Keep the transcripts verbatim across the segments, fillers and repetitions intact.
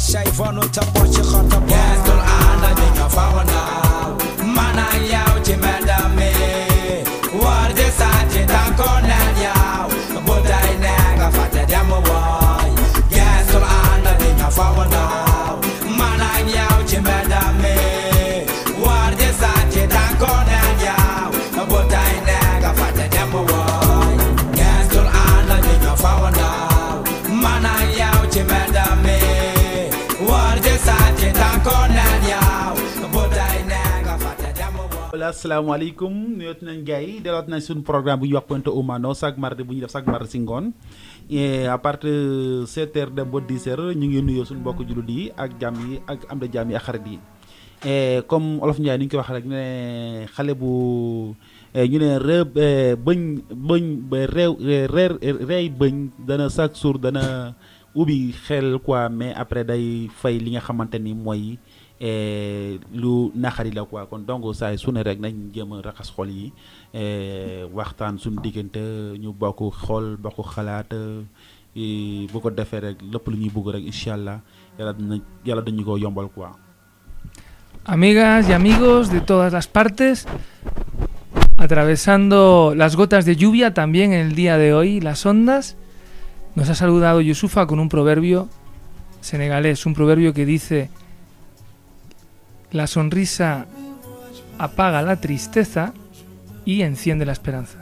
asalaamaaleykum nuyoot nañ gars yi delloot nañ suñu programme bu ñuy wax Pointo Humano chaque mardi bu ñuy def chaque mardi si ngoon et à partir de sept heures dem ba dix heures ñu ngi nuyoo suñu mbokk jullit yi ak jàmm yi ak am da jàmm yi ak xarit yi et comme Olof Ndiaye ni ñu koy wax rek ne xale bu ñu ne ree bëñ bëñ réew reer reey bëñ dana chaque jour dana ubbi xel quoi mais après day fay li nga xamante ni mooy lu naxari la quoi kon donc saa su ne rek nañ jéem a raxas xol yi waxtaan suñu diggante ñu bokk xol bokk xalaat bu ko defee rek lépp lu ñuy bëgg rek incha allah yàlla dina yàlla dañu ko yombal quoi. Amigas y amigos de todas las partes, atravesando las gotas de lluvia también en el día de hoy, las ondas, nos ha saludado Yusufa con un proverbio senegalés, un proverbio que dice: la sonrisa apaga la tristeza y enciende la esperanza.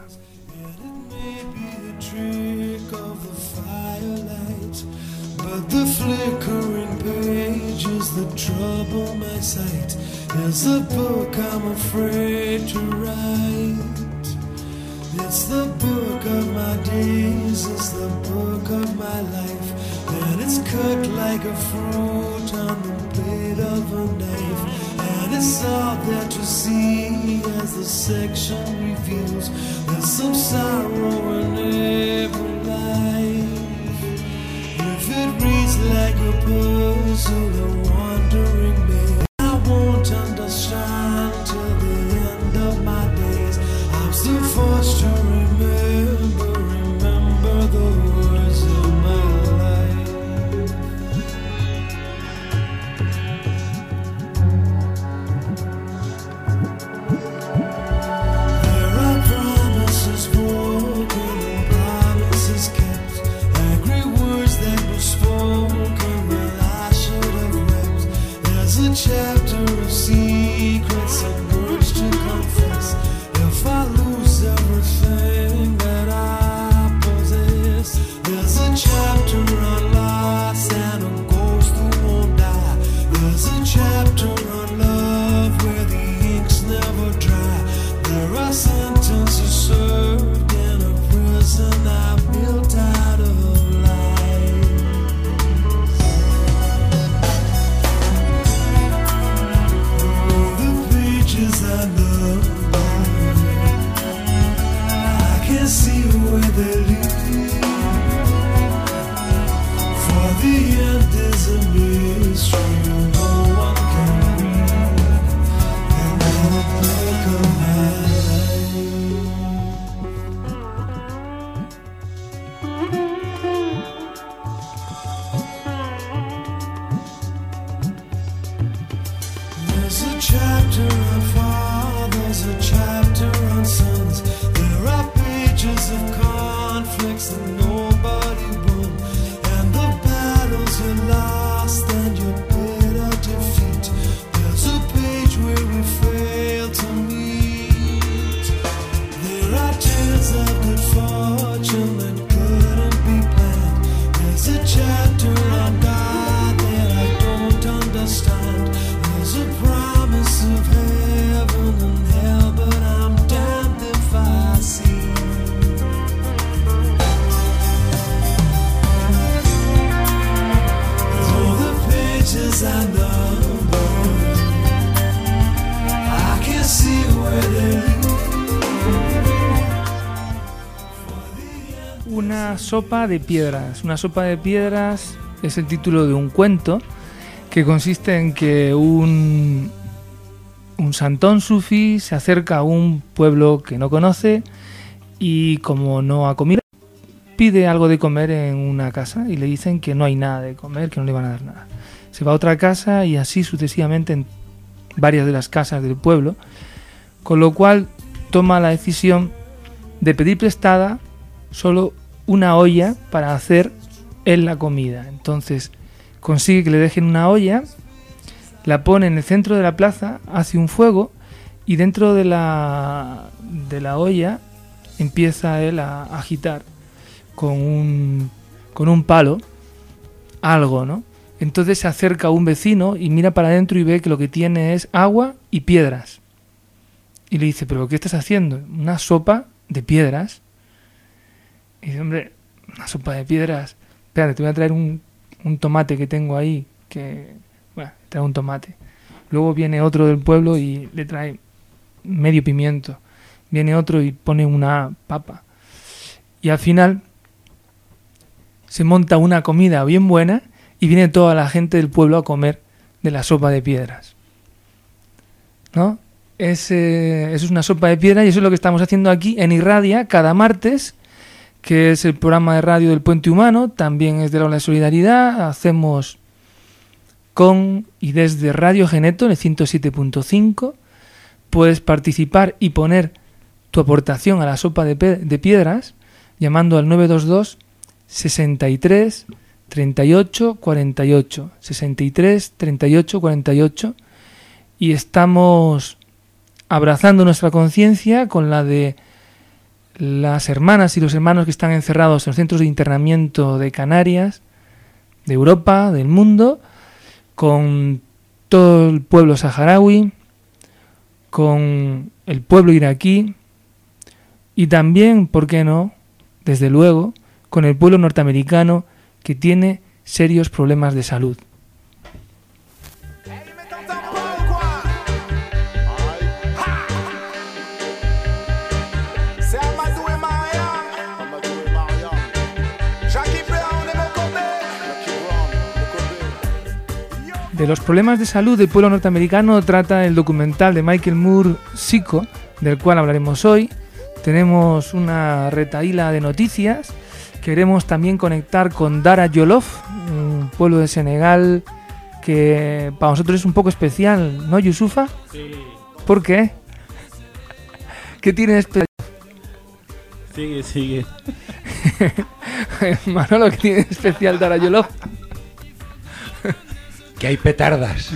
The flickering pages that trouble my sight is the book I'm afraid to write. It's the book of my days, it's the book of my life, and it's cut like a fruit on the blade of a knife, and it's all there to see as the section reveals. There's some sorrow in every life. If it reads like a puzzle, a wandering maze, I won't understand till the end of my days. I'm still forced to remember, remember the words of my life. There are promises broken and promises kept, angry words that were spoken when I should have wept. There's a chapter of secrets and words to confess. If I lose everything that I possess, there's a chapter on loss and a ghost who won't die. There's a chapter on love where the ink's never dry. There are sentences served in a prison I built out of lies. Oh, the pages I love, I can see where they lead. For the end is a mystery no one can read. And the book of my life. There's a chapter on fathers, a chapter on sons. There are pages of conflicts that nobody won, and the battles you lost and your bitter defeat. There's a page where we fail to meet. There are tales of good fortune that couldn't be planned. There's a chapter on God that I don't understand. There's a promise of heaven and hell, but I'm damned if I see. Though the pages I number, I can see where they lead. Una sopa de piedras. Una sopa de piedras es el título de un cuento que consiste en que un, un santón sufí se acerca a un pueblo que no conoce y, como no ha comido, pide algo de comer en una casa y le dicen que no hay nada de comer, que no le van a dar nada. se va a otra casa y así sucesivamente en varias de las casas del pueblo, con lo cual toma la decisión de pedir prestada solo una olla para hacer él la comida. Entonces consigue que le dejen una olla, la pone en el centro de la plaza, hace un fuego y dentro de la, de la olla empieza él a agitar con un, con un palo algo, ¿no? Entonces se acerca a un vecino y mira para adentro y ve que lo que tiene es agua y piedras. Y le dice, ¿pero qué estás haciendo? Una sopa de piedras. Y dice, hombre, una sopa de piedras. Espérate, te voy a traer un, un tomate que tengo ahí. Que, bueno, trae un tomate. Luego viene otro del pueblo y le trae medio pimiento. Viene otro y pone una papa. Y al final se monta una comida bien buena y viene toda la gente del pueblo a comer de la sopa de piedras, ¿no? Es, eh, eso es una sopa de piedra y eso es lo que estamos haciendo aquí en Irradia cada martes, que es el programa de radio del Puente Humano, también es de la Ola de Solidaridad. Hacemos con y desde Radio Geneto en el ciento siete punto cinco. Puedes participar y poner tu aportación a la sopa de, pe- de piedras llamando al nueve dos dos, sesenta y tres, treinta y ocho, cuarenta y ocho, sesenta y tres, treinta y ocho, cuarenta y ocho, y estamos abrazando nuestra conciencia con la de las hermanas y los hermanos que están encerrados en los centros de internamiento de Canarias, de Europa, del mundo, con todo el pueblo saharaui, con el pueblo iraquí y también, ¿por qué no?, desde luego, con el pueblo norteamericano que tiene serios problemas de salud. De los problemas de salud del pueblo norteamericano trata el documental de Michael Moore, Psycho, del cual hablaremos hoy. Tenemos una retahíla de noticias. Queremos también conectar con Dara Jolof, un pueblo de Senegal que para nosotros es un poco especial, ¿no, Yusufa? Sí. ¿Por qué? ¿Qué tiene de especial? Sigue, sigue. Manolo, ¿qué tiene de especial Dara Jolof? Que hay petardas.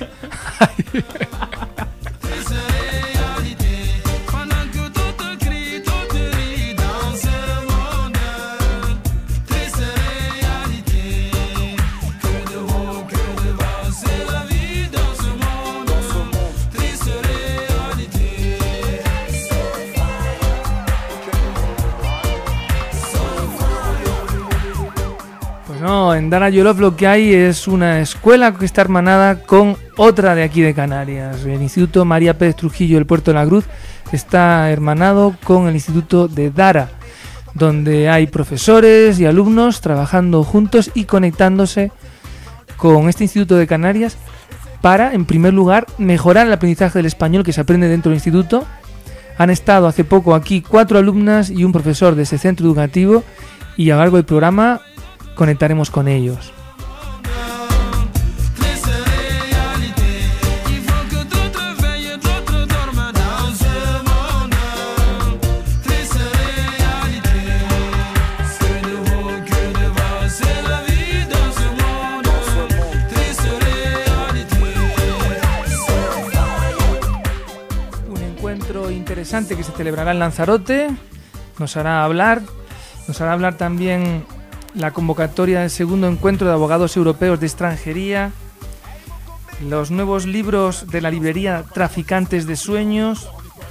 No, en Dara Jolof lo que hay es una escuela que está hermanada con otra de aquí de Canarias. El Instituto María Pérez Trujillo del Puerto de la Cruz está hermanado con el Instituto de Dara, donde hay profesores y alumnos trabajando juntos y conectándose con este Instituto de Canarias para, en primer lugar, mejorar el aprendizaje del español que se aprende dentro del instituto. Han estado hace poco aquí cuatro alumnas y un profesor de ese centro educativo y a lo largo del programa conectaremos con ellos. Un encuentro interesante que se celebrará en Lanzarote. Nos hará hablar, nos hará hablar también la convocatoria del segundo encuentro de abogados europeos de extranjería, los nuevos libros de la librería Traficantes de Sueños,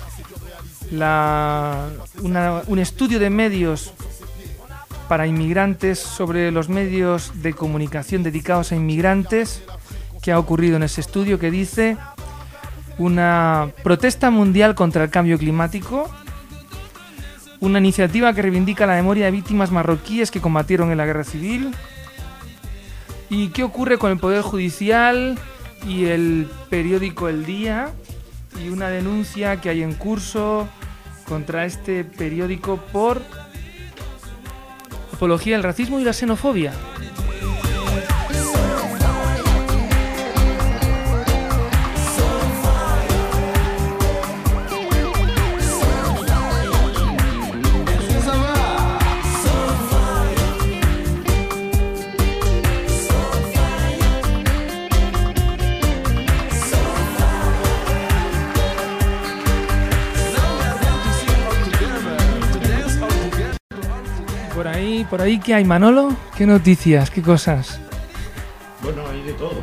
la, una, un estudio de medios para inmigrantes sobre los medios de comunicación dedicados a inmigrantes que ha ocurrido en ese estudio, que dice una protesta mundial contra el cambio climático, una iniciativa que reivindica la memoria de víctimas marroquíes que combatieron en la guerra civil. ¿Y qué ocurre con el Poder Judicial y el periódico El Día? Y una denuncia que hay en curso contra este periódico por apología del racismo y la xenofobia. ahí, por ahí, ¿qué hay, Manolo? ¿Qué noticias? ¿Qué cosas? Bueno, hay de todo.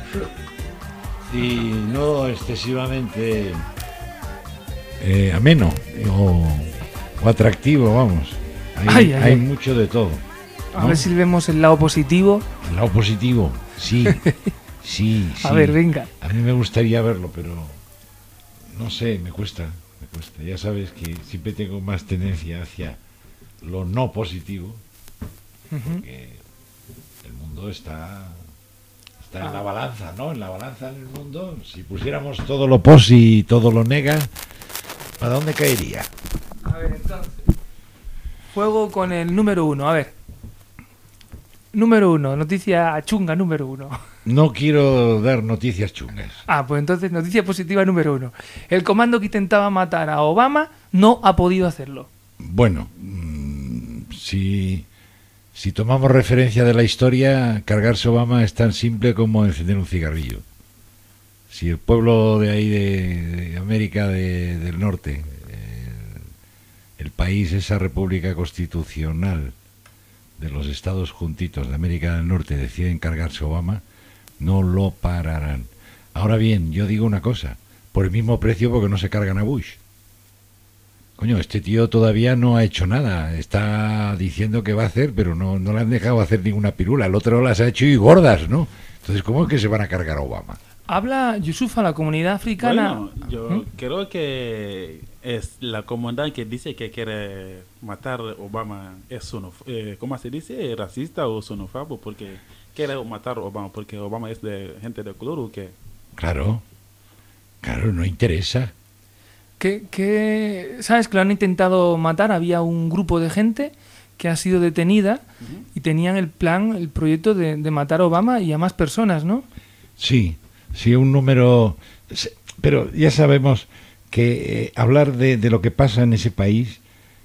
Y no excesivamente eh, ameno o, o atractivo, vamos. Hay, Ay, ay, hay ay. mucho de todo. A ¿no? ver si vemos el lado positivo. El lado positivo, sí, sí, sí. A ver, venga. A mí me gustaría verlo, pero no sé, me cuesta, me cuesta. Ya sabes que siempre tengo más tendencia hacia lo no positivo, Ujú. porque el mundo está está en la balanza, ¿no? En la balanza en el mundo, si pusiéramos todo lo posi y todo lo nega, ¿para dónde caería? A ver, entonces. Juego con el número uno, a ver. Número uno, noticia chunga número uno. No quiero dar noticias chungas. Ah, pues entonces noticia positiva número uno. El comando que intentaba matar a Obama no ha podido hacerlo. Bueno, mmm, si, si tomamos referencia de la historia, cargarse Obama es tan simple como encender un cigarrillo. Si el pueblo de ahí de, de América de- del Norte, eh, el país, esa república constitucional de los estados juntitos de América del Norte, deciden cargarse Obama, no lo pararán. Ahora bien, yo digo una cosa, por el mismo precio porque no se cargan a Bush. Coño, este tío todavía no ha hecho nada, está diciendo que va a hacer, pero no, no le han dejado hacer ninguna pirula, el otro las ha hecho y gordas, ¿no? Entonces, ¿cómo es que se van a cargar a Obama? Habla Yusufa, la comunidad africana. Bueno, yo ¿Mm? creo que es la comunidad que dice que quiere matar a Obama es xenof- eh, ¿cómo se dice? Racista o xenófobo porque quiere matar a Obama porque Obama es de gente de color o qué. Claro, claro, no interesa. ¿Qué, qué- ¿Sabes que lo han intentado matar? Había un grupo de gente que ha sido detenida Ujú. y tenían el plan, el proyecto de, de matar a Obama y a más personas, ¿no? Sí, sí, un número... se- Pero ya sabemos que eh, hablar de, de lo que pasa en ese país,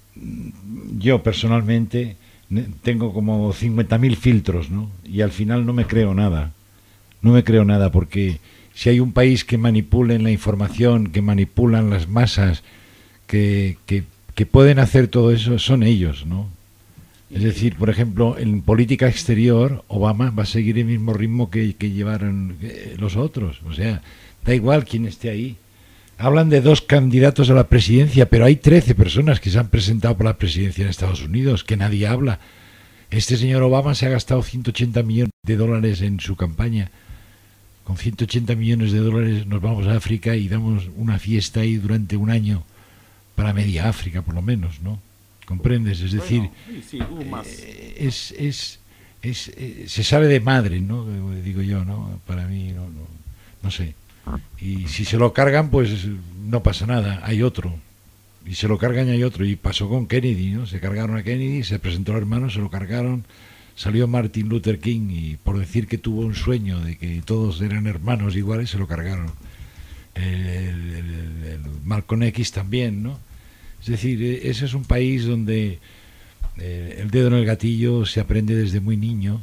mm, yo personalmente ne- tengo como cincuenta mil filtros, ¿no? Y al final no me creo nada. No me creo nada porque si hay un país que manipulen la información, que manipulan las masas, que, que, que pueden hacer todo eso, son ellos, ¿no? Es decir, por ejemplo, en política exterior, Obama va a seguir el mismo ritmo que, que llevaron eh, los otros. O sea, da igual quién esté ahí. Hablan de dos candidatos a la presidencia, pero hay trece personas que se han presentado por la presidencia en Estados Unidos, que nadie habla. Este señor Obama se ha gastado ciento ochenta millones de dólares en su campaña. Con ciento ochenta millones de dólares nos vamos a África y damos una fiesta ahí durante un año para media África, por lo menos, ¿no? ¿Comprendes? Es decir, Bueno, sí, sí, hubo más. eh, es, es, es, eh, se sabe de madre, ¿no? Eh, Digo yo, ¿no? Para mí, no, no, no sé. Y si se lo cargan, pues no pasa nada, hay otro. Y se lo cargan y hay otro. Y pasó con Kennedy, ¿no? Se cargaron a Kennedy, se presentó el hermano, se lo cargaron. Salió Martin Luther King y por decir que tuvo un sueño de que todos eran hermanos iguales, se lo cargaron. El, el, el- el Malcolm X también, ¿no? Es decir, eh, ese es un país donde eh, el dedo en el gatillo se aprende desde muy niño.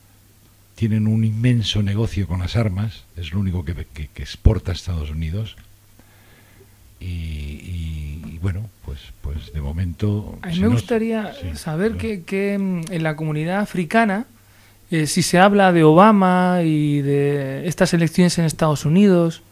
Tienen un inmenso negocio con las armas, es lo único que, que- que exporta a Estados Unidos. Y, y- y bueno, pues, pues de momento... A mí si me no- gustaría sí, saber claro. que, que, mm, en la comunidad africana, eh, si se habla de Obama y de estas elecciones en Estados Unidos,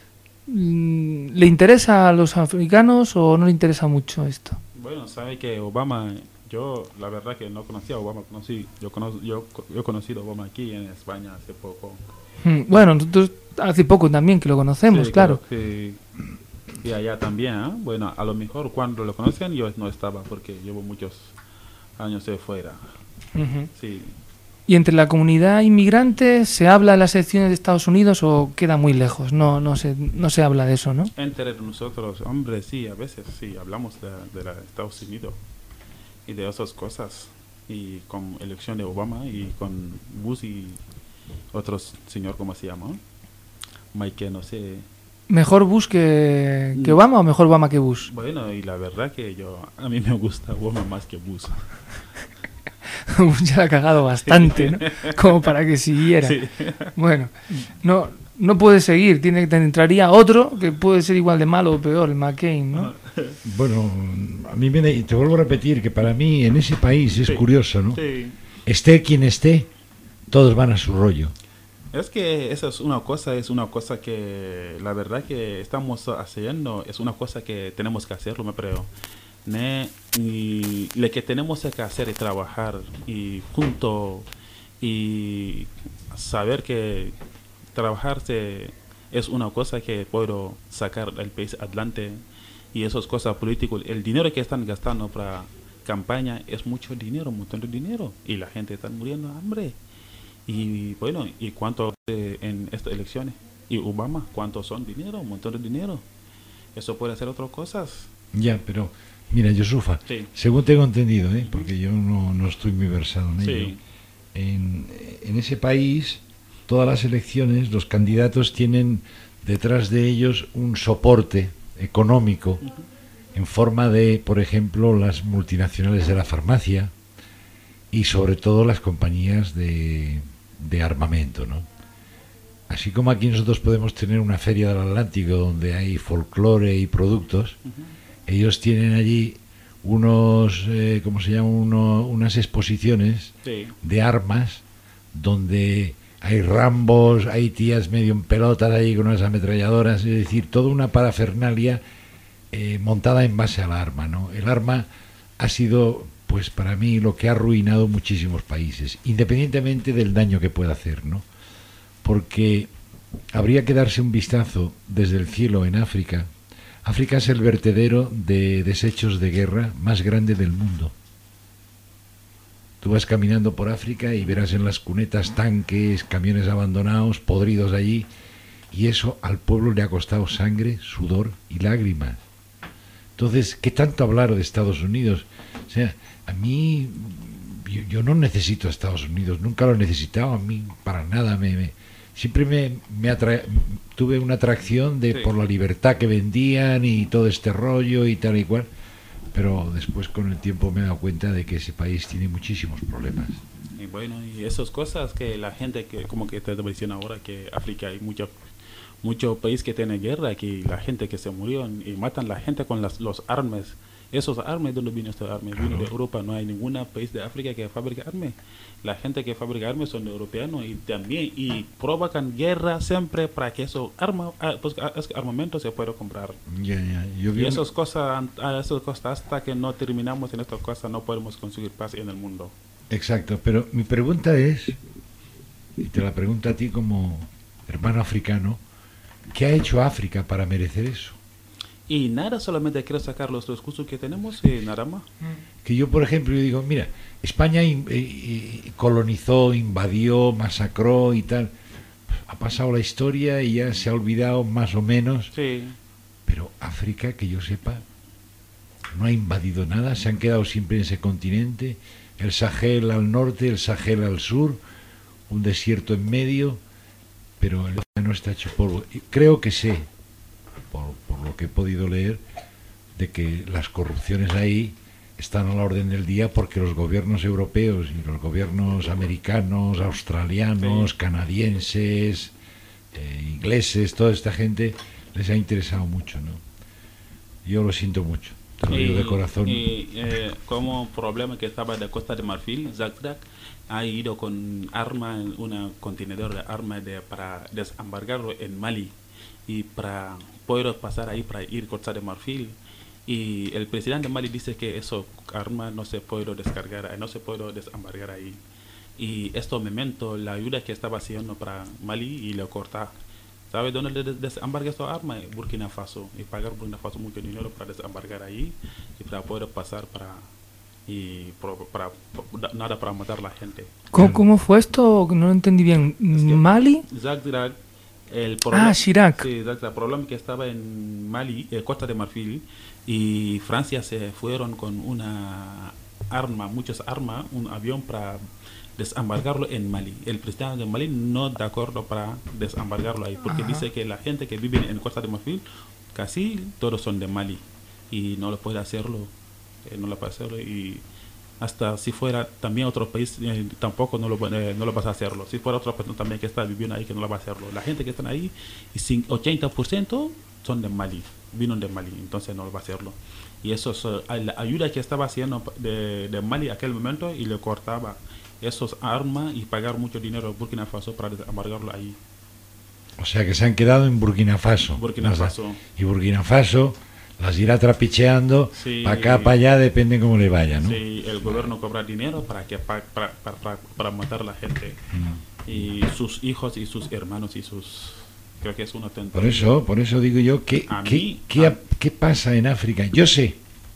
mm, ¿le interesa a los africanos o no le interesa mucho esto? Bueno, sabe que Obama, yo la verdad que no conocía a Obama, conocí, yo, cono, yo, yo he conocido a Obama aquí en España hace poco. Mm, Bueno, nosotros hace poco también que lo conocemos, Sí, claro. creo que- y allá también, ¿eh? Bueno, a lo mejor cuando lo conocen yo no estaba porque llevo muchos años de fuera. Ujú. Sí, ¿Y entre la comunidad inmigrante se habla de las elecciones de Estados Unidos o queda muy lejos? No, no, se, no se habla de eso, ¿no? entre nosotros, hombre, sí, a veces sí, hablamos de, de la Estados Unidos y de esas cosas. Y con elección de Obama y con Bush y otros señor, ¿cómo se llama? Mike, no sé. ¿Mejor Bush que, que Obama o mejor Obama que Bush? Bueno, y la verdad que yo, a mí me gusta Obama más que Bush. ya la ha cagado bastante, ¿no? Como para que siguiera. Sí. Bueno, no, no puede seguir, tiene que entraría otro que puede ser igual de malo o peor, el McCain, ¿no? Bueno, a mí me, te vuelvo a repetir que para mí en ese país es Sí. curioso, ¿no? Sí. Esté quien esté, todos van a su rollo. Es que esa es una cosa, es una cosa que la verdad que estamos haciendo, es una cosa que tenemos que hacerlo, me creo. Ne- Y lo que tenemos que hacer es trabajar y junto y saber que trabajarse es una cosa que puedo sacar el país adelante y esas cosas políticas, el dinero que están gastando para campaña es mucho dinero, un montón de dinero y la gente está muriendo de hambre. Y bueno, ¿y cuánto eh, en estas elecciones? ¿Y Obama? ¿Cuánto son dinero? Un montón de dinero. Eso puede hacer otras cosas. Ya, pero mira, Yosufa, Sí. según tengo entendido, ¿eh? Porque yo no, no estoy muy versado en ello, Sí. en, en ese país, todas las elecciones, los candidatos tienen detrás de ellos un soporte económico en forma de, por ejemplo, las multinacionales de la farmacia y sobre todo las compañías de, de armamento, ¿no? Así como aquí nosotros podemos tener una feria del Atlántico donde hay folclore y productos, ellos tienen allí unos, eh, ¿cómo se llama? Uno, unas exposiciones Sí. de armas donde hay rambos, hay tías medio en pelotas ahí con unas ametralladoras, es decir, toda una parafernalia eh, montada en base al arma, ¿no? El arma ha sido, pues para mí, lo que ha arruinado muchísimos países, independientemente del daño que pueda hacer, ¿no? Porque habría que darse un vistazo desde el cielo en África. África es el vertedero de desechos de guerra más grande del mundo. Tú vas caminando por África y verás en las cunetas tanques, camiones abandonados, podridos allí, y eso al pueblo le ha costado sangre, sudor y lágrimas. Entonces, ¿qué tanto hablar de Estados Unidos? O sea, a mí, yo, yo no necesito a Estados Unidos, nunca lo he necesitado, a mí para nada, me, me siempre me, me atra tuve una atracción de Sí. por la libertad que vendían y todo este rollo y tal y cual, pero después con el tiempo me he dado cuenta de que ese país tiene muchísimos problemas. Y bueno, y esas cosas que la gente, que como que te diciendo ahora, que África hay mucho, mucho país que tiene guerra, que la gente que se murió y matan la gente con las, los armas. Esos armas, ¿de dónde vino estos armas? Vino de Europa, no hay ningún país de África que fabrica armas. La gente que fabrica armas son europeanos y también, y provocan guerra siempre para que esos arma, ah, pues, ah, es que armamento se pueda comprar. Ya, ya, yo vi Y un- esas cosas, ah, esas cosas, hasta que no terminamos en estas cosas, no podemos conseguir paz en el mundo. Exacto, pero mi pregunta es, y te la pregunto a ti como hermano africano, ¿qué ha hecho África para merecer eso? Y nada, solamente quiero sacar los recursos que tenemos y nada más. Que yo, por ejemplo, yo digo, mira, España in- eh, eh, colonizó, invadió, masacró y tal. Ha pasado la historia y ya se ha olvidado más o menos, Sí, pero África, que yo sepa, no ha invadido nada, se han quedado siempre en ese continente, el Sahel al norte, el Sahel al sur, un desierto en medio, pero el océano está hecho polvo. Y creo que sé, por, por lo que he podido leer, de que las corrupciones ahí están a la orden del día porque los gobiernos europeos y los gobiernos americanos, australianos, Sí. canadienses, eh, ingleses, toda esta gente les ha interesado mucho, ¿no? Yo lo siento mucho, te lo digo de corazón. Y eh, como problema que estaba de Costa de Marfil, Zack ha ido con arma, una contenedor de armas de, para desembarcarlo en Mali y para poder pasar ahí para ir a Costa de Marfil. Y el presidente de Mali dice que eso arma no se puede descargar, no se puede desembarcar ahí. Y este momento, la ayuda que estaba haciendo para Mali y le corta. ¿Sabe dónde le des- desembarca esta arma? Burkina Faso. Y pagar Burkina Faso mucho dinero para desembarcar ahí y para poder pasar para y pro- para, para- nada para matar a la gente. ¿Cómo, cómo fue esto? No lo entendí bien. Es que- ¿Mali? Jacques Chirac, el Ah, problema, Chirac. sí, Jacques Chirac, el problema que estaba en Mali, eh, Costa de Marfil, y Francia se fueron con una arma, muchas armas, un avión para desembarcarlo en Mali. El presidente de Mali no de acuerdo para desembarcarlo ahí, porque Ajá. dice que la gente que vive en Costa de Marfil, casi todos son de Mali, y no lo puede hacerlo, eh, no lo puede hacerlo, y hasta si fuera también otro país, eh, tampoco no lo, eh, no lo vas a hacerlo. Si fuera otra persona también que está viviendo ahí, que no lo va a hacerlo. La gente que están ahí, y sin ochenta por ciento son de Mali, vino de Mali, entonces no lo va a hacerlo. Y eso es uh, la ayuda que estaba haciendo de, de Mali en aquel momento, y le cortaba esos armas y pagar mucho dinero a Burkina Faso para amargarlo ahí. O sea que se han quedado en Burkina Faso. Burkina Faso. Y Burkina Faso las irá trapicheando, sí, para acá, para allá, depende cómo le vaya, ¿no? Sí, el gobierno cobra dinero para que para, para, para, para matar a la gente. Mm. Y sus hijos y sus hermanos y sus... Creo que es una tentativa. Por eso, por eso digo yo, ¿qué, ¿qué, mí, qué, a... ¿qué pasa en África? Yo sé,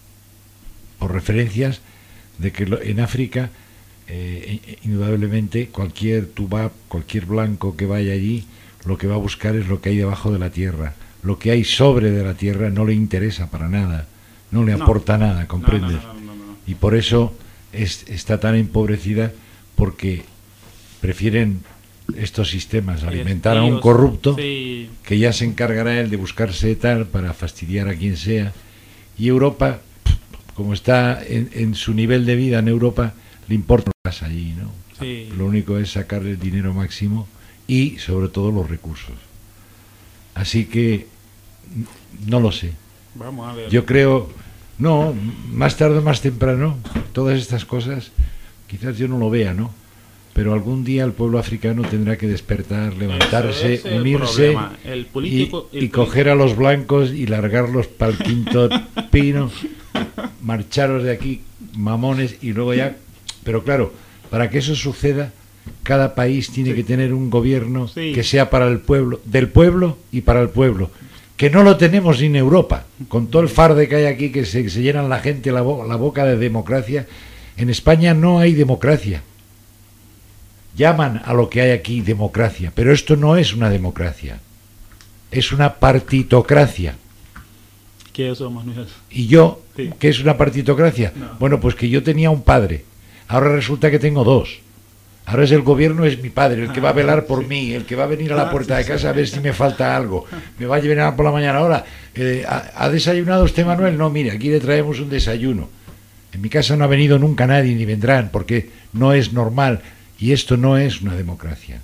por referencias, de que en África, eh, indudablemente, cualquier tubá, cualquier blanco que vaya allí, lo que va a buscar es lo que hay debajo de la tierra. Lo que hay sobre de la tierra no le interesa para nada, no le no. aporta nada, ¿comprendes? No, no, no, no, no. Y por eso es, está tan empobrecida, porque prefieren estos sistemas alimentar a un corrupto, sí, que ya se encargará él de buscarse tal para fastidiar a quien sea. Y Europa, como está en, en su nivel de vida en Europa, le importa lo que pasa allí, ¿no? Sí. Lo único es sacarle el dinero máximo y sobre todo los recursos. Así que no lo sé. Vamos a ver. Yo creo, no, más tarde o más temprano, todas estas cosas, quizás yo no lo vea, ¿no? Pero algún día el pueblo africano tendrá que despertar, levantarse, es unirse el el político, y, y coger a los blancos y largarlos para el quinto pino, marcharos de aquí, mamones, y luego ya... Pero claro, para que eso suceda, cada país tiene sí. que tener un gobierno sí. que sea para el pueblo, del pueblo y para el pueblo, que no lo tenemos ni en Europa, con todo el farde que hay aquí, que se, se llenan la gente la, bo la boca de democracia. En España no hay democracia. Llaman a lo que hay aquí democracia, pero esto no es una democracia, es una partitocracia. ¿Qué es eso, Manuel? Y yo, sí. ¿qué es una partitocracia? No. Bueno, pues que yo tenía un padre, ahora resulta que tengo dos. Ahora es el gobierno, es mi padre, el ah, que va a velar por sí. mí, el que va a venir a la puerta ah, sí, de casa sí. a ver si me falta algo, me va a llevar por la mañana. Ahora, eh, ¿ha, ¿ha desayunado usted, Manuel? No, mire, aquí le traemos un desayuno. En mi casa no ha venido nunca nadie, ni vendrán, porque no es normal. Y esto no es una democracia.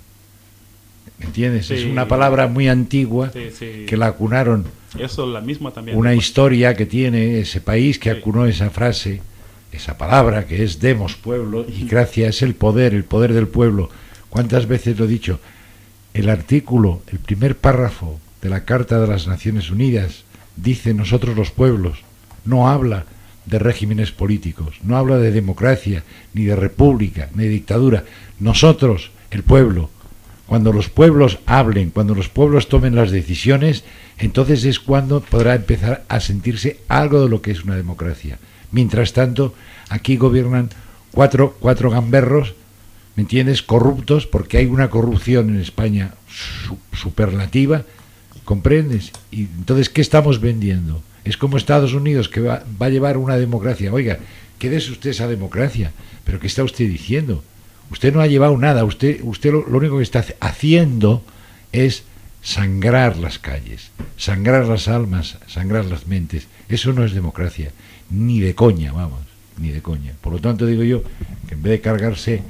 ¿Me entiendes? Sí. Es una palabra muy antigua sí, sí. que la acunaron. Eso la misma también. Una historia que tiene ese país que sí. acunó esa frase, esa palabra que es demos pueblo, y gracia es el poder, el poder del pueblo. ¿Cuántas veces lo he dicho? El artículo, el primer párrafo de la Carta de las Naciones Unidas dice nosotros los pueblos, no habla de regímenes políticos, no habla de democracia, ni de república, ni de dictadura. Nosotros, el pueblo, cuando los pueblos hablen, cuando los pueblos tomen las decisiones, entonces es cuando podrá empezar a sentirse algo de lo que es una democracia. Mientras tanto, aquí gobiernan cuatro, cuatro gamberros, ¿me entiendes?, corruptos, porque hay una corrupción en España su, superlativa, ¿comprendes? Y entonces, ¿qué estamos vendiendo? Es como Estados Unidos, que va, va a llevar una democracia. Oiga, quédese usted esa democracia. ¿Pero qué está usted diciendo? Usted no ha llevado nada. Usted, usted lo, lo único que está haciendo es sangrar las calles, sangrar las almas, sangrar las mentes. Eso no es democracia. Ni de coña, vamos, ni de coña. Por lo tanto, digo yo, que en vez de cargarse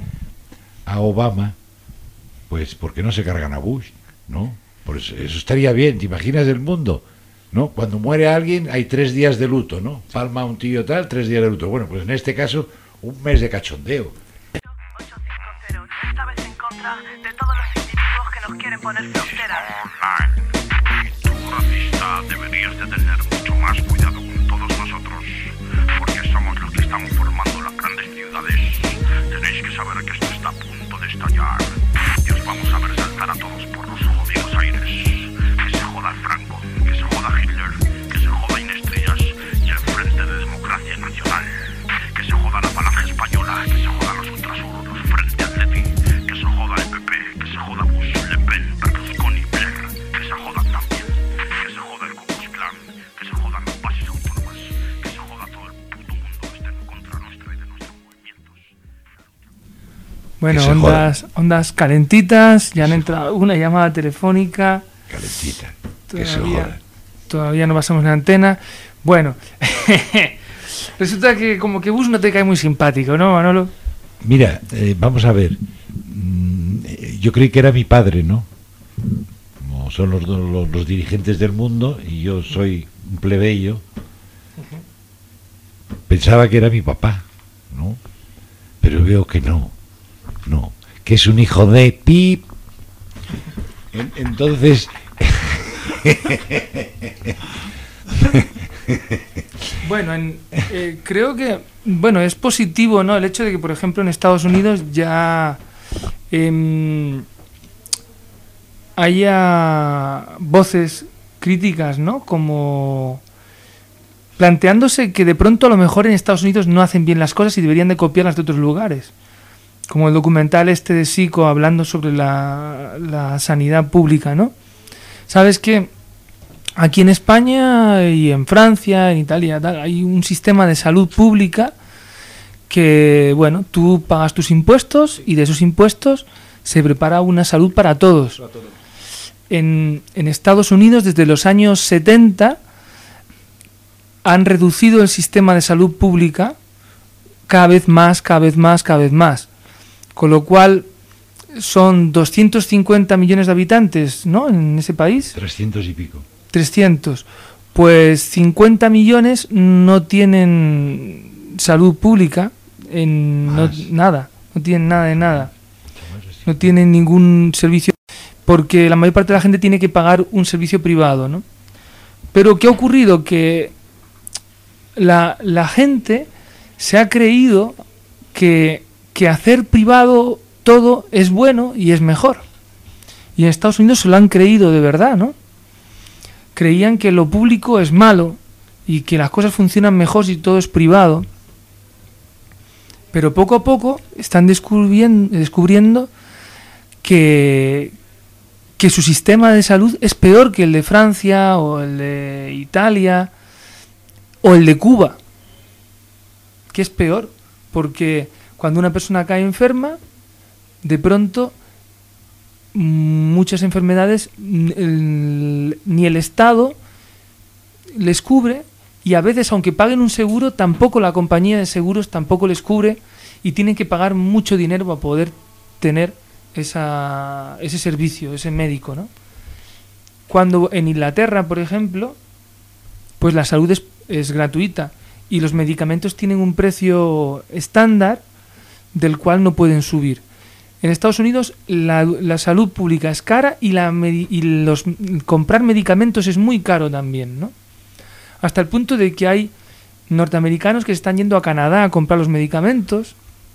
a Obama, pues, ¿por qué no se cargan a Bush? ¿No? Pues eso estaría bien. ¿Te imaginas el mundo? ¿No? Cuando muere alguien hay tres días de luto, ¿no? Palma un tío tal, tres días de luto. Bueno, pues en este caso, un mes de cachondeo. ocho cinco cero, esta vez en contra de todos los individuos que nos quieren poner fronteras. Online. Y tú, racista, deberías de tener mucho más cuidado con todos nosotros, porque somos los que estamos formando las grandes ciudades. Tenéis que saber que esto está a punto de estallar y os vamos a ver saltar a todos por los jodidos aires. Que se joda el Franco, que se joda Hitler, que se joda Inés Trillas y el Frente de Democracia Nacional, que se joda la Falange Española, que se joda los Ultrasur, los Frente Atleti, que se joda el P P, que se joda Bush, Le Pen, Berlusconi, Blair, que se jodan también, que se joda el Ku Klux Klan, que se jodan las bases autónomas, que se joda todo el puto mundo que esté en contra nuestra y de nuestros movimientos. Bueno, ondas, ondas calentitas, ya han entrado una llamada telefónica. Calentita. Todavía, todavía no pasamos la antena. Bueno, Resulta que como que Bush no te cae muy simpático, ¿no, Manolo? Mira, eh, vamos a ver. Mm, eh, Yo creí que era mi padre, ¿no? Como son los, dos- los, los dirigentes del mundo y yo soy un plebeyo. Pensaba que era mi papá, ¿no? Pero veo que no, no, que es un hijo de pip. En- Entonces, Bueno, en- eh, creo que bueno es positivo, ¿no? El hecho de que, por ejemplo, en Estados Unidos ya em, haya voces críticas, ¿no? Como planteándose que de pronto a lo mejor en Estados Unidos no hacen bien las cosas y deberían de copiarlas de otros lugares. Como el documental este de Sico hablando sobre la, la sanidad pública, ¿no? Sabes que aquí en España y en Francia, en Italia, tal, hay un sistema de salud pública que, bueno, tú pagas tus impuestos y de esos impuestos se prepara una salud para todos. En, en Estados Unidos, desde los años setenta, han reducido el sistema de salud pública cada vez más, cada vez más, cada vez más. Con lo cual son doscientos cincuenta millones de habitantes, ¿no?, en ese país. trescientos y pico. trescientos. Pues cincuenta millones no tienen salud pública, en no- Más. nada, no tienen nada de nada. No tienen ningún servicio, porque la mayor parte de la gente tiene que pagar un servicio privado, ¿no? Pero ¿qué ha ocurrido? Que la, la gente se ha creído que, que hacer privado todo es bueno y es mejor. Y en Estados Unidos se lo han creído de verdad, ¿no? Creían que lo público es malo y que las cosas funcionan mejor si todo es privado. Pero poco a poco están descubriendo, descubriendo que, que su sistema de salud es peor que el de Francia o el de Italia o el de Cuba. Que es peor, porque cuando una persona cae enferma, de pronto muchas enfermedades mm, el- ni el Estado les cubre, y a veces, aunque paguen un seguro, tampoco la compañía de seguros tampoco les cubre y tienen que pagar mucho dinero para poder tener esa, ese servicio, ese médico, ¿no? Cuando en Inglaterra, por ejemplo, pues la salud es, es gratuita y los medicamentos tienen un precio estándar del cual no pueden subir. En Estados Unidos la, la salud pública es cara y, la medi- y los comprar medicamentos es muy caro también, ¿no? Hasta el punto de que hay norteamericanos que se están yendo a Canadá a comprar los medicamentos.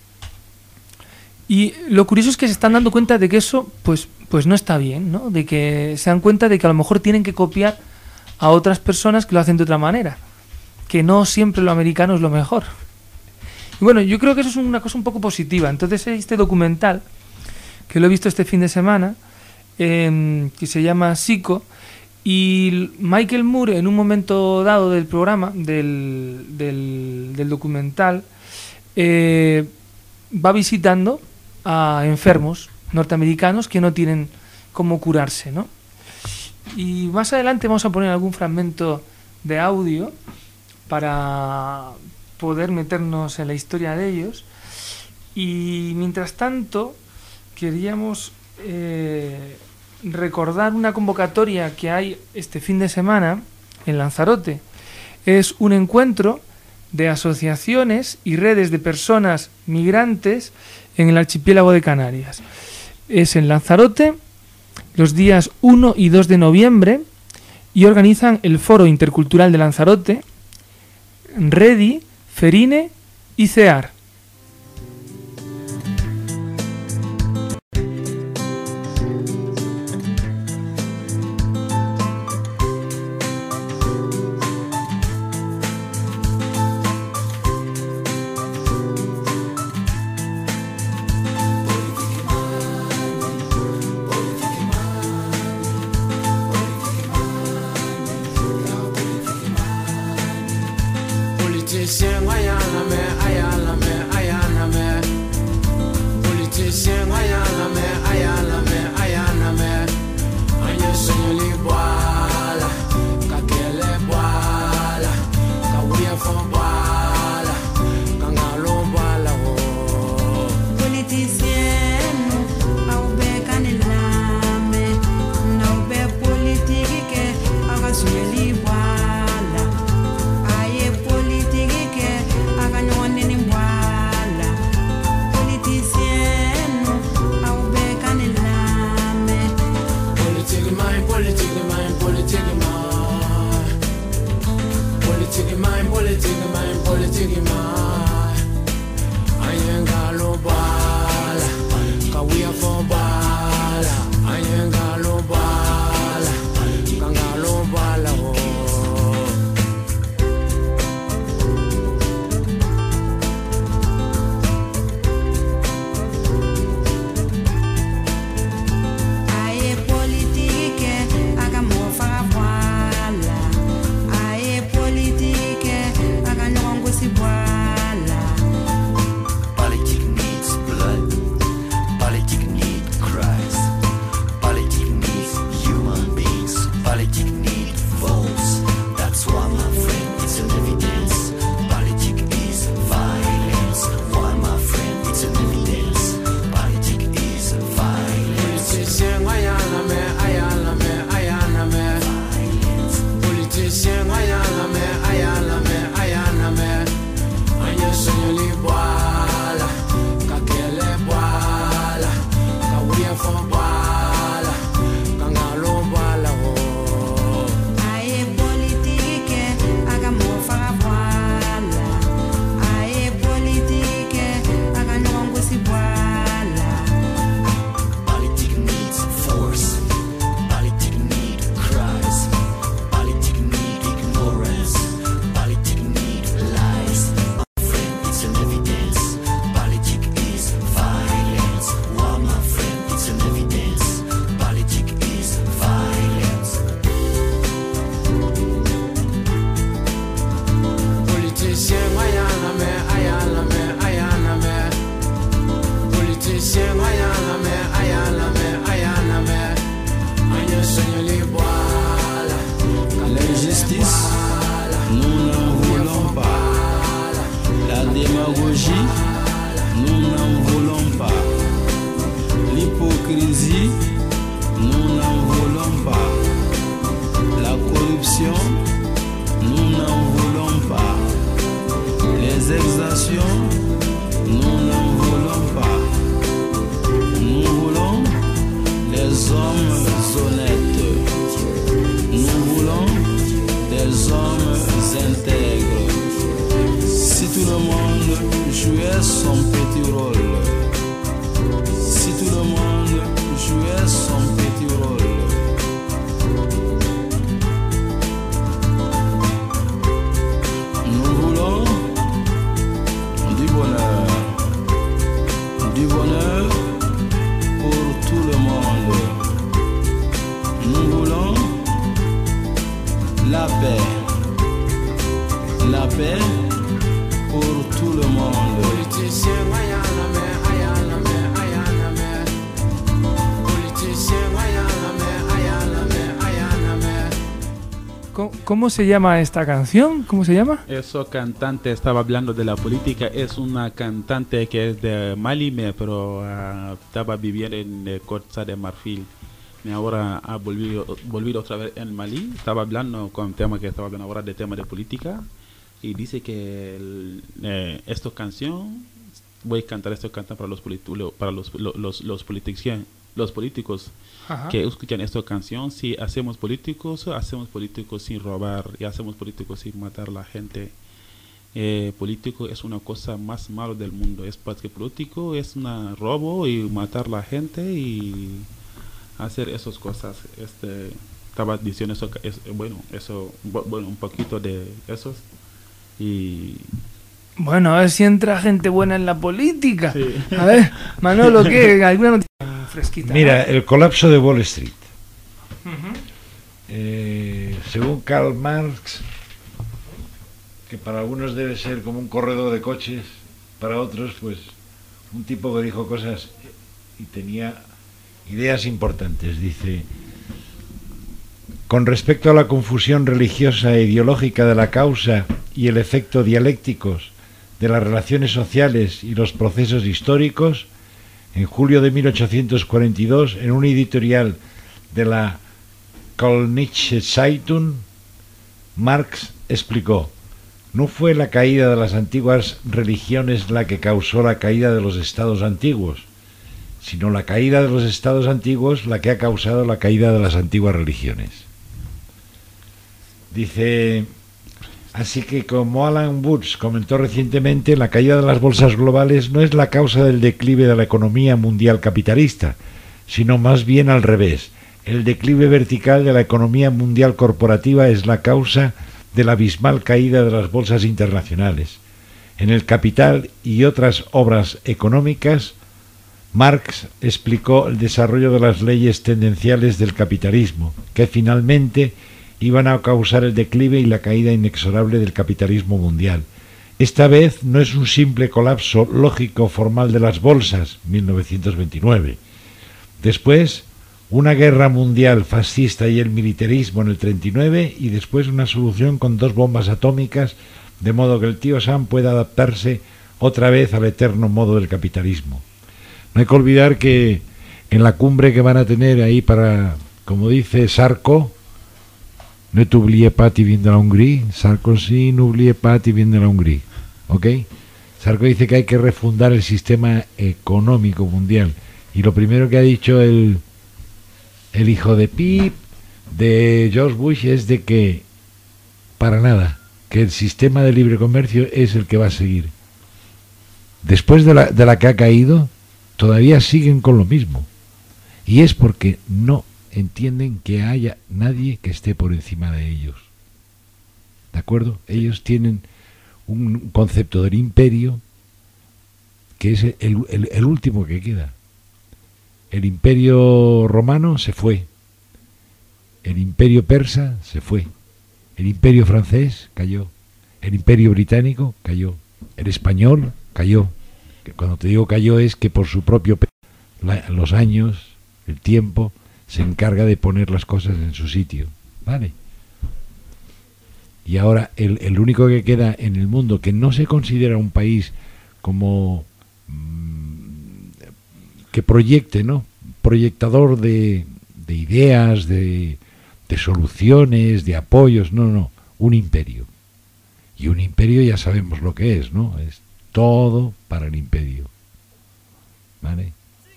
Y lo curioso es que se están dando cuenta de que eso pues, pues no está bien, ¿no? De que se dan cuenta de que a lo mejor tienen que copiar a otras personas que lo hacen de otra manera. Que no siempre lo americano es lo mejor. Y bueno, yo creo que eso es una cosa un poco positiva. Entonces este documental, que lo he visto este fin de semana, eh, que se llama Sico, y Michael Moore, en un momento dado del programa, del, del, del documental, eh, va visitando a enfermos norteamericanos que no tienen cómo curarse, ¿no? Y más adelante vamos a poner algún fragmento de audio para poder meternos en la historia de ellos. Y mientras tanto queríamos eh, recordar una convocatoria que hay este fin de semana en Lanzarote. Es un encuentro de asociaciones y redes de personas migrantes en el archipiélago de Canarias. Es en Lanzarote los días uno y dos de noviembre y organizan el Foro Intercultural de Lanzarote, Redi, Ferine y CEAR. Politician, ayálame, ayálame, Kawia for bala, ayengalo bala, kangalo bala oh. Aye politique, aga mo fara voila. Aye politique, aga nyongo si voila. Politique needs blood. Politique needs Christ. Politique needs human beings. Politique needs votes. That's why, my friend, it's an evidence. Politique is violence. Why, my friend, it's an evidence. Politique is violence. Politicien ayana me, ayana me, ayana me. Politicien ayana me, ayana me, ayana me. Anya senyoli bwala, kakele bwala, kawia for bwala, kangalo bwala oh. Aye politique, aga mo fara voila. Aye politique, aga nyongo si voila. Politique needs force. Politique needs Christ. Politique needs ignorance. Politique needs lies. My friend, it's an evidence. Politique is violence. Wow, my friend, it's an evidence. Politique is violence. Politicien ayana me, ayana me, ayana me. Politicien ayana me, ayana me, ayana me. Anya senyoli bwala, L'injustice, nous n'en voulons pas. La démagogie, nous n'en voulons pas. L'hypocrisie, nous n'en voulons pas. La corruption, nous n'en voulons pas. Les exactions, nous n'en voulons pas. Nous voulons des hommes honnêtes. Nous voulons des hommes intègres. Si tout le monde jouait son petit rôle, si tout le monde jouait son petit rôle, nous voulons du bonheur, du bonheur pour tout le monde. Nous voulons la paix, la paix pour tout le monde. politicien ayana me, ayana me, ayana me. Politicien ayana me, ayana me, ayana me. ¿Cómo, cómo se llama esta canción? ¿Cómo se llama? Eso cantante estaba hablando de la política, es una cantante que es de Mali, me- pero ah, estaba viviendo en eh, Costa de Marfil. Y ahora ha volvido, volvido otra vez en Mali. Estaba hablando con tema que estaba hablando ahora de tema de política y dice que el, eh, esta canción voy a cantar esta canción para los politi- para los los los, los politician- los políticos Ajá. que escuchan esta canción. Si hacemos políticos, hacemos políticos sin robar y hacemos políticos sin matar a la gente. Eh, político es una cosa más mala del mundo. Es porque político es un robo y matar a la gente y hacer esas cosas. Este, estaba diciendo eso, es, bueno, eso, bu- bueno, un poquito de esos y Bueno, a ver si entra gente buena en la política. Sí. A ver, Manolo, ¿qué? ¿Alguna noticia fresquita? Mira, el colapso de Wall Street. Ujú. Eh, según Karl Marx, que para algunos debe ser como un corredor de coches, para otros, pues, un tipo que dijo cosas y tenía ideas importantes. Dice: con respecto a la confusión religiosa e ideológica de la causa y el efecto dialécticos de las relaciones sociales y los procesos históricos, en julio de mil ochocientos cuarenta y dos, en un editorial de la Kölnische Zeitung, Marx explicó: no fue la caída de las antiguas religiones la que causó la caída de los estados antiguos, sino la caída de los estados antiguos la que ha causado la caída de las antiguas religiones. Dice Así que, como Alan Woods comentó recientemente, la caída de las bolsas globales no es la causa del declive de la economía mundial capitalista, sino más bien al revés. El declive vertical de la economía mundial corporativa es la causa de la abismal caída de las bolsas internacionales. En El Capital y otras obras económicas, Marx explicó el desarrollo de las leyes tendenciales del capitalismo, que finalmente iban a causar el declive y la caída inexorable del capitalismo mundial. Esta vez no es un simple colapso lógico formal de las bolsas, mil novecientos veintinueve. Después, una guerra mundial fascista y el militarismo en el treinta y nueve, y después una solución con dos bombas atómicas, de modo que el tío Sam pueda adaptarse otra vez al eterno modo del capitalismo. No hay que olvidar que en la cumbre que van a tener ahí para, como dice Sarko, ne t'oubliez pas, tu viens de la Hongrie, Sarkozy, n'oubliez pas, tu viens de la Hongrie, ¿ok? Sarko dice que hay que refundar el sistema económico mundial, y lo primero que ha dicho el, el hijo de Pip, de George Bush, es de que, para nada, que el sistema de libre comercio es el que va a seguir. Después de la, de la que ha caído, todavía siguen con lo mismo, y es porque no entienden que haya nadie que esté por encima de ellos. ¿De acuerdo? Ellos tienen un concepto del imperio que es el, el, el último que queda. El imperio romano se fue, el imperio persa se fue, el imperio francés cayó, el imperio británico cayó, el español cayó. Cuando te digo cayó es que por su propio peso, la, los años, el tiempo, se encarga de poner las cosas en su sitio, ¿vale? Y ahora el, el único que queda en el mundo que no se considera un país como mmm, que proyecte, ¿no? Proyectador de, de ideas, de, de soluciones, de apoyos, no, no, un imperio. Y un imperio ya sabemos lo que es, ¿no? Es todo para el imperio, ¿vale?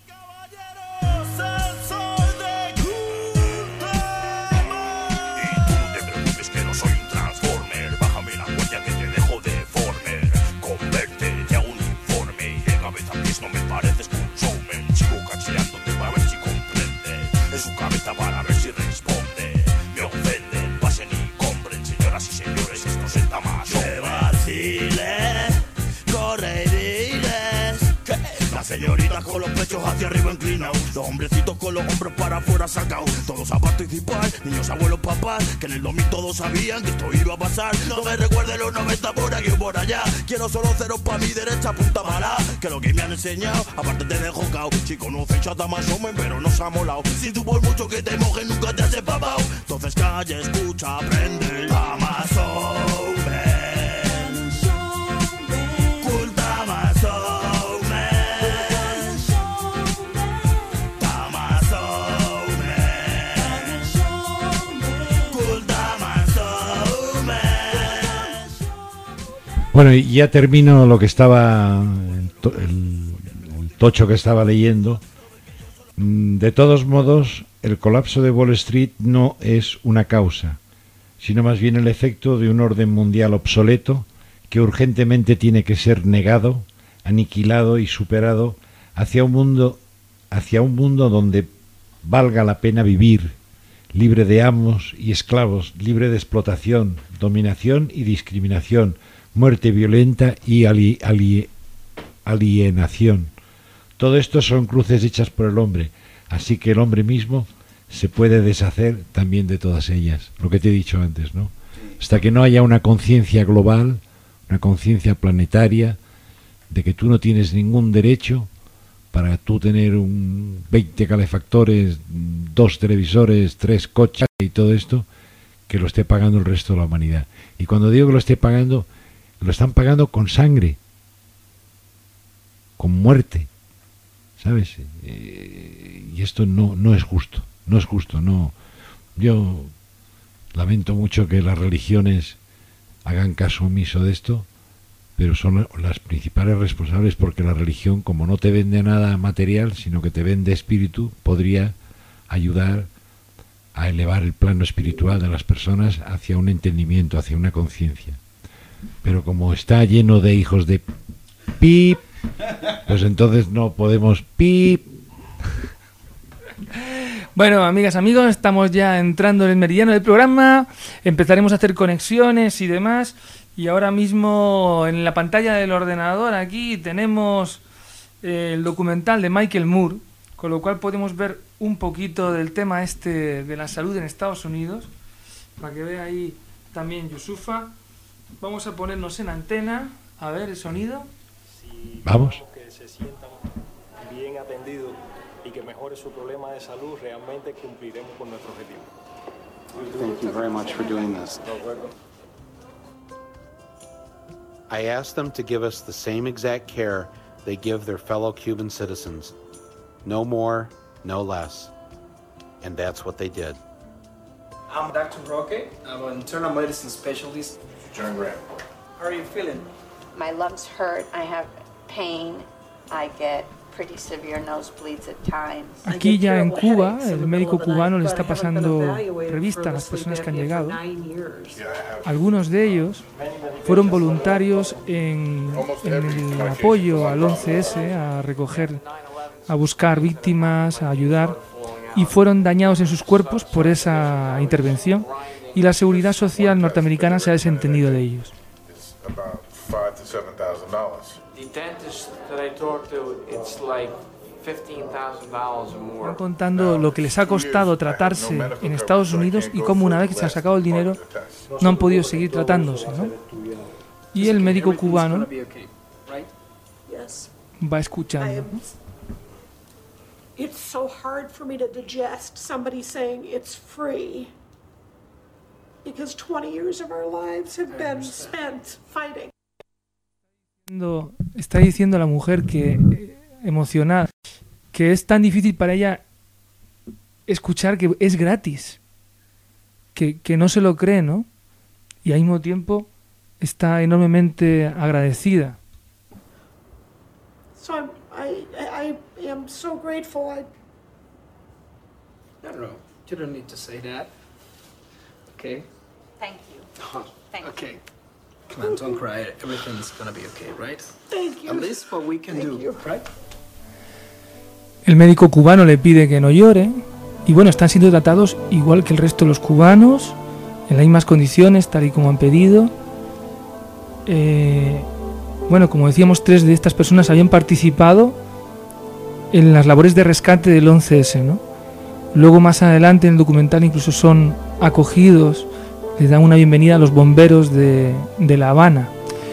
Para ver si responde. Me ofenden, pasen y compren, señoras y señores, esto senta más. Que vacile, corre y diles que la señorita con los pechos hacia arriba inclinados, los hombrecitos con los hombros para afuera sacados, todos a participar, niños, abuelos, papás, que en el dos mil todos sabían que esto iba a pasar. No me recuerden los noventa por aquí o por allá, quiero solo ceros pa' mi derecha punta mala, que lo que me han enseñado, aparte te dejo cao, si conocen chata más o menos, pero no se ha molado. Si tú por mucho que te mojen nunca te has empapado, entonces calla, escucha, aprende. Más o menos, culta más o menos, ta más o menos, culta más o menos. Bueno, y ya termino lo que estaba, el, to- el, el tocho que estaba leyendo. De todos modos, el colapso de Wall Street no es una causa, sino más bien el efecto de un orden mundial obsoleto que urgentemente tiene que ser negado, aniquilado y superado hacia un mundo, hacia un mundo donde valga la pena vivir, libre de amos y esclavos, libre de explotación, dominación y discriminación, muerte violenta y ali- ali- alienación. Todo esto son cruces hechas por el hombre, así que el hombre mismo se puede deshacer también de todas ellas, lo que te he dicho antes, ¿no? Hasta que no haya una conciencia global, una conciencia planetaria, de que tú no tienes ningún derecho para tú tener un veinte calefactores, dos televisores, tres coches y todo esto, que lo esté pagando el resto de la humanidad. Y cuando digo que lo esté pagando, lo están pagando con sangre, con muerte, ¿sabes? Eh, y esto no, no es justo, no es justo, no. Yo lamento mucho que las religiones hagan caso omiso de esto, pero son las principales responsables, porque la religión, como no te vende nada material, sino que te vende espíritu, podría ayudar a elevar el plano espiritual de las personas hacia un entendimiento, hacia una conciencia. pero como está lleno de hijos de pip, pues entonces no podemos pip. Bueno, amigas, amigos, estamos ya entrando en el meridiano del programa, empezaremos a hacer conexiones y demás, y ahora mismo en la pantalla del ordenador aquí tenemos eh, el documental de Michael Moore, con lo cual podemos ver un poquito del tema este de la salud en Estados Unidos, para que vea ahí también Yusufa. Vamos a ponernos en antena, a ver el sonido. Vamos. Que se sientan bien atendidos y que mejore su problema de salud, realmente cumpliremos con nuestro objetivo. Thank you very much for doing this. I asked them to give us the same exact care they give their fellow Cuban citizens. No more, no less. And that's what they did. I'm Doctor Roque. I'm an internal medicine specialist. John Graham. How are you feeling? My lungs hurt, I have pain, I get pretty severe nosebleeds at times. Aquí ya en Cuba, el médico cubano le está pasando revista a las personas que han llegado. Algunos de ellos fueron voluntarios en, en el apoyo al once ese, a recoger, a buscar víctimas, a ayudar, y fueron dañados en sus cuerpos por esa intervención, y la seguridad social norteamericana se ha desentendido de ellos. The dentist that I talked to, it's like fifteen thousand dollars or more. Están contando lo que les ha costado tratarse en Estados Unidos y cómo una vez que se ha sacado el dinero no han podido seguir tratándose, ¿no? Y el médico cubano va escuchando, ¿no? It's so hard for me to digest somebody saying it's free because twenty years of our lives have been spent fighting. Está diciendo la mujer que, eh, emocionada, que es tan difícil para ella escuchar que es gratis, que, que no se lo cree, ¿no? Y al mismo tiempo está enormemente agradecida. So I'm, I, I, I am so grateful. I... No, no, you don't need to say that. Okay? Thank you. Thank you. Okay. Come on, don't cry. Everything's gonna be okay, right? Thank you. At least what we can do, right? El médico cubano le pide que no llore y bueno, están siendo tratados igual que el resto de los cubanos, en las mismas condiciones, tal y como han pedido. Eh, bueno, como decíamos, tres de estas personas habían participado en las labores de rescate del once ese, ¿no? Luego más adelante en el documental incluso son acogidos, les dan una bienvenida a los bomberos de, de La Habana.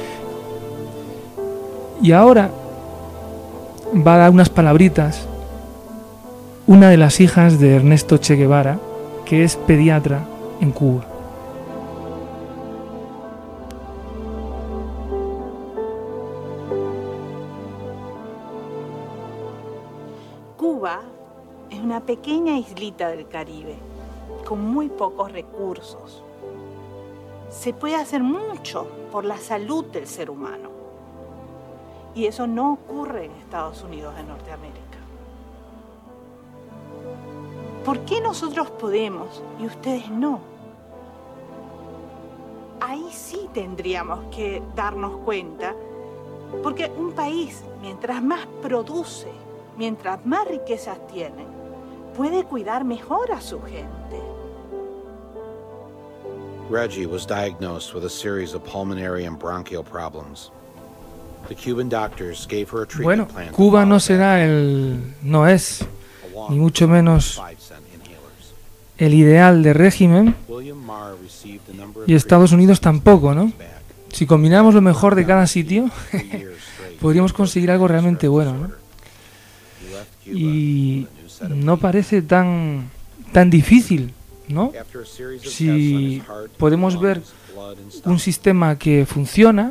Y ahora va a dar unas palabritas una de las hijas de Ernesto Che Guevara, que es pediatra en Cuba. Cuba es una pequeña islita del Caribe, con muy pocos recursos. Se puede hacer mucho por la salud del ser humano. Y eso no ocurre en Estados Unidos de Norteamérica. ¿Por qué nosotros podemos y ustedes no? Ahí sí tendríamos que darnos cuenta, porque un país, mientras más produce, mientras más riquezas tiene, puede cuidar mejor a su gente. Reggie was diagnosed with a series of pulmonary and bronchial problems. The Cuban doctors gave her a treatment Bueno, plan. Cuba no será el, no es, ni mucho menos el ideal de régimen, y Estados Unidos tampoco, ¿no? Si combinamos lo mejor de cada sitio, podríamos conseguir algo realmente bueno, ¿no? Y no parece tan, tan difícil, ¿no? Si podemos ver un sistema que funciona,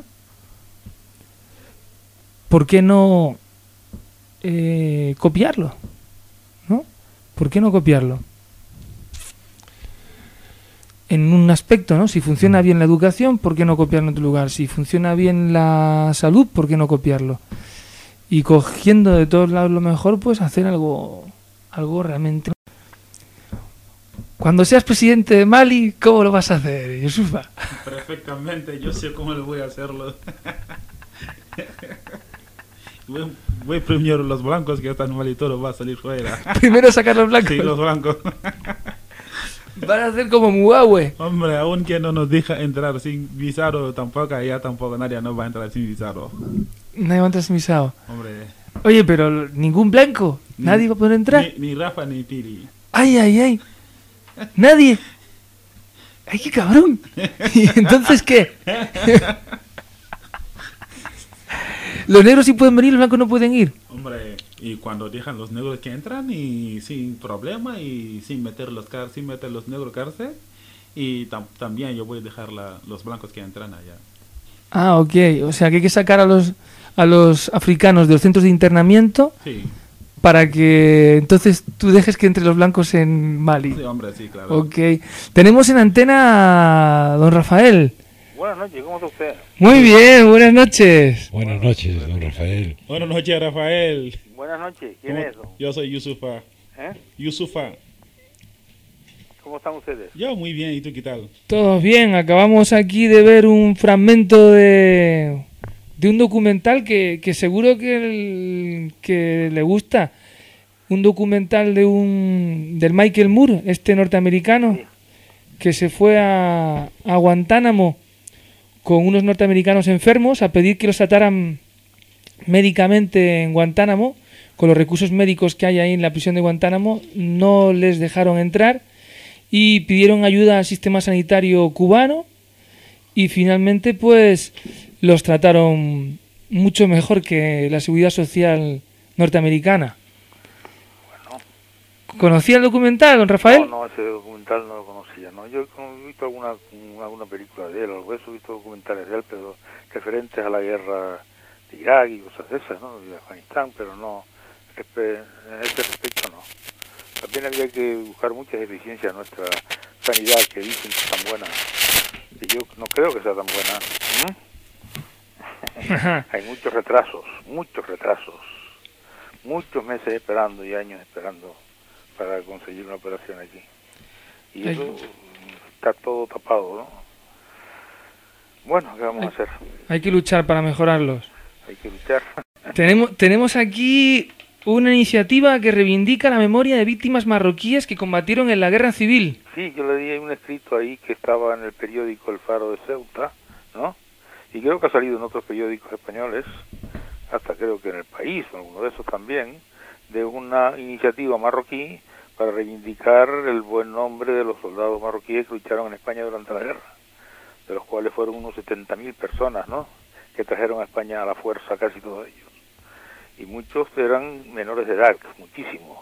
¿por qué no eh, copiarlo? ¿No? ¿Por qué no copiarlo? En un aspecto, ¿no? Si funciona bien la educación, ¿por qué no copiarlo en otro lugar? Si funciona bien la salud, ¿por qué no copiarlo? Y cogiendo de todos lados lo mejor, pues hacer algo, algo realmente... Cuando seas presidente de Mali, ¿cómo lo vas a hacer, Yusufa? Perfectamente, yo sé cómo lo voy a hacerlo. Voy, voy primero los blancos que están mal y todo va a salir fuera. Primero sacar los blancos. Sí, los blancos. Van a hacer como Mugabe. Hombre, aún que no nos deja entrar sin visado, tampoco, allá tampoco nadie nos va a entrar sin visado. Nadie va a entrar sin visado. Hombre. Oye, pero ningún blanco. Ni, Nadie va a poder entrar. Ni, ni Rafa ni Piri. Ay, ay, ay. Nadie. Ay, qué cabrón. ¿Y entonces qué? Los negros sí pueden venir, los blancos no pueden ir. Hombre, y cuando dejan los negros que entran y sin problema y sin meter los car sin meter los negros cárcel, y tam también yo voy a dejar la, los blancos que entran allá. Ah, ok. O sea que hay que sacar a los a los africanos de los centros de internamiento. Sí. Para que entonces tú dejes que entre los blancos en Mali. Sí, hombre, sí, claro. Ok. Tenemos en antena a don Rafael. Buenas noches, ¿cómo está usted? Muy bien, buenas noches. Buenas noches, don Rafael. Buenas noches, Rafael. Buenas noches, ¿quién es eso? Yo soy Yusufa. ¿Eh? Yusufa. ¿Cómo están ustedes? Yo muy bien, ¿y tú qué tal? Todos bien, acabamos aquí de ver un fragmento de, de un documental que, que seguro que, el, que le gusta. Un documental de un del Michael Moore, este norteamericano, sí, que se fue a, a Guantánamo con unos norteamericanos enfermos a pedir que los trataran médicamente en Guantánamo. Con los recursos médicos que hay ahí en la prisión de Guantánamo no les dejaron entrar y pidieron ayuda al sistema sanitario cubano y finalmente pues los trataron mucho mejor que la seguridad social norteamericana. Bueno. ¿Conocía el documental, don Rafael? No, no, ese documental no lo conocía, ¿no? Yo he visto alguna, alguna película de él, algo de eso, he visto documentales de él, pero referentes a la guerra de Irak y cosas de esas, ¿no? De Afganistán, pero no, en este respecto no. También había que buscar muchas deficiencias en nuestra sanidad que dicen que es tan buena, que yo no creo que sea tan buena. ¿Mm? Hay muchos retrasos, muchos retrasos, muchos meses esperando y años esperando para conseguir una operación aquí. Y eso Ay. está todo tapado, ¿no? Bueno, ¿qué vamos Ay. a hacer? Hay que luchar para mejorarlos. Hay que luchar. Tenemos, tenemos aquí una iniciativa que reivindica la memoria de víctimas marroquíes que combatieron en la guerra civil. Sí, yo le di un escrito ahí que estaba en el periódico El Faro de Ceuta, ¿no? Y creo que ha salido en otros periódicos españoles, hasta creo que en El País, o alguno de esos también, de una iniciativa marroquí para reivindicar el buen nombre de los soldados marroquíes que lucharon en España durante la guerra, de los cuales fueron unos setenta mil personas, ¿no?, que trajeron a España a la fuerza, casi todos ellos. Y muchos eran menores de edad, muchísimos.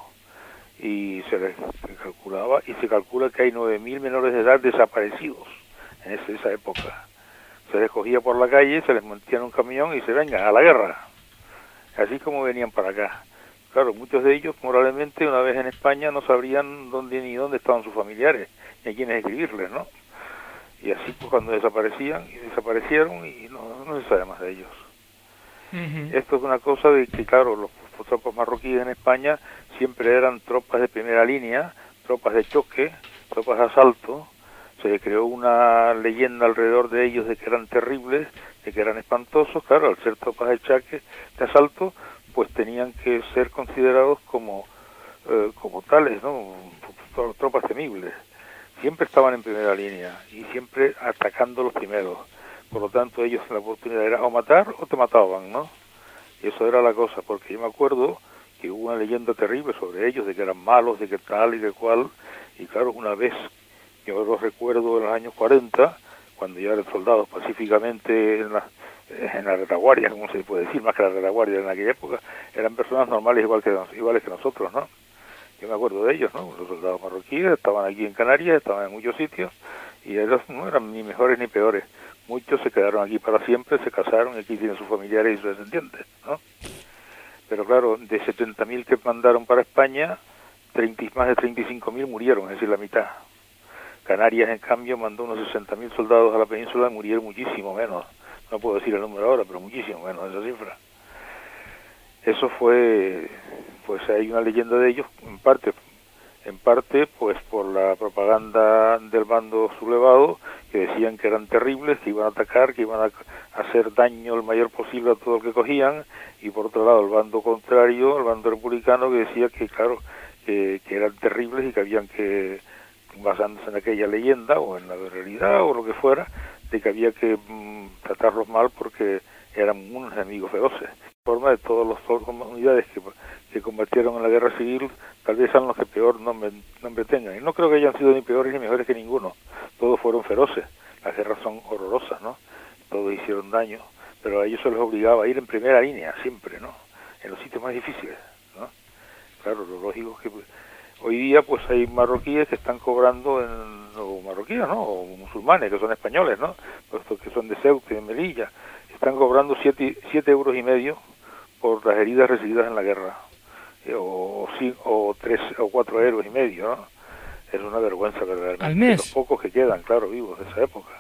Y se les calculaba, y se calcula que hay nueve mil menores de edad desaparecidos en esa, esa época. Se les cogía por la calle, se les montían en un camión y se vengan a la guerra. Así como venían para acá. Claro, muchos de ellos, probablemente, una vez en España, no sabrían dónde ni dónde estaban sus familiares, ni a quiénes escribirles, ¿no? Y así, pues, cuando desaparecían, y desaparecieron, y no, no se sabe más de ellos. Uh-huh. Esto es una cosa de que, claro, los, los tropas marroquíes en España siempre eran tropas de primera línea, tropas de choque, tropas de asalto. Se creó una leyenda alrededor de ellos de que eran terribles, de que eran espantosos. Claro, al ser tropas de choque, de asalto, pues tenían que ser considerados como, eh, como tales, ¿no? Tropas temibles. Siempre estaban en primera línea y siempre atacando los primeros. Por lo tanto, ellos la oportunidad era o matar o te mataban, ¿no? Y eso era la cosa, porque yo me acuerdo que hubo una leyenda terrible sobre ellos, de que eran malos, de que tal y de cual. Y claro, una vez, yo los recuerdo en los años cuarenta, cuando ya eran soldados pacíficamente en la, en la retaguardia, como se puede decir, más que la retaguardia en aquella época, eran personas normales igual que, iguales que nosotros, ¿no? Yo me acuerdo de ellos, ¿no? Los soldados marroquíes estaban aquí en Canarias, estaban en muchos sitios, y ellos no eran ni mejores ni peores. Muchos se quedaron aquí para siempre, se casaron, y aquí tienen sus familiares y sus descendientes, ¿no? Pero claro, de setenta mil que mandaron para España, treinta, más de treinta y cinco mil murieron, es decir, la mitad. Canarias, en cambio, mandó unos sesenta mil soldados a la península y murieron muchísimo menos. No puedo decir el número ahora, pero muchísimo menos esa cifra. Eso fue, pues hay una leyenda de ellos, en parte en parte pues por la propaganda del bando sublevado, que decían que eran terribles, que iban a atacar, que iban a hacer daño el mayor posible a todo el que cogían, y por otro lado el bando contrario, el bando republicano, que decía que claro, que, que eran terribles y que habían que, basándose en aquella leyenda o en la realidad o lo que fuera, de que había que mmm, tratarlos mal porque eran unos enemigos feroces. Forma de todas las comunidades que, que combatieron en la guerra civil, tal vez sean los que peor nombre, nombre tengan. Y no creo que hayan sido ni peores ni mejores que ninguno. Todos fueron feroces. Las guerras son horrorosas, ¿no? Todos hicieron daño, pero a ellos se les obligaba a ir en primera línea, siempre, ¿no? En los sitios más difíciles, ¿no? Claro, lo lógico es que hoy día pues hay marroquíes que están cobrando, en, o marroquíes, ¿no? O musulmanes, que son españoles, ¿no? Puestos que son de Ceuta y de Melilla, están cobrando siete, siete euros y medio por las heridas recibidas en la guerra, eh, o, o, o tres o cuatro euros y medio, ¿no? Es una vergüenza verdaderamente. ¿Al mes? Los pocos que quedan, claro, vivos de esa época.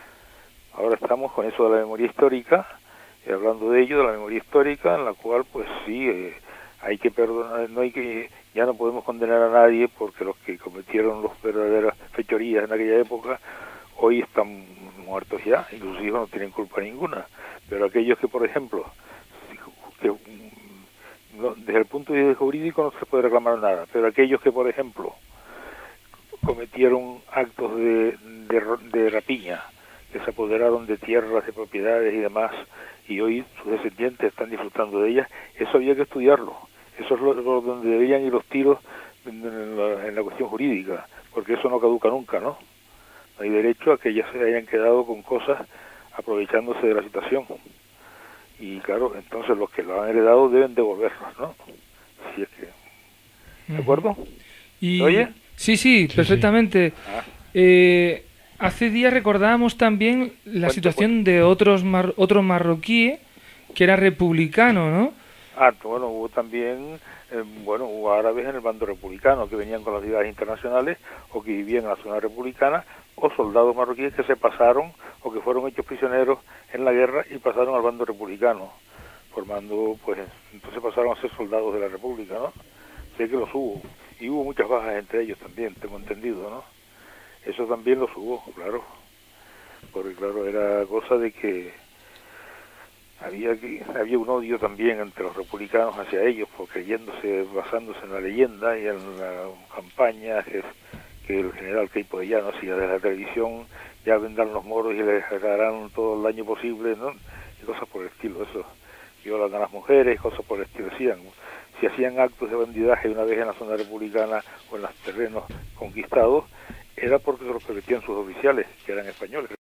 Ahora estamos con eso de la memoria histórica, y hablando de ello, de la memoria histórica, en la cual, pues sí, eh, hay que perdonar, no hay que, ya no podemos condenar a nadie, porque los que cometieron las verdaderas fechorías en aquella época, hoy están muertos ya, y sus hijos no tienen culpa ninguna. Pero aquellos que, por ejemplo, que, no, desde el punto de vista jurídico no se puede reclamar nada, pero aquellos que, por ejemplo, cometieron actos de, de, de rapiña, que se apoderaron de tierras, de propiedades y demás, y hoy sus descendientes están disfrutando de ellas, eso había que estudiarlo. Eso es lo, lo donde deberían ir los tiros en, en, la, en la cuestión jurídica, porque eso no caduca nunca, ¿no? No hay derecho a que ellas se hayan quedado con cosas aprovechándose de la situación. Y claro, entonces los que lo han heredado deben devolverlos, ¿no? Si es que... ¿De acuerdo? Y... ¿Oye? Sí, sí, perfectamente. Sí. Ah. Eh, hace días recordábamos también la Cuento, situación cuento. de otros mar otro marroquí que era republicano, ¿no? Ah, bueno, hubo también, eh, bueno, hubo árabes en el bando republicano que venían con las ciudades internacionales o que vivían en la zona republicana, o soldados marroquíes que se pasaron o que fueron hechos prisioneros en la guerra y pasaron al bando republicano, formando, pues, entonces pasaron a ser soldados de la República, ¿no? Sé que los hubo, y hubo muchas bajas entre ellos también, tengo entendido, ¿no? Eso también los hubo, claro, porque claro, era cosa de que había que había un odio también entre los republicanos hacia ellos, porque creyéndose, basándose en la leyenda y en la campaña que, que el general Queipo de Llano hacía desde la televisión, ya vendrán los moros y les harán todo el daño posible, ¿no? Y cosas por el estilo, eso, violan a las mujeres, cosas por el estilo, decían. Si hacían actos de bandidaje una vez en la zona republicana o en los terrenos conquistados, era porque se los permitían sus oficiales, que eran españoles,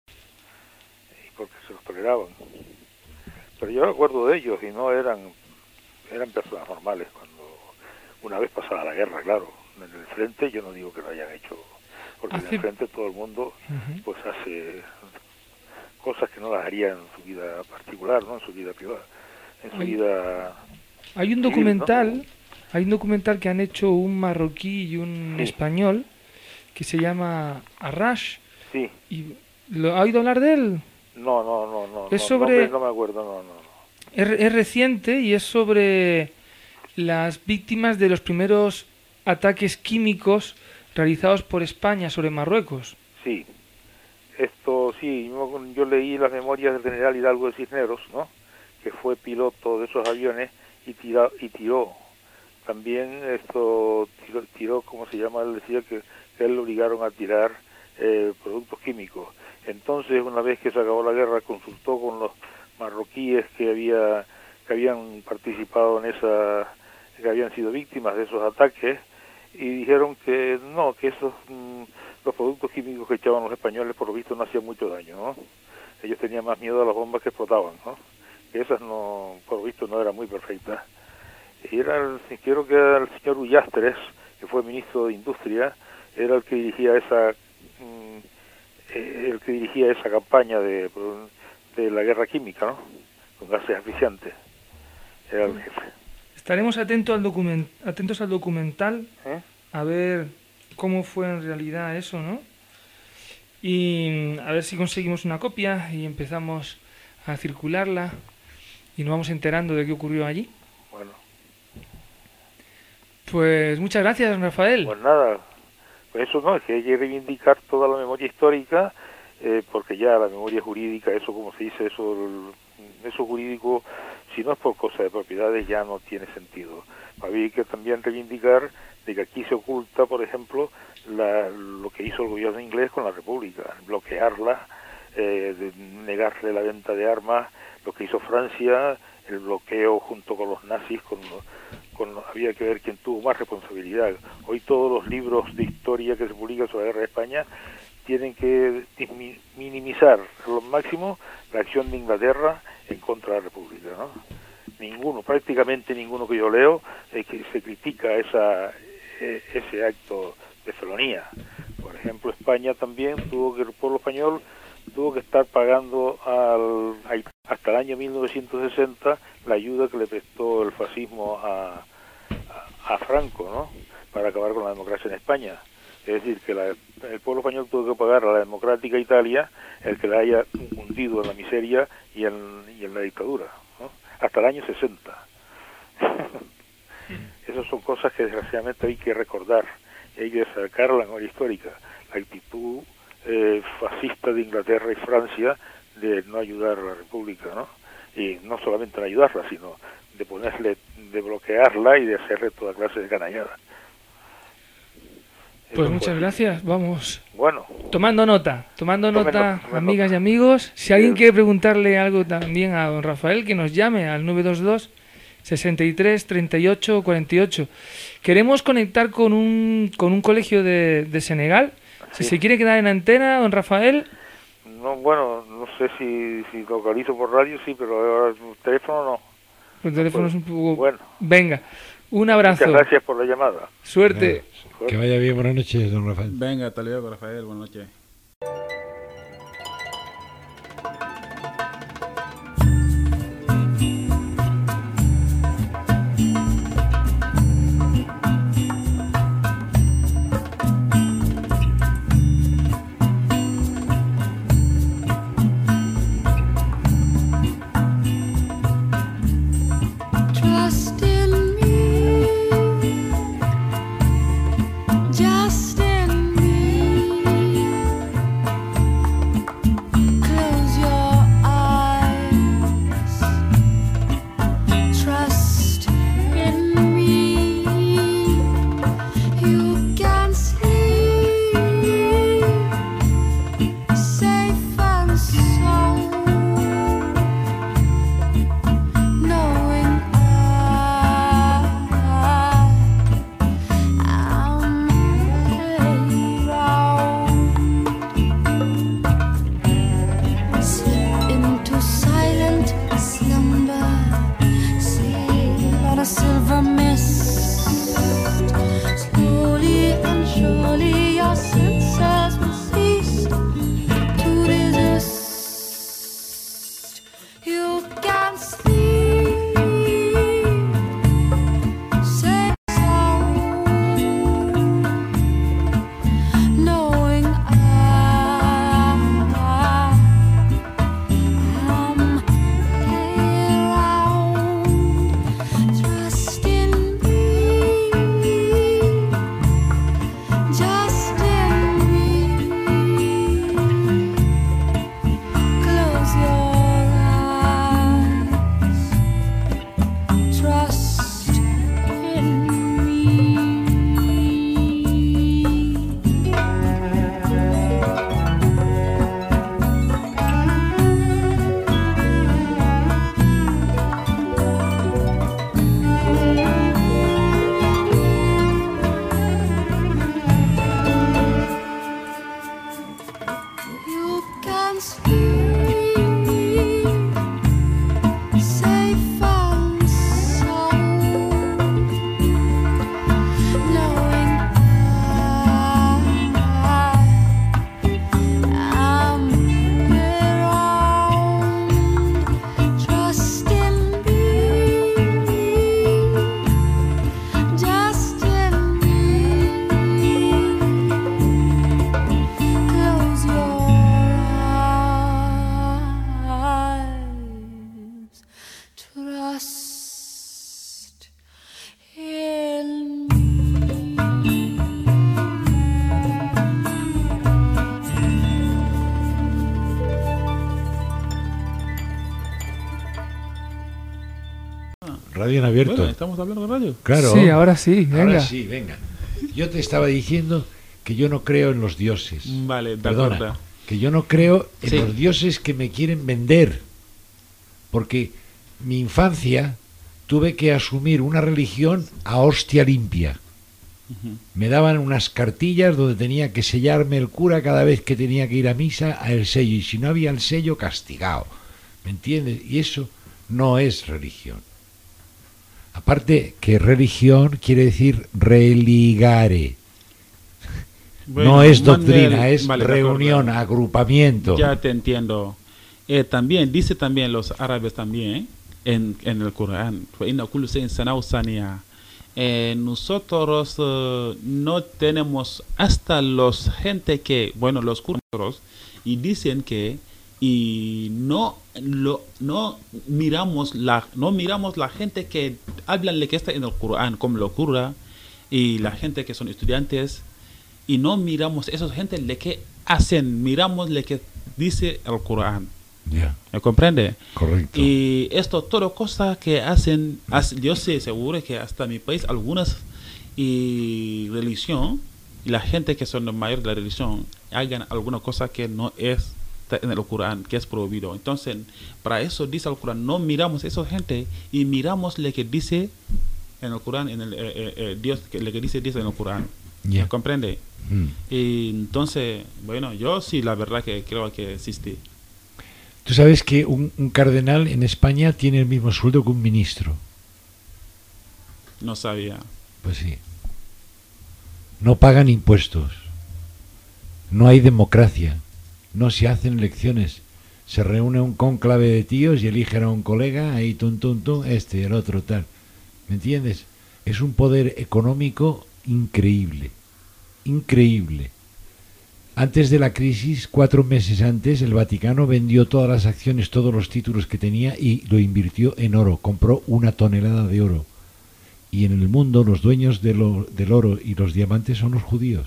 y porque se los toleraban. Pero yo recuerdo de ellos, y no eran eran personas normales cuando una vez pasada la guerra, claro. En el frente yo no digo que lo hayan hecho, porque Hace... en el frente todo el mundo uh-huh. pues hace cosas que no las haría en su vida particular, ¿no? En su vida privada, en su hay, vida hay un documental, civil, ¿no? Hay un documental que han hecho un marroquí y un sí. español que se llama Arrash. Sí. Y ¿lo ha oído hablar de él? No, no, no, no. Es no, sobre... no, no me acuerdo, no, no. Es, es reciente y es sobre las víctimas de los primeros ataques químicos realizados por España sobre Marruecos. Sí. Esto, sí, yo, yo leí las memorias del general Hidalgo de Cisneros, ¿no? Que fue piloto de esos aviones y, tira, y tiró. También esto tiró, tiró, ¿cómo se llama? Él decía que, que él lo obligaron a tirar eh, productos químicos. Entonces, una vez que se acabó la guerra, consultó con los marroquíes que había que habían participado en esa, que habían sido víctimas de esos ataques, y dijeron que no, que esos mmm, los productos químicos que echaban los españoles por lo visto no hacían mucho daño, ¿no? Ellos tenían más miedo a las bombas que explotaban, ¿no? Que esas no, por lo visto no eran muy perfectas. Y era el, creo que era el señor Ullastres, que fue ministro de Industria, era el que dirigía esa mmm, el que dirigía esa campaña de, de la guerra química, ¿no? Con gases asfixiantes. Era el jefe. Estaremos atentos al document atentos al documental, ¿Eh? A ver cómo fue en realidad eso, ¿no? Y a ver si conseguimos una copia y empezamos a circularla y nos vamos enterando de qué ocurrió allí. Bueno. Pues muchas gracias, Rafael. Pues nada, pues eso no, es que hay que reivindicar toda la memoria histórica, eh, porque ya la memoria jurídica, eso como se dice, eso, el- eso jurídico, si no es por cosa de propiedades, ya no tiene sentido. Había que también reivindicar de que aquí se oculta, por ejemplo, la, lo que hizo el gobierno inglés con la República, bloquearla, eh, de negarle la venta de armas, lo que hizo Francia, el bloqueo junto con los nazis, con, con había que ver quién tuvo más responsabilidad. Hoy todos los libros de historia que se publican sobre la guerra de España tienen que dismi- minimizar a lo máximo la acción de Inglaterra en contra de la República, ¿no? Ninguno, prácticamente ninguno que yo leo, eh, que se critica esa eh, ese acto de felonía. Por ejemplo, España también tuvo que, el pueblo español tuvo que estar pagando al, a- hasta el año mil novecientos sesenta la ayuda que le prestó el fascismo a, a, a Franco, ¿no? Para acabar con la democracia en España. Es decir, que la, el pueblo español tuvo que pagar a la democrática Italia el que la haya hundido en la miseria y en, y en la dictadura, ¿no? Hasta el año sesenta. Esas son cosas que desgraciadamente hay que recordar, hay que sacar la memoria histórica, la actitud eh, fascista de Inglaterra y Francia de no ayudar a la República, ¿no? Y no solamente no ayudarla, sino de ponerle, de bloquearla y de hacerle toda clase de canallada. Pues Eso muchas fue. gracias, vamos. Bueno. Tomando nota, tomando Tomen nota, nota, tomen amigas y amigos. Si alguien quiere preguntarle algo también a don Rafael, que nos llame al nueve dos dos, sesenta y tres, treinta y ocho, cuarenta y ocho. Queremos conectar con un, con un colegio de, de Senegal. Si se quiere quedar en antena, don Rafael. No, bueno, no sé si, si localizo por radio, sí, pero ahora el teléfono no. El teléfono es un poco... Bueno. Venga, un abrazo. Muchas gracias por la llamada. Suerte. Que vaya bien, buenas noches, don Rafael. Venga, hasta luego, Rafael, buenas noches. Trust in me, just in me. Close your eyes. Trust in me. You can sleep safe and sound, knowing I am radio en abierto. Bueno, estamos hablando de radio. Claro. Sí, ahora sí, venga. Ahora sí, venga. Yo te estaba diciendo que yo no creo en los dioses. Vale, de Perdona, acuerdo. que yo no creo en Sí. los dioses que me quieren vender. Porque mi infancia tuve que asumir una religión a hostia limpia. Ujú. Me daban unas cartillas donde tenía que sellarme el cura cada vez que tenía que ir a misa a el sello, y si no había el sello, castigado. ¿Me entiendes? Y eso no es religión. Aparte que religión quiere decir religare. Bueno, no es Manuel, doctrina, es vale, de reunión, acuerdo. agrupamiento. Ya te entiendo. Eh, también dice también los árabes también en, en el Corán. "Fa-inna kullu shay'in sana'u sani'a". Eh, nosotros eh, no tenemos hasta los gente que, bueno, los cursos, y dicen que y no lo no miramos la no miramos la gente que hablan de que está en el Corán como locura, y la gente que son estudiantes, y no miramos esa gente le que hacen, miramos lo que dice el Corán. Ya. ¿Me comprende? Correcto. Y esto, todo cosas que hacen, hace- yo sé seguro que hasta mi país, algunas y religión, y la gente que son mayores de la religión, hagan alguna cosa que no es en el Corán, que es prohibido. Entonces, para eso dice el Corán, no miramos a esa gente y miramos lo que dice en el Corán, en el, eh, eh, eh, Dios, que, lo que dice Dios en el Corán. Ya. ¿Me comprende? Mm. Y entonces, bueno, yo sí, la verdad que creo que existe. Tú sabes que un, un cardenal en España tiene el mismo sueldo que un ministro. No sabía. Pues sí. No pagan impuestos. No hay democracia. No se hacen elecciones. Se reúne un cónclave de tíos y eligen a un colega, ahí tum tum tum, este, el otro, tal. ¿Me entiendes? Es un poder económico increíble. Increíble. Antes de la crisis, cuatro meses antes, el Vaticano vendió todas las acciones, todos los títulos que tenía y lo invirtió en oro. Compró una tonelada de oro. Y en el mundo los dueños de lo- del oro y los diamantes son los judíos.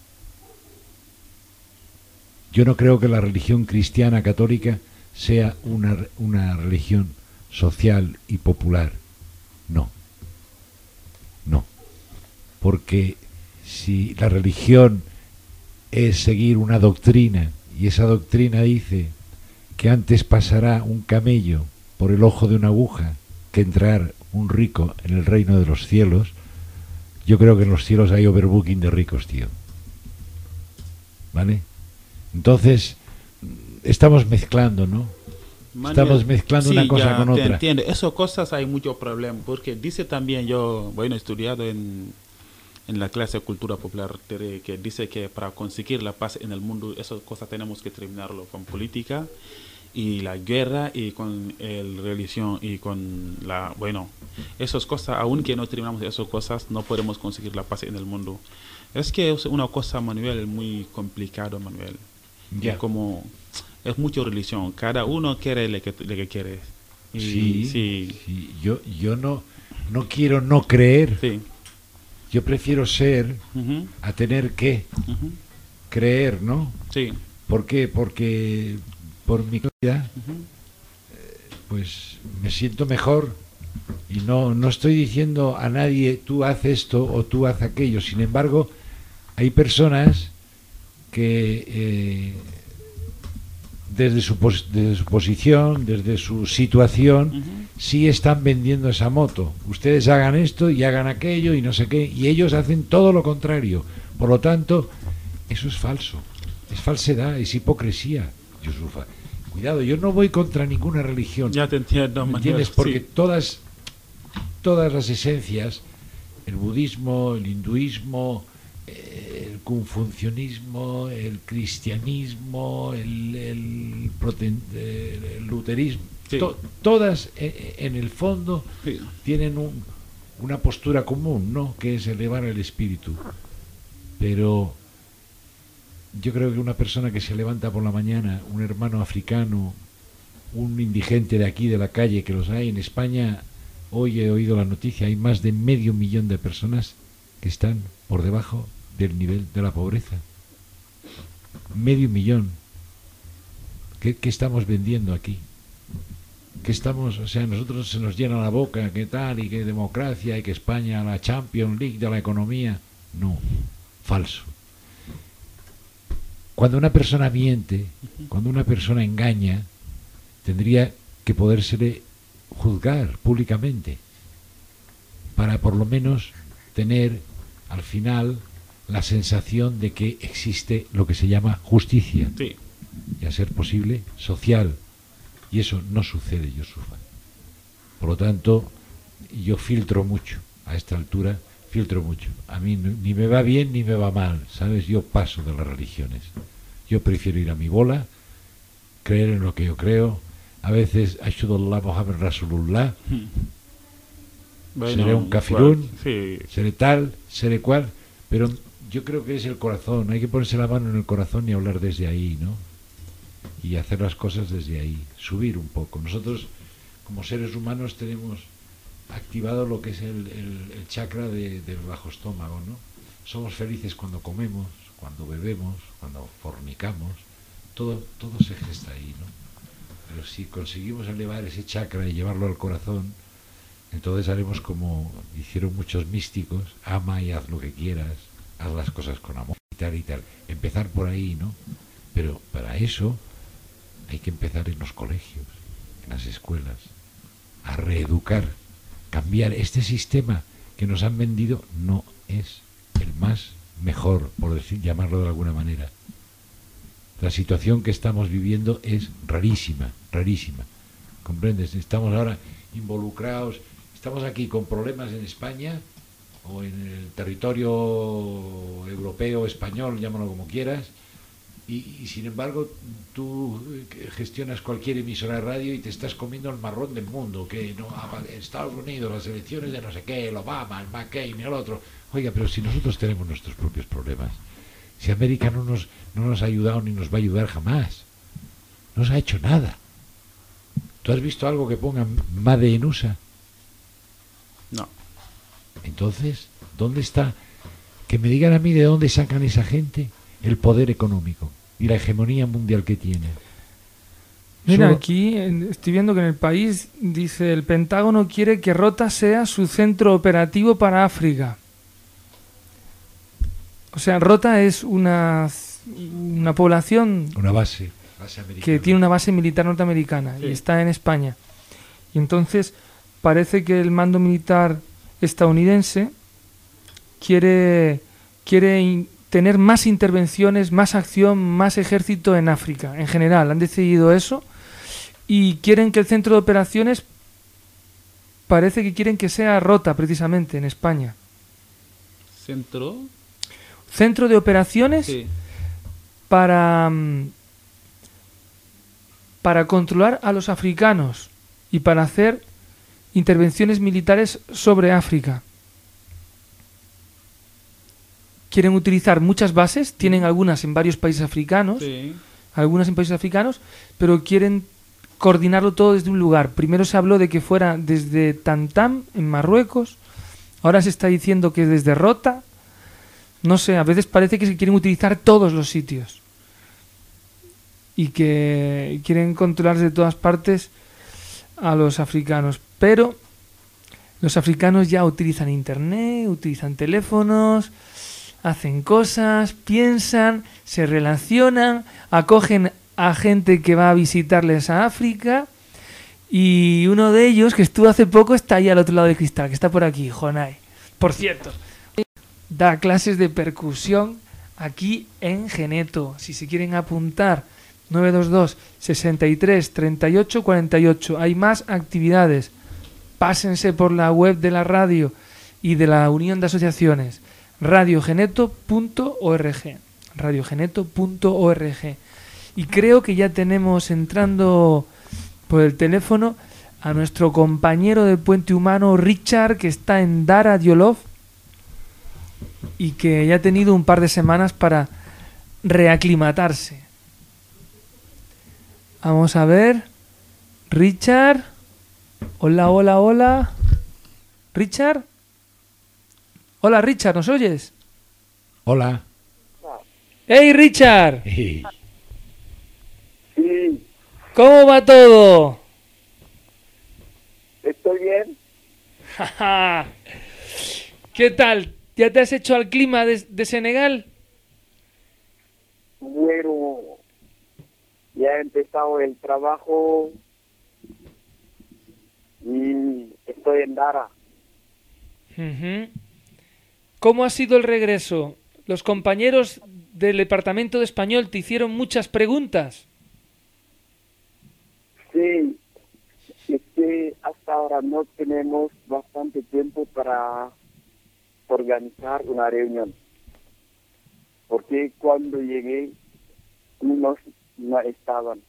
Yo no creo que la religión cristiana católica sea una, una religión social y popular. No. No. Porque si la religión es seguir una doctrina, y esa doctrina dice que antes pasará un camello por el ojo de una aguja que entrar un rico en el reino de los cielos, yo creo que en los cielos hay overbooking de ricos, tío. ¿Vale? Entonces, estamos mezclando, ¿no? Manuel, Estamos mezclando sí, una cosa ya con te otra. entiendo. Esas cosas hay mucho problema, porque dice también, yo, bueno, he estudiado en, en la clase de cultura popular, de- que dice que para conseguir la paz en el mundo, esas cosas tenemos que terminarlo con política y la guerra y con el religión y con la, bueno, esas cosas, aunque no terminamos esas cosas, no podemos conseguir la paz en el mundo. Es que es una cosa, Manuel, muy complicado, Manuel. Ya. Es como, es mucha religión, cada uno quiere lo que, lo que quiere. Y Sí, sí. sí. Yo, yo no, no quiero no creer. Sí. Yo prefiero ser Ujú. a tener que Ujú. creer, ¿no? Sí. ¿Por qué? Porque por mi vida, Ujú. pues me siento mejor y no, no estoy diciendo a nadie tú haz esto o tú haz aquello. Sin embargo, hay personas que eh, desde, su pos- desde su posición, desde su situación, Ujú. sí están vendiendo esa moto. Ustedes hagan esto y hagan aquello y no sé qué, y ellos hacen todo lo contrario. Por lo tanto, eso es falso, es falsedad, es hipocresía, Yusufa. Cuidado, yo no voy contra ninguna religión. Ya te entiendo, ¿Me Manuel, entiendes? Porque sí. todas, todas las esencias, el budismo, el hinduismo, eh, el confucianismo, el cristianismo, el, el proten- eh, el luterismo, Sí. to- todas eh, en el fondo Sí. tienen un- una postura común, ¿no? Que es elevar el espíritu. Pero yo creo que una persona que se levanta por la mañana, un hermano africano, un indigente de aquí de la calle, que los hay en España, hoy he oído la noticia, hay más de medio millón de personas que están por debajo del nivel de la pobreza. Medio millón. ¿Qué, qué estamos vendiendo aquí? que estamos, o sea, nosotros se nos llena la boca, que tal, y que democracia, y que España, la Champions League de la economía. No, falso. Cuando una persona miente, cuando una persona engaña, tendría que podérsele juzgar públicamente, para por lo menos tener al final la sensación de que existe lo que se llama justicia, sí. y a ser posible social, y eso no sucede, Yosufa. Por lo tanto, yo filtro mucho a esta altura, filtro mucho. A mí no- ni me va bien ni me va mal, ¿sabes? Yo paso de las religiones. Yo prefiero ir a mi bola, creer en lo que yo creo. A veces, Ashhadullah Muhammad Rasulullah, Bueno, seré un kafirún, cual- sí. seré tal, seré cual, pero yo creo que es el corazón. Hay que ponerse la mano en el corazón y hablar desde ahí, ¿no? Y hacer las cosas desde ahí, subir un poco. Nosotros, como seres humanos, tenemos activado lo que es el, el- el chakra de- del bajo estómago, ¿no? Somos felices cuando comemos, cuando bebemos, cuando fornicamos, todo, todo se gesta ahí, ¿no? Pero si conseguimos elevar ese chakra y llevarlo al corazón, entonces haremos como hicieron muchos místicos: ama y haz lo que quieras, haz las cosas con amor y tal y tal. Empezar por ahí, ¿no? Pero para eso hay que empezar en los colegios, en las escuelas, a reeducar, cambiar. Este sistema que nos han vendido no es el más mejor, por decir, llamarlo de alguna manera. La situación que estamos viviendo es rarísima, rarísima. ¿Comprendes? Estamos ahora involucrados, estamos aquí con problemas en España o en el territorio europeo, español, llámalo como quieras, y, y sin embargo tú eh, gestionas cualquier emisora de radio y te estás comiendo el marrón del mundo, que no, Estados Unidos, las elecciones de no sé qué, el Obama, el McCain, el otro. Oiga, pero si nosotros tenemos nuestros propios problemas, si América no nos, no nos ha ayudado ni nos va a ayudar jamás, no nos ha hecho nada. ¿Tú has visto algo que ponga Made in U S A? No. Entonces, ¿dónde está? Que me digan a mí de dónde sacan esa gente el poder económico y la hegemonía mundial que tienen. Mira, Solo- aquí en- estoy viendo que en el país dice: el Pentágono quiere que Rota sea su centro operativo para África. O sea, Rota es una, una población Una base, base americana. que tiene una base militar norteamericana Sí. y está en España. Y entonces parece que el mando militar estadounidense quiere, quiere in- tener más intervenciones, más acción, más ejército en África. En general, han decidido eso y quieren que el centro de operaciones, parece que quieren que sea Rota, precisamente, en España. Centro. Centro de operaciones Sí. para, mm, para controlar a los africanos y para hacer intervenciones militares sobre África. Quieren utilizar muchas bases, tienen algunas en varios países africanos, Sí. algunas en países africanos, pero quieren coordinarlo todo desde un lugar. Primero se habló de que fuera desde Tantam, en Marruecos, ahora se está diciendo que desde Rota. No sé, a veces parece que se quieren utilizar todos los sitios y que quieren controlar de todas partes a los africanos. Pero los africanos ya utilizan internet, utilizan teléfonos, hacen cosas, piensan, se relacionan, acogen a gente que va a visitarles a África, y uno de ellos, que estuvo hace poco, está ahí al otro lado del cristal, que está por aquí, Jonay. Por cierto, da clases de percusión aquí en Geneto. Si se quieren apuntar, nueve dos dos, sesenta y tres, treinta y ocho, cuarenta y ocho. Hay más actividades. Pásense por la web de la radio y de la Unión de Asociaciones, radiogeneto punto org. radiogeneto punto org. Y creo que ya tenemos entrando por el teléfono a nuestro compañero de Puente Humano, Richard, que está en Dara Djolof y que ya ha tenido un par de semanas para reaclimatarse. Vamos a ver. Richard. Hola, hola, hola. Richard. Hola, Richard, ¿nos oyes? Hola. ¡Hey, Richard! Hey. ¿Cómo va todo? Estoy bien. ¿Qué tal? ¿Ya te has hecho al clima de, de Senegal? Bueno, ya he empezado el trabajo y estoy en Dara. Ujú. ¿Cómo ha sido el regreso? Los compañeros del departamento de español te hicieron muchas preguntas. Sí, es que hasta ahora no tenemos bastante tiempo para organizar una reunión. Porque cuando llegué, unos no estaban.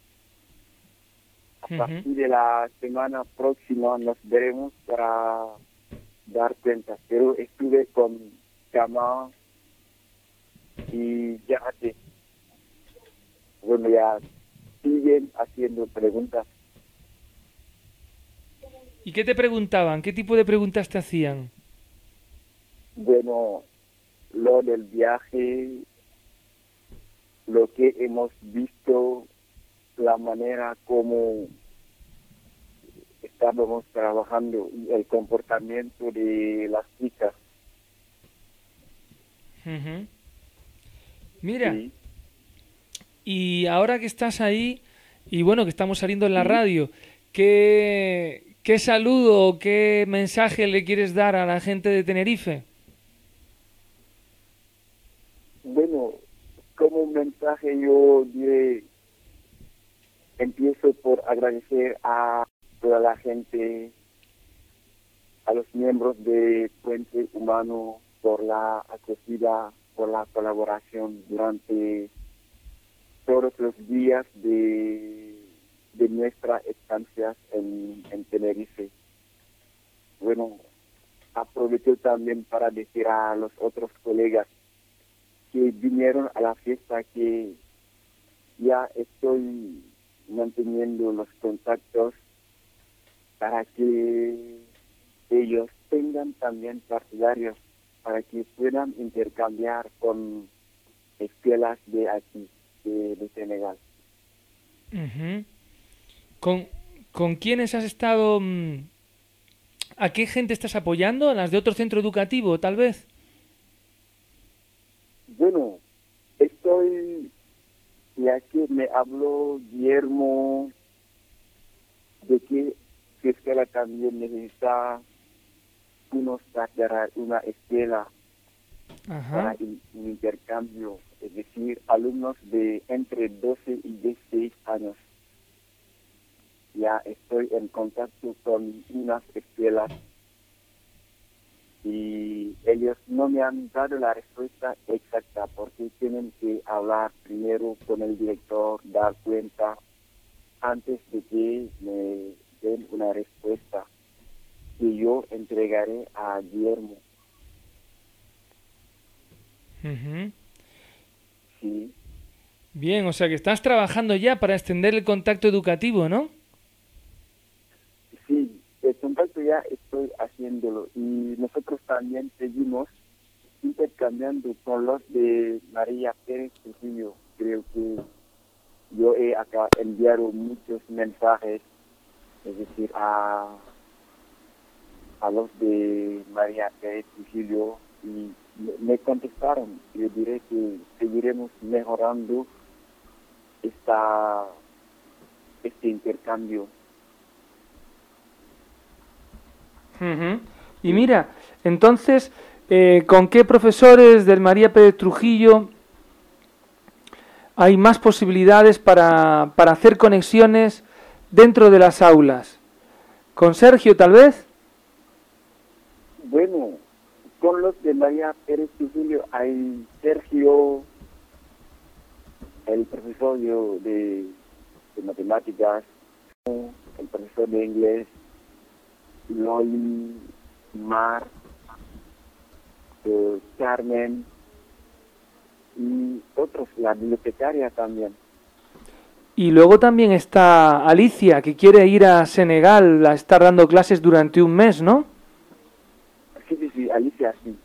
A Ujú. partir de la semana próxima nos veremos para dar cuenta. Pero estuve con Kama y Yate. Bueno, ya siguen haciendo preguntas. ¿Y qué te preguntaban? ¿Qué tipo de preguntas te hacían? Bueno, lo del viaje, lo que hemos visto, la manera como estábamos trabajando y el comportamiento de las chicas. Ujú. Mira, Sí. y ahora que estás ahí, y bueno, que estamos saliendo en la radio, ¿qué, qué saludo o qué mensaje le quieres dar a la gente de Tenerife? Bueno, como mensaje yo diré, empiezo por agradecer a toda la gente, a los miembros de Puente Humano por la acogida, por la colaboración durante todos los días de, de nuestra estancia en, en Tenerife. Bueno, aprovecho también para decir a los otros colegas que vinieron a la fiesta que ya estoy manteniendo los contactos para que ellos tengan también partidarios, para que puedan intercambiar con escuelas de aquí, de, de Senegal. Ujú. ¿Con, ¿Con quiénes has estado? mm, ¿A qué gente estás apoyando? ¿A las de otro centro educativo, tal vez? Bueno, estoy, ya que me habló Guillermo de que su escuela también necesita unos para una escuela Ajá. para in- un intercambio, es decir, alumnos de entre doce y dieciséis años. Ya estoy en contacto con unas escuelas y ellos no me han dado la respuesta exacta porque tienen que hablar primero con el director, dar cuenta antes de que me den una respuesta que yo entregaré a Guillermo. Ujú. Sí, Bien, o sea que estás trabajando ya para extender el contacto educativo, ¿no? sí, el contacto ya estoy haciéndolo y nosotros también seguimos intercambiando con los de María Pérez Trujillo. Creo que yo he acá enviado muchos mensajes, es decir, a, a los de María Pérez Trujillo y me, me contestaron. Yo diré que seguiremos mejorando esta, este intercambio. Ujú. Y mira, entonces, eh, ¿con qué profesores del María Pérez Trujillo hay más posibilidades para, para hacer conexiones dentro de las aulas? ¿Con Sergio, tal vez? Bueno, con los de María Pérez Trujillo hay Sergio, el profesor yo de, de matemáticas, el profesor de inglés, Loli, Mar, eh, Carmen y otros, la bibliotecaria también. Y luego también está Alicia, que quiere ir a Senegal a estar dando clases durante un mes, ¿no? Sí, sí, sí, Alicia, sí.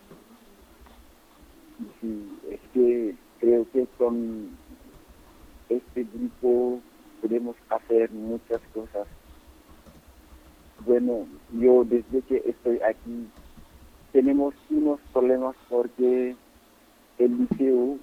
Sí, es que creo que con este grupo podemos hacer muchas cosas. Bueno, yo desde que estoy aquí tenemos unos problemas porque el liceo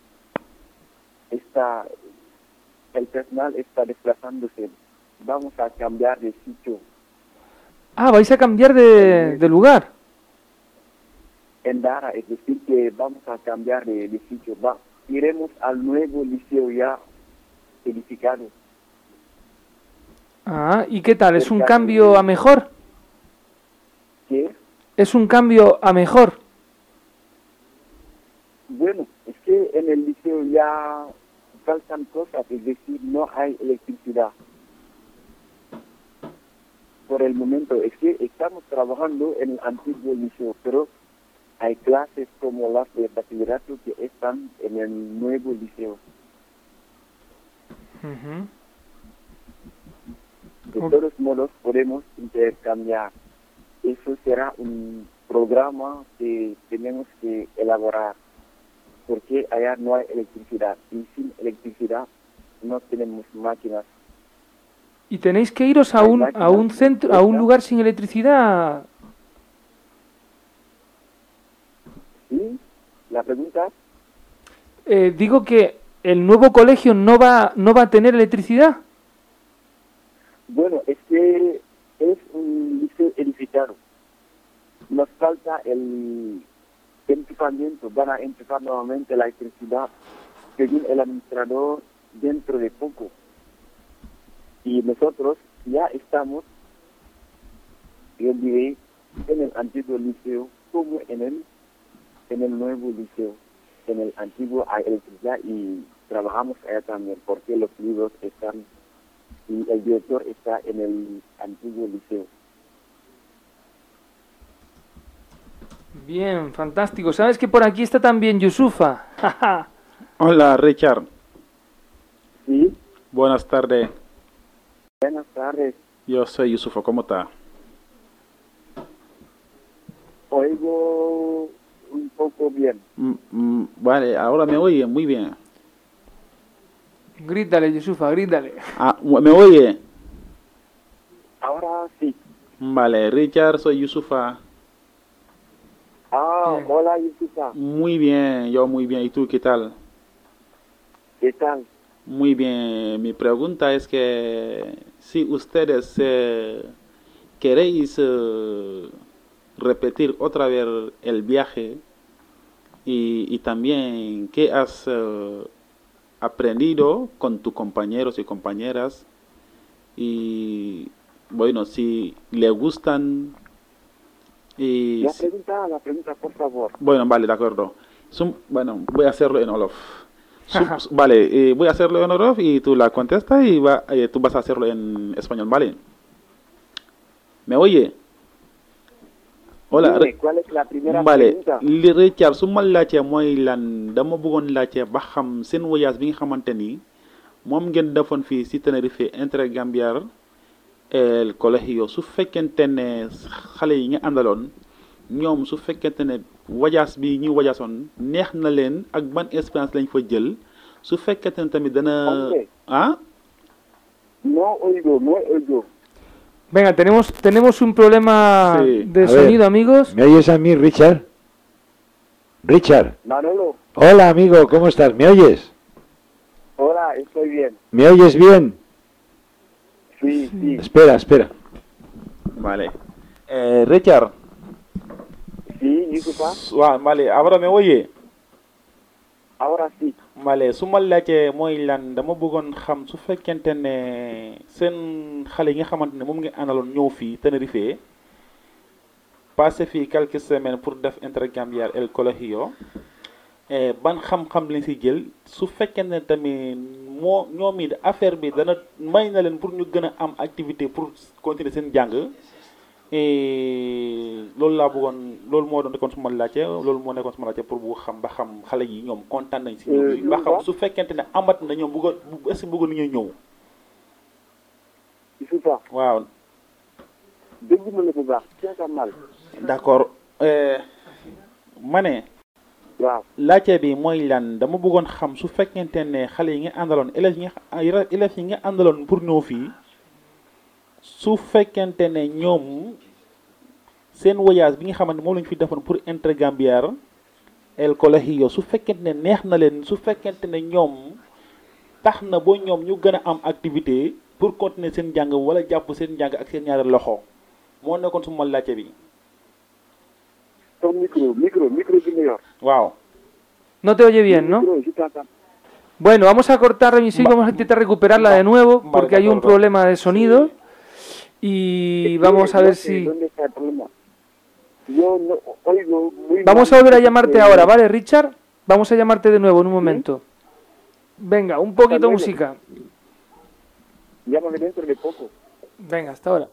está, el personal está desplazándose. Vamos a cambiar de sitio. Ah, vais a cambiar de, de lugar. En Dara, es decir, que vamos a cambiar de, de sitio. Va, iremos al nuevo liceo ya edificado. Ah, ¿y qué tal? ¿Es un cambio a mejor? ¿Qué? ¿Es un cambio a mejor? Bueno, es que en el liceo ya faltan cosas, es decir, no hay electricidad. Por el momento, es que estamos trabajando en el antiguo liceo, pero hay clases como las de bachillerato que están en el nuevo liceo. Ujú. De todos modos, podemos intercambiar. Eso será un programa que tenemos que elaborar, porque allá no hay electricidad, y sin electricidad no tenemos máquinas. ¿Y tenéis que iros a un, a un centro, a un lugar sin electricidad? ¿Sí? ¿La pregunta? Eh, digo que el nuevo colegio no va, no va a tener electricidad. Bueno, es que es un liceo edificado. Nos falta el empezamiento. Van a empezar nuevamente la electricidad según el administrador dentro de poco. Y nosotros ya estamos, yo diré, en el antiguo liceo como en el, en el nuevo liceo. En el antiguo hay electricidad y trabajamos allá también porque los libros están y el director está en el antiguo liceo. Bien, fantástico. ¿Sabes que por aquí está también Yusufa? Hola, Richard. Sí. Buenas tardes. Buenas tardes. Yo soy Yusufa, ¿cómo está? Oigo un poco bien. Mm, mm, vale, ahora me oye muy bien. Grítale, Yusufa, grítale. Ah, ¿me oye? Ahora sí. Vale, Richard, soy Yusufa. Ah, hola Yusufa. Muy bien, yo muy bien. ¿Y tú qué tal? ¿Qué tal? Muy bien. Mi pregunta es que si ustedes eh, queréis eh, repetir otra vez el viaje y, y también qué has eh, aprendido con tus compañeros y compañeras y bueno, si le gustan y La si- pregunta, la pregunta, por favor. bueno, vale, de acuerdo. Sum- bueno, voy a hacerlo en Olof. Sum- vale, eh, voy a hacerlo en Olof y tú la contestas y va, eh, tú vas a hacerlo en español, ¿vale? ¿Me oye? Hola. Dime, Ri- ¿cuál es la primera vale pregunta? li Richard su ma laajte mooy lan dama bëggoon laajte ba xam seen voyage bi nga xamante ni moom ngeen defoon fii si Tenerife Intergambiar el colegio su fekkente ne xale yi nga àndaloon ñoom su fekkente ne voyage bi ñu voyageoon neex na leen ak ban expérience lañ fa jël su fekkente ne tamit dana Ok. ah No oigo, no oigo. Venga, tenemos, tenemos un problema Sí. de A ver, sonido, amigos. ¿Me oyes a mí, Richard? Richard. Manolo, Hola, amigo, ¿cómo estás? ¿Me oyes? hola, estoy bien. ¿Me oyes bien? Sí, sí. Espera, espera. vale eh, Richard Sí, Yusufa. waaw vale ahora me oye Ahora sí. vale su ma laajee mooy lan dama bëggoon xam su fekkente ne seen xale yi nga xamante ne moom nga àndaloon ñëw fii Tenerife passé fii quelques semaines pour def intercambiar el colegio eh, ban xam-xam lañ si jël su fekkente ne tamit moo ñoom it affaire bi dana may na leen pour ñu gën a am activité pour continuer seen jàng et loolu laa bëggoon loolu moo doon nekkoon suma laajte loolu moo nekkoon suma laajte pour bu xam ba xam xale yi ñoom kontaan nañ si ñëw bi ba xam su fekkente ne amat na ñoom bëggoon est-ce que bëggoon nañu ñëw Yusufa. waaw dégg ma la bu baax. c'est mal. d'accord euh, ma ne waaw laajte bi mooy lan dama bëggoon xam su fekkente ne xale yi nga àndaloon élèves yi nga élèves yi nga àndaloon pour ñëw fii su fekkente ne ñoom seen voyage bi nga xamante moom lañu fi defoon pour intergambiar el colegio su fekkente ne neex na leen su fekkente ne ñoom tax na ba ñoom ñu gën a am activité pour continuer seen njàng wala jàpp seen njàng ak seen ñaari loxo moo nekkoon suma laajte bi. Ton micro, micro, micro que mejor. Wow. No te oye bien, ¿no? Bueno, vamos a cortar la emisión y vamos a intentar recuperarla de nuevo porque hay un problema de sonido y vamos a ver si... ¿Dónde está el problema? Yo no oigo muy Vamos a mal. volver a llamarte ahora, ¿vale, Richard? Vamos a llamarte de nuevo en un momento. Venga, un poquito de música. Llámame dentro de poco. Venga, hasta ahora.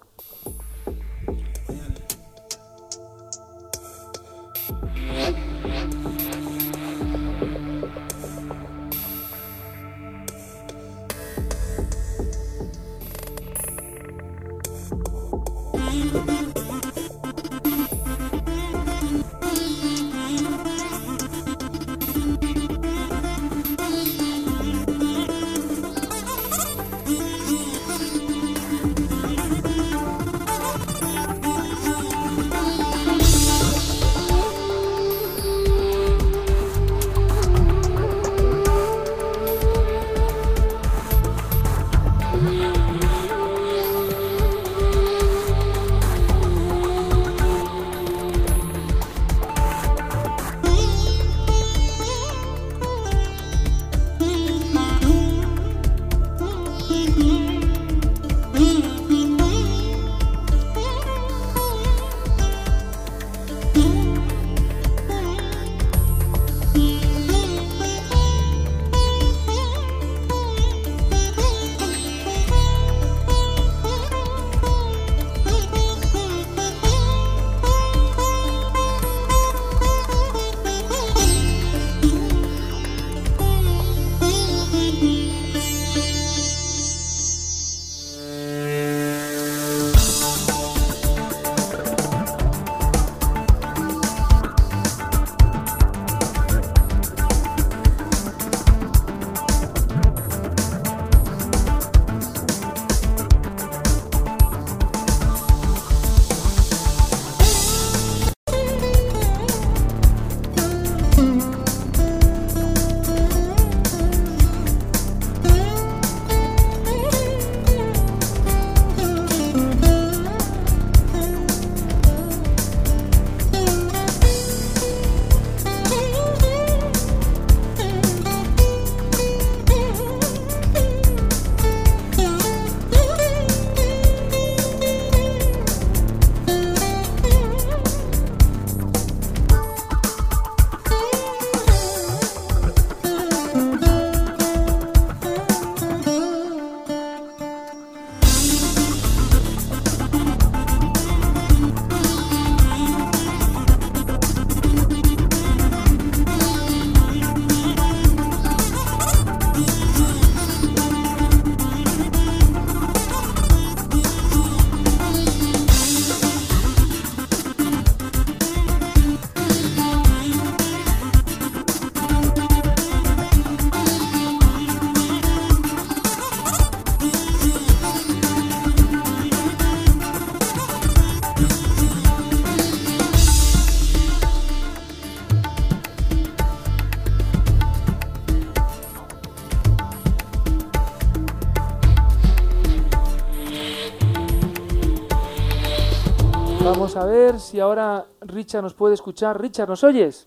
Vamos a ver si ahora Richard nos puede escuchar. Richard, ¿nos oyes?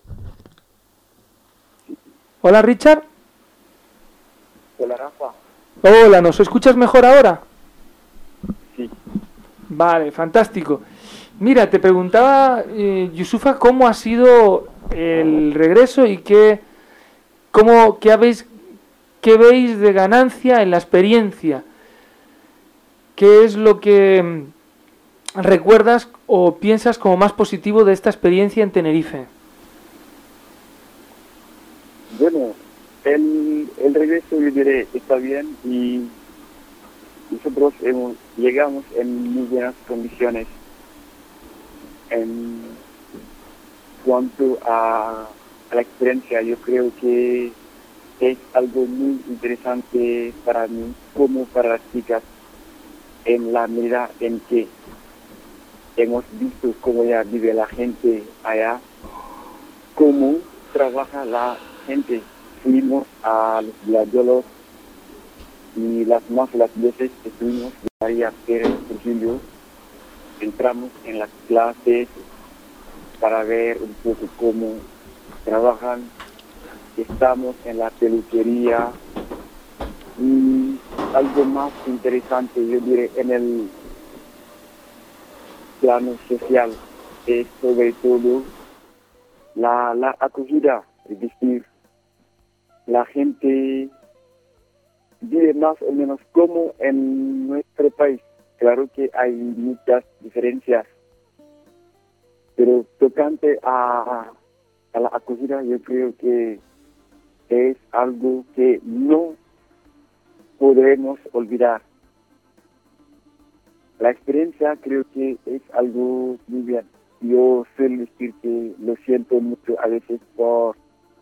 Hola, Richard. Hola, Rafa. Hola, ¿nos escuchas mejor ahora? Sí. Vale, fantástico. Mira, te preguntaba, eh, Yusufa, ¿cómo ha sido el regreso y qué, cómo, qué, habéis, qué veis de ganancia en la experiencia? ¿Qué es lo que recuerdas o piensas como más positivo de esta experiencia en Tenerife? Bueno, el, el regreso, yo diré, está bien y nosotros hemos, llegamos en muy buenas condiciones. En cuanto a, a la experiencia, yo creo que es algo muy interesante para mí como para las chicas. en la medida en que hemos visto cómo ya vive la gente allá, cómo trabaja la gente. Fuimos a los gladiólogos y las más las veces que estuvimos de María Pérez Trujillo, entramos en las clases para ver un poco cómo trabajan. Estamos en la peluquería y algo más interesante, yo diré, en el plano social es sobre todo la, la acogida, es decir, la gente vive más o menos como en nuestro país. Claro que hay muchas diferencias, pero tocante a, a la acogida, yo creo que es algo que no podremos olvidar. La experiencia creo que es algo muy bien. Yo suelo decir que lo siento mucho a veces por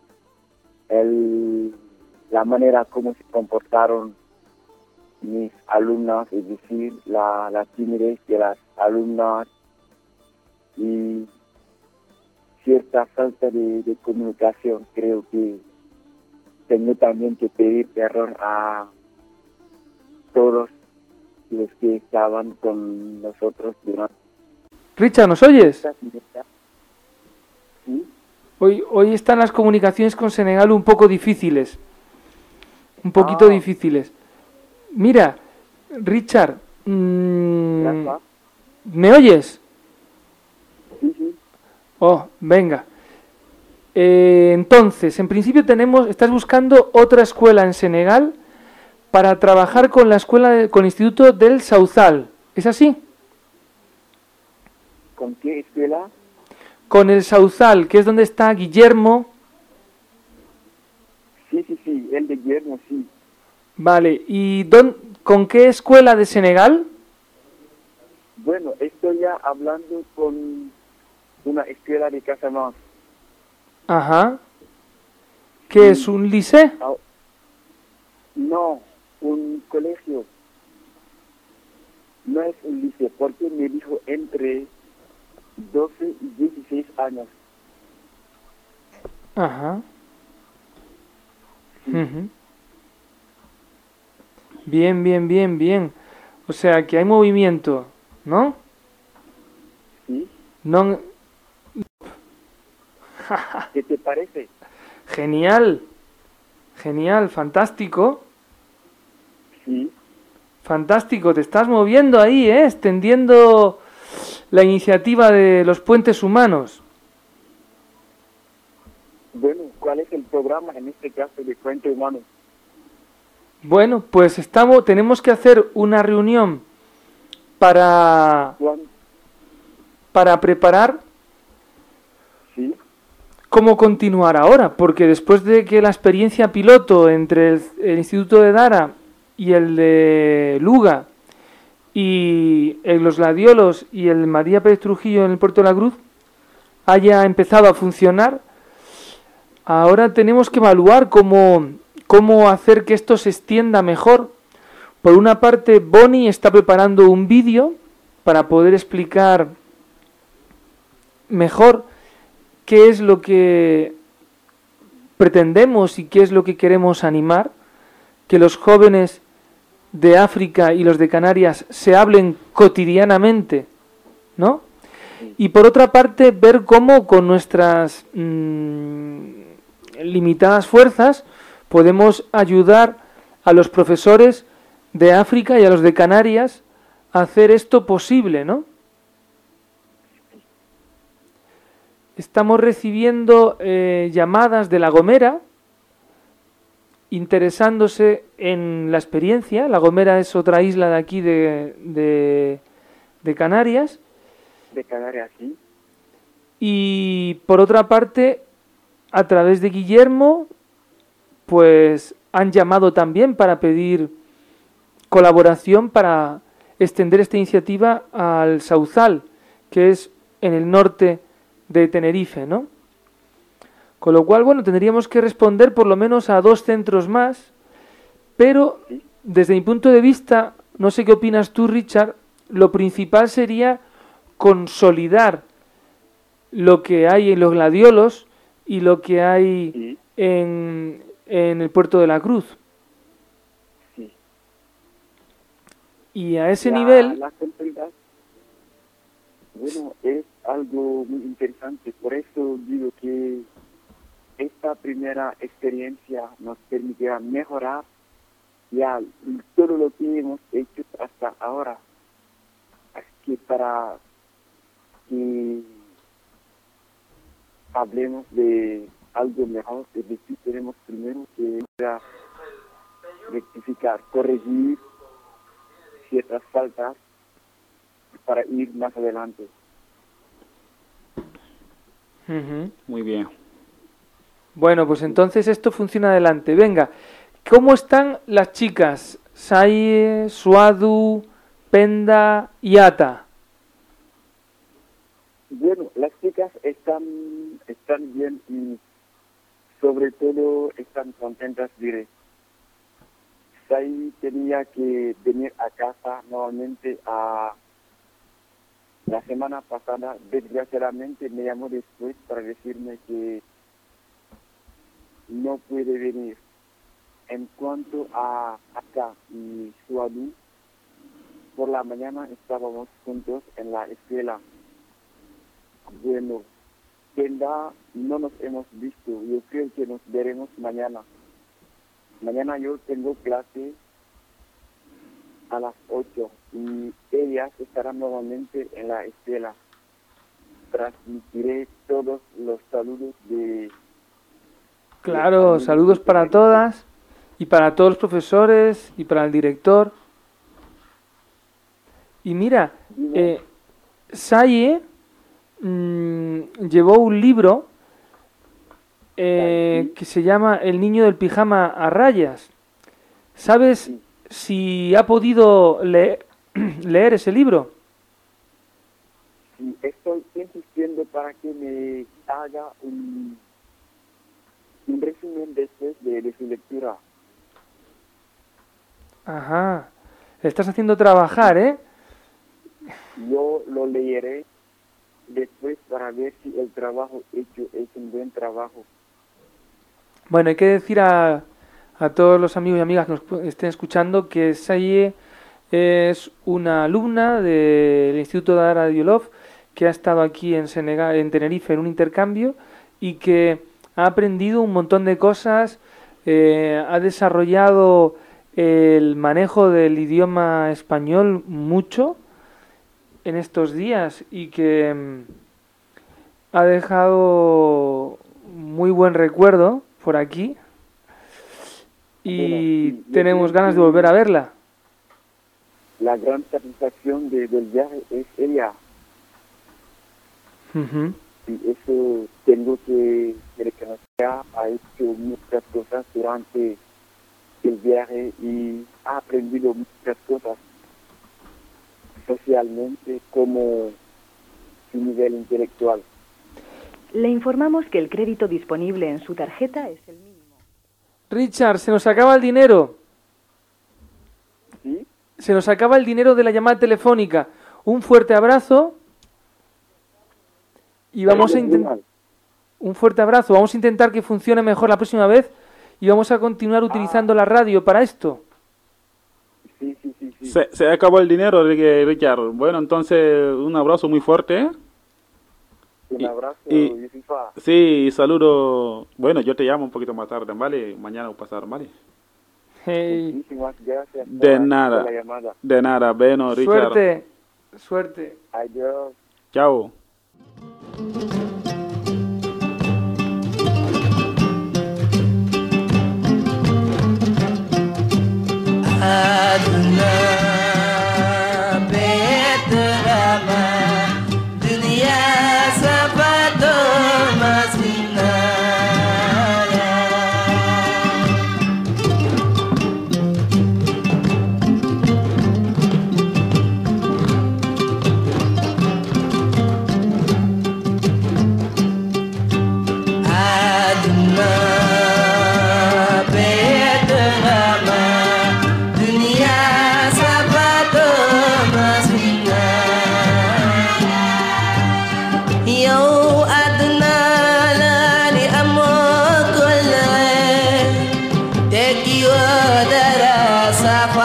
el, la manera como se comportaron mis alumnas, es decir, la, la timidez de las alumnas y cierta falta de, de comunicación. Creo que tengo también que pedir perdón a todos los que estaban con nosotros durante... Richard, ¿nos oyes? ¿Sí? Hoy, hoy están las comunicaciones con Senegal un poco difíciles. Un poquito Ah. difíciles. Mira, Richard, mm, ¿me oyes? Sí, sí. Oh, venga. Eh, entonces, en principio tenemos, estás buscando otra escuela en Senegal para trabajar con la escuela, de- con el Instituto del Sauzal. ¿Es así? ¿Con qué escuela? Con el Sauzal, que es donde está Guillermo. Sí, sí, sí, el de Guillermo, sí. Vale, ¿y dón- con qué escuela de Senegal? Bueno, estoy ya hablando con una escuela de Casamance. Ajá. ¿Qué es un liceo? Ah, no, un colegio. No es un liceo, porque me dijo entre doce y dieciséis años. Ajá. Ujú. Bien, bien, bien, bien. O sea, que hay movimiento, ¿no? Sí. No... ¿Qué te parece? Genial. Genial, fantástico. Sí. Fantástico, te estás moviendo ahí, ¿eh? Extendiendo la iniciativa de los puentes humanos. Bueno, ¿cuál es el programa en este caso de Puente Humano? Bueno, pues estamos, tenemos que hacer una reunión para, ¿Cuándo? para preparar Sí. cómo continuar ahora, porque después de que la experiencia piloto entre el, el Instituto de Dara y el de Luga y el- los Gladiolos y el María Pérez Trujillo en el Puerto de la Cruz haya empezado a funcionar, ahora tenemos que evaluar cómo, cómo hacer que esto se extienda mejor. Por una parte, Bonnie está preparando un vídeo para poder explicar mejor qué es lo que pretendemos y qué es lo que queremos animar, que los jóvenes de África y los de Canarias se hablen cotidianamente, ¿no? Y por otra parte, ver cómo con nuestras mm, limitadas fuerzas podemos ayudar a los profesores de África y a los de Canarias a hacer esto posible, ¿no? Estamos recibiendo eh, llamadas de La Gomera interesándose en la experiencia. La Gomera es otra isla de aquí de, de, de Canarias. De Canarias, sí. Y por otra parte, a través de Guillermo, pues han llamado también para pedir colaboración para extender esta iniciativa al Sauzal, que es en el norte de Tenerife, ¿no? Con lo cual, bueno, tendríamos que responder por lo menos a dos centros más, pero desde mi punto de vista no sé qué opinas tú, Richard, lo principal sería consolidar lo que hay en los gladiolos y lo que hay Sí. en, en el Puerto de la Cruz. Sí. Y a ese La- nivel, La consolidad, bueno, es algo muy interesante. Por eso digo que esta primera experiencia nos permitirá mejorar ya todo lo que hemos hecho hasta ahora. Así que para que hablemos de algo mejor, es decir, tenemos primero que rectificar, corregir ciertas faltas para ir más adelante. Ujú. Muy bien. Bueno, pues entonces esto funciona adelante. Venga, ¿cómo están las chicas? Saye, Suadu, Penda y Ata. Bueno, las chicas están, están bien y sobre todo están contentas, diré. Sai tenía que venir a casa nuevamente a la semana pasada. Desgraciadamente me llamó después para decirme que no puede venir. En cuanto a Ata y Suadu, por la mañana estábamos juntos en la escuela. Bueno, Penda no nos hemos visto. Yo creo que nos veremos mañana. Mañana yo tengo clase a las ocho y ellas estarán nuevamente en la escuela. Transmitiré todos los saludos de... Claro, saludos para todas y para todos los profesores y para el director. Y mira, eh, Saye mm, llevó un libro eh, que se llama El niño del pijama a rayas. ¿Sabes si ha podido leer, leer ese libro? Sí, estoy insistiendo para que me haga un, un resumen después de, de su lectura. Ajá, le estás haciendo trabajar, ¿eh? Yo lo leeré después para ver si el trabajo hecho es un buen trabajo. Bueno, hay que decir a, a todos los amigos y amigas que nos pu- estén escuchando que Saye es una alumna del Instituto de Ara Diolov que ha estado aquí en Senegal, en Tenerife en un intercambio y que ha aprendido un montón de cosas, eh, ha desarrollado el manejo del idioma español mucho en estos días y que mm, ha dejado muy buen recuerdo por aquí y Bueno, sí, yo tenemos creo ganas de que volver a verla. La gran satisfacción de, del viaje es ella. Ujú. Y eso tengo que que reconocer. Ha hecho muchas cosas durante el viaje y ha aprendido muchas cosas socialmente como su nivel intelectual. Le informamos que el crédito disponible en su tarjeta es el mínimo. Richard, se nos acaba el dinero. ¿Sí? Se nos acaba el dinero de la llamada telefónica. Un fuerte abrazo. Y vamos a intentar... Un fuerte abrazo. Vamos a intentar que funcione mejor la próxima vez. Y vamos a continuar utilizando la radio para esto. Sí, sí, sí, sí. Se, se acabó el dinero, Ri- Richard. Bueno, entonces un abrazo muy fuerte. ¿eh? Un abrazo, y- Yusufa. Sí, saludo. Bueno, yo te llamo un poquito más tarde, ¿vale? Mañana o pasado, ¿vale? Hey. Muchísimas gracias De por- nada. por la llamada. De nada, bueno, Richard. Suerte. Suerte. Adiós. Chao. adına betrama dünya sabat olmaz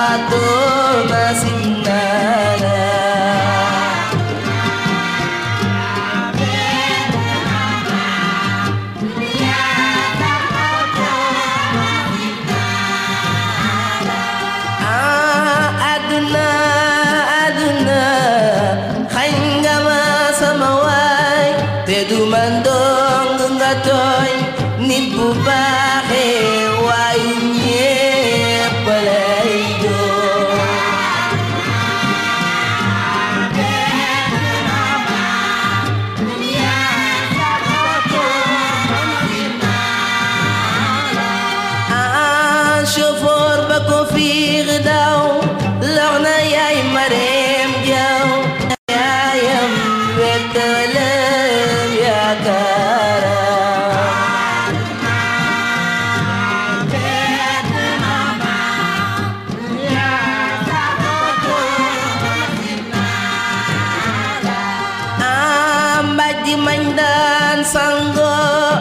zapato nasinala. Ah, aduna, aduna, hanga masamaway, te dumandong ngatoy, nit bubahe, wainye palaydo. Ah, chauffeur ba ko fiir daw, lorna yay marem jaw, yayam wetalam yakara. Ambaji mandan sanggo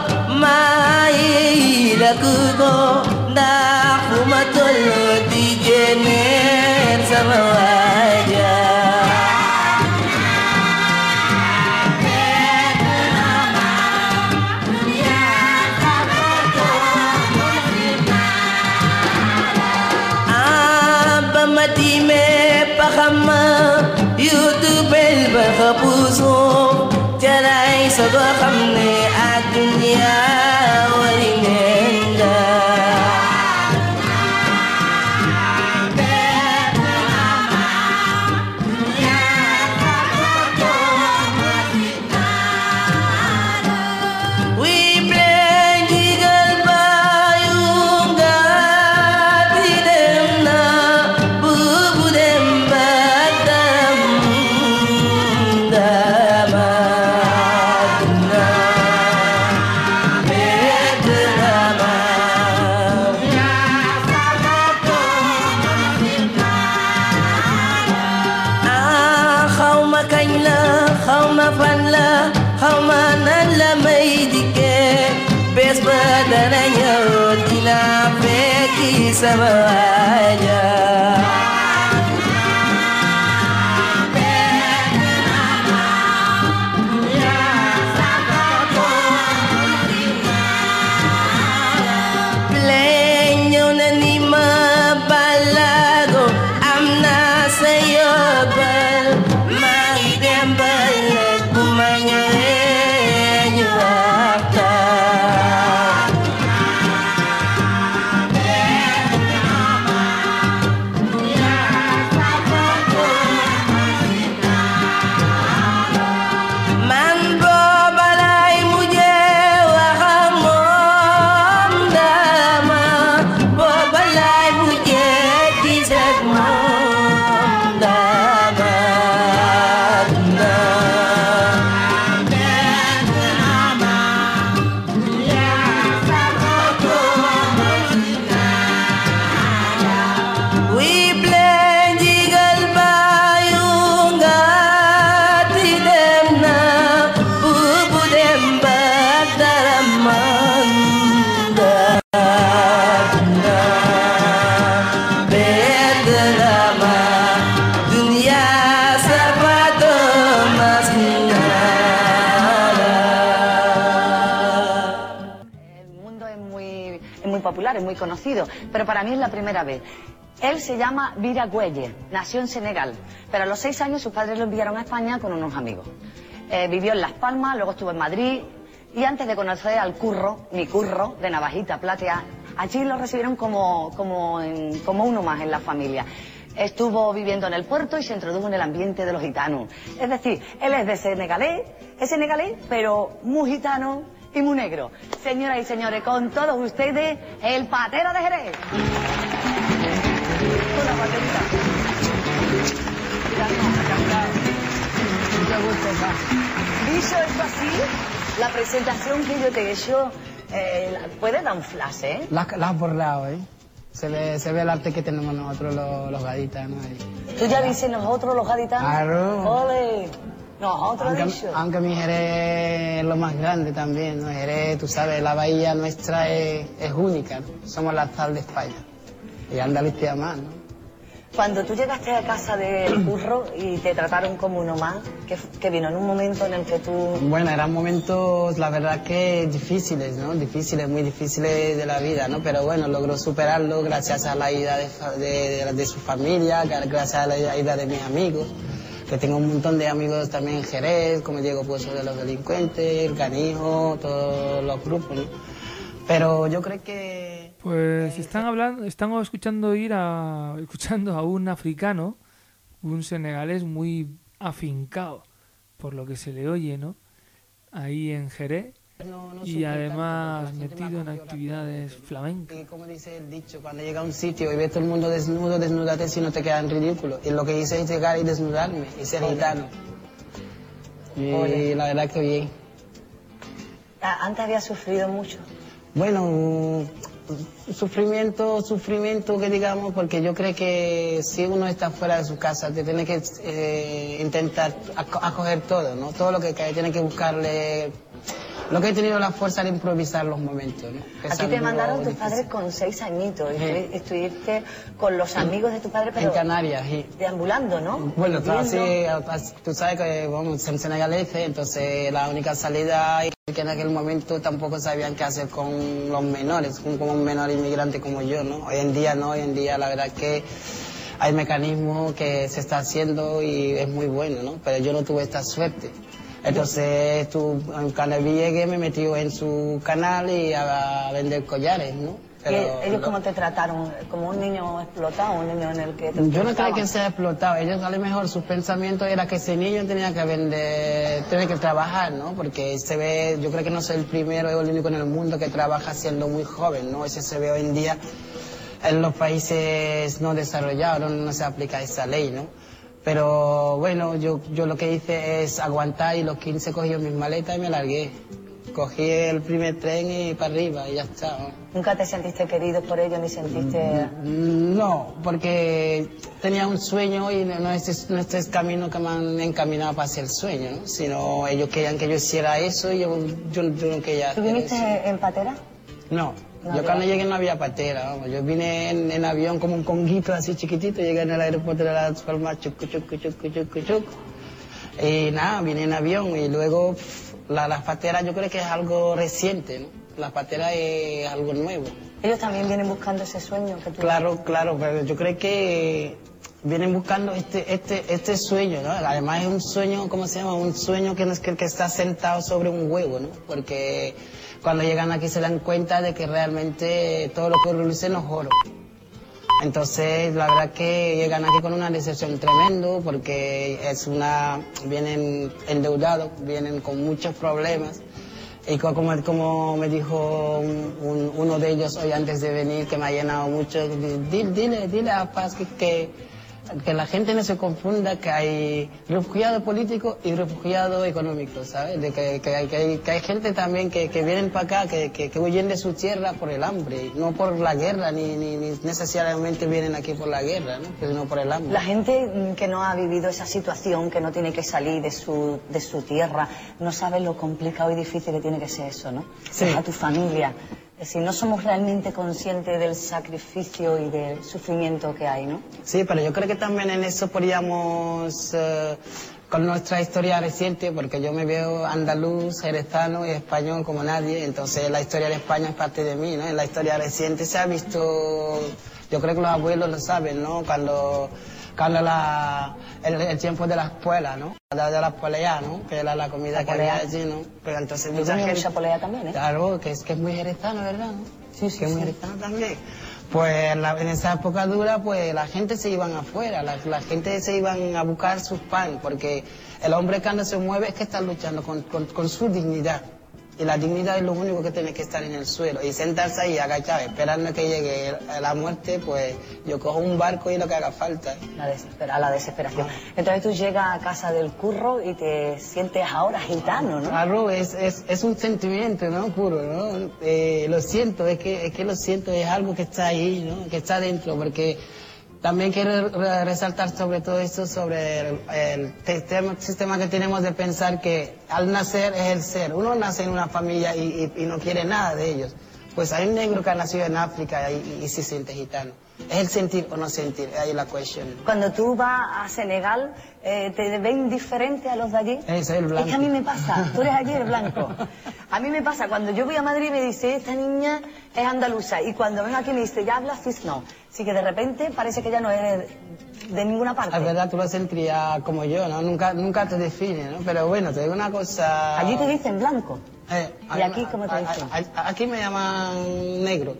mai lakugo dah kumatul di jener sama wajah. Aba mati me pakama YouTube el berkepuso jarai sogo khamne adunya walinenda. We plenjigal bayunga tidemna bubudem badam damadna bedama. Ah, khawma kainla, khawma fanla, khawma nalla maidike, bes badananya dina peki sama aja. Plenyo na ni mabalago, amna sayobal, magdembal, kumanyo akta. Man balay muje wahamom dama, balay muje tisag mom dama. We plenjigal bayunga tidemna bubudem badaramanda bedama dunia sabato masinala. El mundo es muy, es muy popular, es muy conocido, pero para mí es la primera vez. Él se llama Vira Cuelle, nació en Senegal, pero a los seis años sus padres lo enviaron a España con unos amigos. Eh, vivió en Las Palmas, luego estuvo en Madrid y antes de conocer al Curro, mi Curro, de Navajita Platea, allí lo recibieron como, como, en- como uno más en la familia. Estuvo viviendo en el puerto y se introdujo en el ambiente de los gitanos. Es decir, él es de senegalés, es senegalés, pero muy gitano y muy negro. Señoras y señores, con todos ustedes, el Patera de Jerez. Una paterita. Mucho gusto, pa. Dicho esto así, la presentación que yo te he hecho, eh, puede dar un flash, ¿eh? La, la has borrado, ¿eh? Se ve, se ve el arte que tenemos nosotros los, los gaditanos ahí. Tú ya dices nosotros los gaditanos. Claro. Ole. Nosotros Aunque, dicho. aunque mi Jerez es lo más grande también, ¿no? Jerez, tú sabes, la bahía nuestra es, es única, ¿no? Somos la sal de España. Y Andalucía más, ¿no? Cuando tú llegaste a casa del curro y te trataron como uno más, que, que vino en un momento en el que tú... Bueno, eran momentos, la verdad que difíciles, ¿no? Difíciles, muy difíciles de la vida, ¿no? Pero bueno, logró superarlo gracias a la ayuda de, de, de, de su familia, gracias a la ayuda de mis amigos, que tengo un montón de amigos también en Jerez, como Diego Pozo de los Delincuentes, el Canijo, todos los grupos, ¿no? Pero yo creo que... Pues están hablando, están escuchando ir a escuchando a un africano, un senegalés muy afincado, por lo que se le oye, ¿no? Ahí en Jerez, no, no y además metido en actividades flamencas. Y como dice el dicho, cuando llega a un sitio y ves todo el mundo desnudo, desnúdate si no te quedan ridículos. Y lo que hice es llegar y desnudarme y ser gitano. Y Oye. la verdad que bien. Antes había sufrido mucho. Bueno, sufrimiento, sufrimiento que digamos, porque yo creo que si uno está fuera de su casa, te tiene que eh, intentar aco acoger todo, ¿no? Todo lo que cae, tiene que buscarle... Lo que he tenido la fuerza de improvisar los momentos, ¿no? Que A ti te mandaron tus padres con seis añitos y Sí. tú estuviste con los amigos de tu padre, pero En Canarias, sí. deambulando, ¿no? Bueno, tú, Viviendo. así, tú sabes que vamos en senegalese, entonces la única salida y que en aquel momento tampoco sabían qué hacer con los menores, con, con un menor inmigrante como yo, ¿no? Hoy en día no, hoy en día la verdad que hay mecanismos que se está haciendo y es muy bueno, ¿no? Pero yo no tuve esta suerte. Entonces, tú, cuando llegué me metí en su canal y a, a vender collares, ¿no? Pero, ¿Y ellos cómo te trataron? ¿Como un niño explotado, un niño en el que te yo no creo explotaban? que sea explotado. Ellos a lo mejor su pensamiento era que ese niño tenía que vender, tenía que trabajar, ¿no? Porque se ve, yo creo que no soy el primero o el único en el mundo que trabaja siendo muy joven, ¿no? Ese se ve hoy en día en los países no desarrollados, no, no se aplica esa ley, ¿no? Pero bueno, yo, yo lo que hice es aguantar y los quince cogí mis maletas y me largué. Cogí el primer tren y para arriba y ya está, ¿no? ¿Nunca te sentiste querido por ellos ni sentiste...? No, porque tenía un sueño y no es, no es el camino que me han encaminado para hacer el sueño, ¿no? Sino ellos querían que yo hiciera eso y yo, yo, yo no quería ¿Tú hacer viniste eso. en patera? No, No yo había. cuando llegué no había patera, vamos. Yo vine en, en avión como un conguito así chiquitito, llegué en el aeropuerto de Las Palmas, chucu, chucu, chucu, chucu, chucu. Y nada, vine en avión y luego pff, la, la patera yo creo que es algo reciente, ¿no? La patera es algo nuevo. Ellos también vienen buscando ese sueño que tú... Claro, claro, pero yo creo que vienen buscando este, este, este sueño, ¿no? Además es un sueño, ¿cómo se llama? Un sueño que, no es que, que está sentado sobre un huevo, ¿no? Porque cuando llegan aquí se dan cuenta de que realmente todo lo que luce no es oro. Entonces, la verdad que llegan aquí con una decepción tremendo porque es una, vienen endeudados, vienen con muchos problemas. Y co- como, como me dijo un- un- uno de ellos hoy antes de venir, que me ha llenado mucho, dile, dile, dile a Paz que, que, que la gente no se confunda que hay refugiados políticos y refugiados económicos, ¿sabes? De que, que, hay, que, hay, que hay gente también que, que vienen para acá, que, que, que huyen de su tierra por el hambre, no por la guerra, ni, ni, ni necesariamente vienen aquí por la guerra, ¿no? Sino por el hambre. La gente mm, que no ha vivido esa situación, que no tiene que salir de su, de su tierra, no sabe lo complicado y difícil que tiene que ser eso, ¿no? Sí. A tu familia. Es decir, no somos realmente conscientes del sacrificio y del sufrimiento que hay, ¿no? Sí, pero yo creo que también en eso podríamos, eh, con nuestra historia reciente, porque yo me veo andaluz, jerezano y español como nadie, entonces la historia de España es parte de mí, ¿no? En la historia reciente se ha visto, yo creo que los abuelos lo saben, ¿no? Cuando, cuando la, el, el tiempo de la escuela, ¿no? La de la polea, ¿no? Que era la comida La que había polea. allí, ¿no? Pero entonces Yo mucha comí gente... mucha polea también, ¿eh? Claro, que es, que es muy jerezano, ¿verdad? ¿no? Sí, sí, que es muy sí. jerezano también. Pues la- en esa época dura, pues la gente se iban afuera, la, la gente se iban a buscar sus pan, porque el hombre cuando se mueve es que está luchando con, con, con su dignidad. Y la dignidad es lo único que tiene que estar en el suelo. Y sentarse ahí agachado, esperando que llegue la muerte, pues yo cojo un barco y lo que haga falta. La desespera, a la desesperación. Entonces tú llegas a casa del curro y te sientes ahora gitano, ¿no? Claro, es, es, es un sentimiento, ¿no? Puro, ¿no? Eh, lo siento, es que, es que lo siento, es algo que está ahí, ¿no? Que está dentro, porque también quiero re- resaltar sobre todo esto, sobre el, el sistema, sistema que tenemos de pensar que al nacer es el ser. Uno nace en una familia y, y, y no quiere nada de ellos. Pues hay un negro que ha nacido en África y, y se siente gitano. Es el sentir o no sentir, ahí la cuestión. Cuando tú vas a Senegal, eh, ¿te ven diferente a los de allí? Ese es el blanco. Es que a mí me pasa, tú eres allí el blanco. A mí me pasa, cuando yo voy a Madrid me dice, esta niña es andaluza, y cuando ven aquí me dice, ya hablas cis, no. Así que de repente parece que ya no eres de ninguna parte. Es verdad, tú lo sentirías como yo, ¿no? Nunca, nunca te define, ¿no? Pero bueno, te digo una cosa... Allí te dicen blanco. Eh, ¿Y aquí cómo te dicen? a- a- Aquí me llaman negro.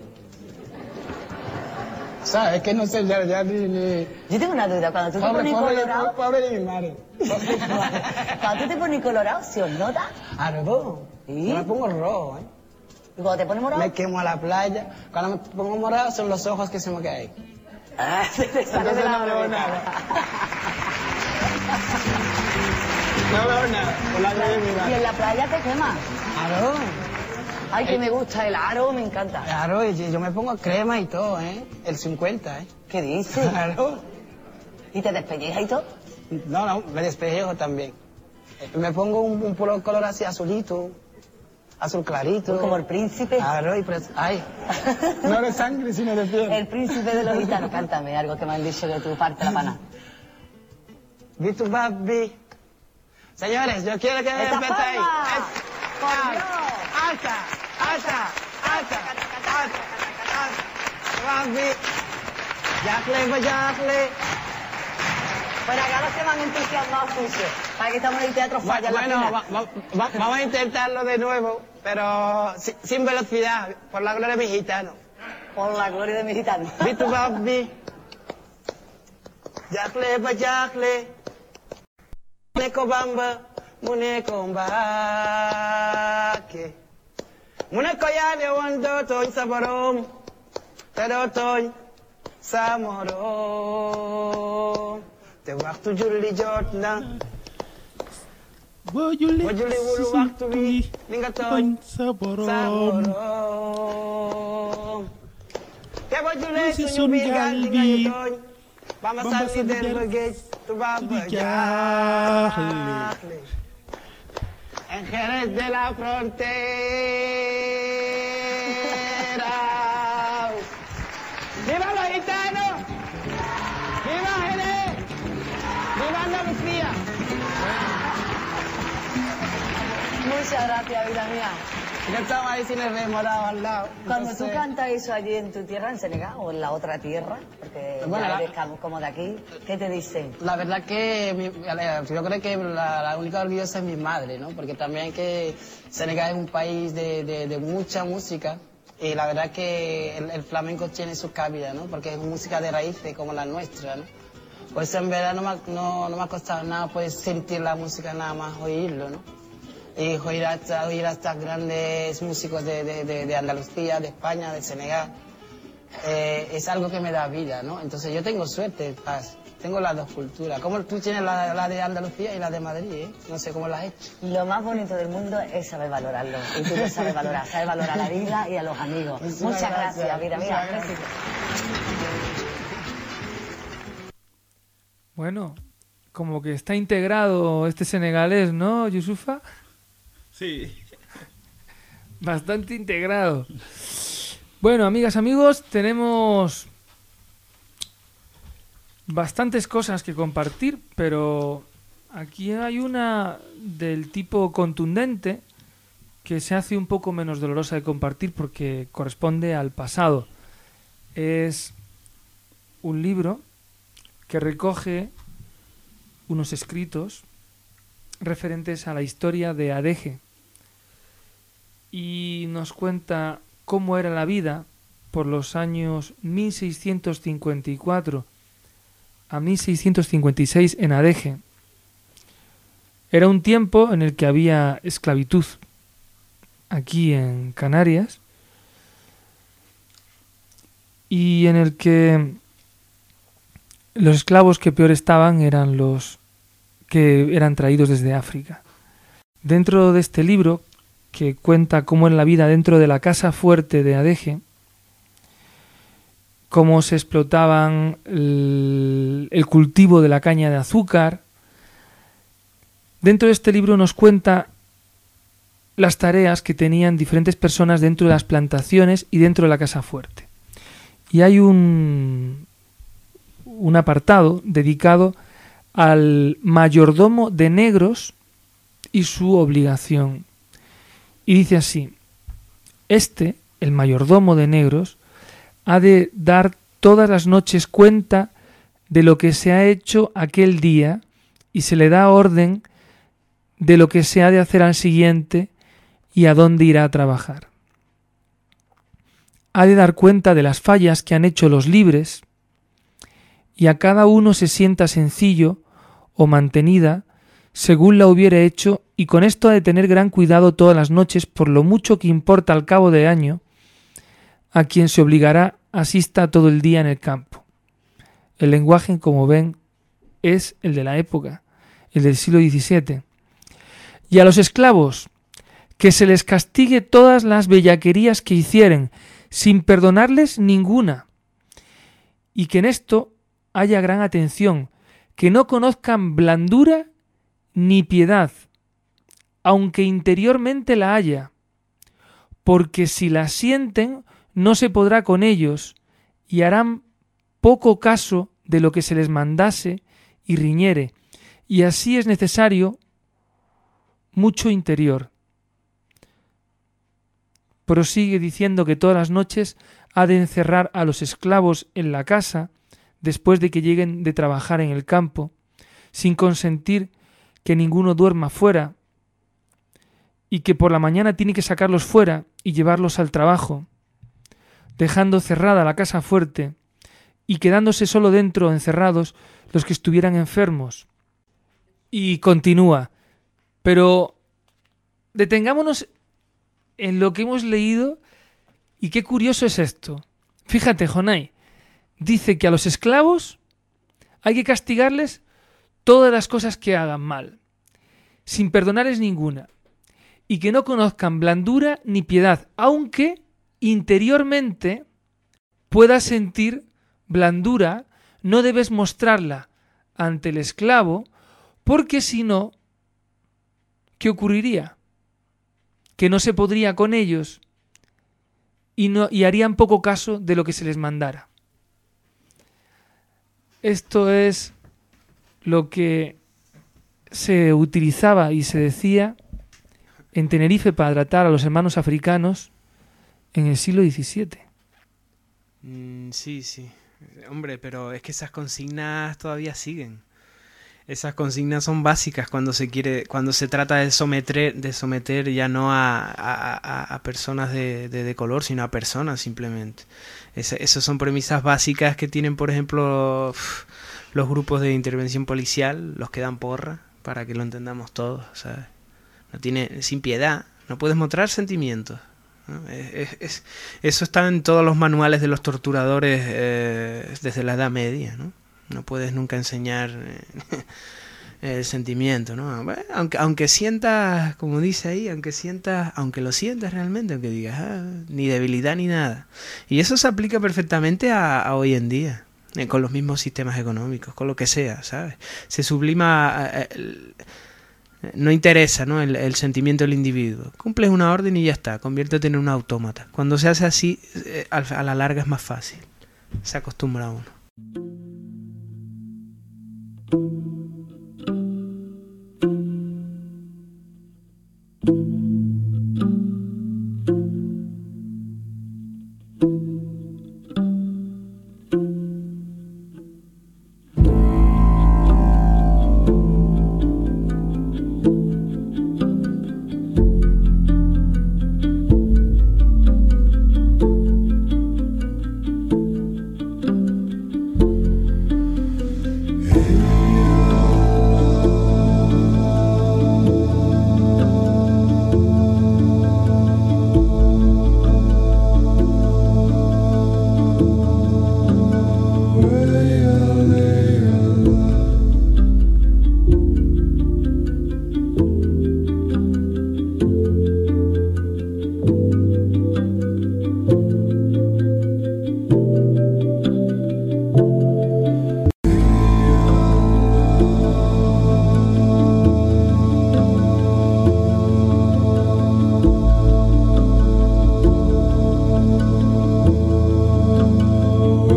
¿Sabes? Es que no sé, ya, ya ni, ni... Yo tengo una duda, cuando tú te Pobre, pones pobre, colorado... pobre de mi madre. Cuando tú te pones colorado, ¿se os nota? Ah, no, ¿Sí? yo me pongo rojo, ¿eh? ¿Y cuando te pones morado? Me quemo a la playa. Cuando me pongo morado son los ojos que se me caen. Ah, se te sale de Entonces la no veo boca. nada. No veo nada, por la de mi Y madre. en la playa te quemas. Claro. Ay, que me gusta el aro, me encanta. Claro, y yo me pongo crema y todo, ¿eh? El cincuenta, ¿eh? ¿Qué dices? Claro. ¿Y te despellejas y todo? No, no, me despejo también. Me pongo un, un polo- color así azulito, azul clarito. Como el príncipe. Claro, y pues, ay, no de sangre, sino de piel. El príncipe de los gitanos. Cántame algo que me han dicho de tu parte la pana. Vi tu papi. Señores, yo quiero que me ¡Esta respetéis. palma! Es- ¡Por Alta, Dios! alta, alta, alta, alta, alta. Papi. Jackle, pues jackle. Bueno, acá los que van entusiasmados sucio. Para que estamos en el teatro falla Bueno, la va- va- va- vamos a intentarlo de nuevo, pero si- sin velocidad, por la gloria de mi gitano. Por la gloria de mi gitano. Vi tu papi. Jackle, pues jackle. Muneco bamba, muneco mbake. Muneco yane wando toñ saborom. Pero toñ samorom. Te waxtu julli jot na. boo julli Boo julli wul waxtu bi li nga tooñ sa borom samorom. Te boo jullee si suñu sun biir gaal gaal di nga ñu bi tooñ. Bamba Bamba sànni sànni der der ba géej tubaab ba di jaaxle. En Jerez de la Frontera. ¡Viva los gitanos! ¡Viva Jerez! ¡Viva Andalucía! Muchas gracias, vida mía. Ya estamos ahí sin el rey morado al lado. Cuando tú Entonces, cantas eso allí en tu tierra, en Senegal, o en la otra tierra, porque Bueno, ya la- eres cam- como de aquí, ¿qué te dicen? La verdad que mi- yo creo que la, la única orgullosa es mi madre, ¿no? Porque también que Senegal es un país de, de, de mucha música y la verdad que el, el flamenco tiene su cabida, ¿no? Porque es música de raíces como la nuestra, ¿no? Pues en verdad no me, ha- no, no me ha costado nada pues sentir la música, nada más oírlo, ¿no? Y oír hasta, oír a estos grandes músicos de, de, de, de Andalucía, de España, de Senegal, eh, es algo que me da vida, ¿no? Entonces yo tengo suerte, Paz. Tengo las dos culturas. Como tú tienes la, la de Andalucía y la de Madrid, ¿eh? No sé cómo la has hecho. Lo más bonito del mundo es saber valorarlo. Y tú lo sabes valorar. Sabes valorar la vida y a los amigos. Muchas Muchas gracias, gracias, vida muchas mía. gracias. Bueno, como que está integrado este senegalés, ¿no, Yusufa? Sí. Bastante integrado. Bueno, amigas, amigos, tenemos bastantes cosas que compartir, pero aquí hay una del tipo contundente que se hace un poco menos dolorosa de compartir porque corresponde al pasado. Es un libro que recoge unos escritos referentes a la historia de Adeje y nos cuenta cómo era la vida por los años mil seiscientos cincuenta y cuatro a mil seiscientos cincuenta y seis en Adeje. Era un tiempo en el que había esclavitud aquí en Canarias y en el que los esclavos que peor estaban eran los que eran traídos desde África. Dentro de este libro, que cuenta cómo era la vida dentro de la casa fuerte de Adeje, cómo se explotaban el, el cultivo de la caña de azúcar, dentro de este libro nos cuenta las tareas que tenían diferentes personas dentro de las plantaciones y dentro de la casa fuerte. Y hay un, un apartado dedicado al mayordomo de negros y su obligación. Y dice así: este, el mayordomo de negros, ha de dar todas las noches cuenta de lo que se ha hecho aquel día y se le da orden de lo que se ha de hacer al siguiente y a dónde irá a trabajar. Ha de dar cuenta de las fallas que han hecho los libres y a cada uno se sienta sencillo o mantenida según la hubiere hecho, y con esto ha de tener gran cuidado todas las noches por lo mucho que importa al cabo de año a quien se obligará asista todo el día en el campo. El lenguaje, como ven, es el de la época, el del siglo diecisiete. Y a los esclavos, que se les castigue todas las bellaquerías que hicieren, sin perdonarles ninguna, y que en esto haya gran atención, que no conozcan blandura ni piedad, aunque interiormente la haya, porque si la sienten no se podrá con ellos, y harán poco caso de lo que se les mandase y riñere, y así es necesario mucho interior. Prosigue diciendo que todas las noches ha de encerrar a los esclavos en la casa después de que lleguen de trabajar en el campo, sin consentir que ninguno duerma fuera, y que por la mañana tiene que sacarlos fuera y llevarlos al trabajo, dejando cerrada la casa fuerte y quedándose solo dentro encerrados los que estuvieran enfermos. Y continúa, pero detengámonos en lo que hemos leído, y qué curioso es esto. Fíjate, Jonay, dice que a los esclavos hay que castigarles todas las cosas que hagan mal, sin perdonarles ninguna, y que no conozcan blandura ni piedad, aunque interiormente puedas sentir blandura, no debes mostrarla ante el esclavo, porque si no, ¿qué ocurriría? Que no se podría con ellos y, no, y harían poco caso de lo que se les mandara. Esto es lo que se utilizaba y se decía en Tenerife para tratar a los hermanos africanos en el siglo diecisiete. Mm, sí, sí. Hombre, pero es que esas consignas todavía siguen. Esas consignas son básicas cuando se quiere, cuando se trata de someter, de someter ya no a, a, a, a personas de, de, de color, sino a personas simplemente. Es, esas son premisas básicas que tienen, por ejemplo, los grupos de intervención policial, los que dan porra, para que lo entendamos todos, ¿sabes? No tiene, sin piedad, no puedes mostrar sentimientos, ¿no? Es, es, es, eso está en todos los manuales de los torturadores eh, desde la Edad Media, ¿no? No puedes nunca enseñar eh, el sentimiento, ¿no? Bueno, aunque, aunque sientas, como dice ahí, aunque sientas, aunque lo sientas realmente, aunque digas, ah, ni debilidad ni nada. Y eso se aplica perfectamente a, a hoy en día, eh, con los mismos sistemas económicos, con lo que sea, ¿sabes? Se sublima, eh, el, no interesa, ¿no? El, el sentimiento del individuo. Cumples una orden y ya está, conviértete en un autómata. Cuando se hace así, eh, a, a la larga es más fácil. Se acostumbra uno.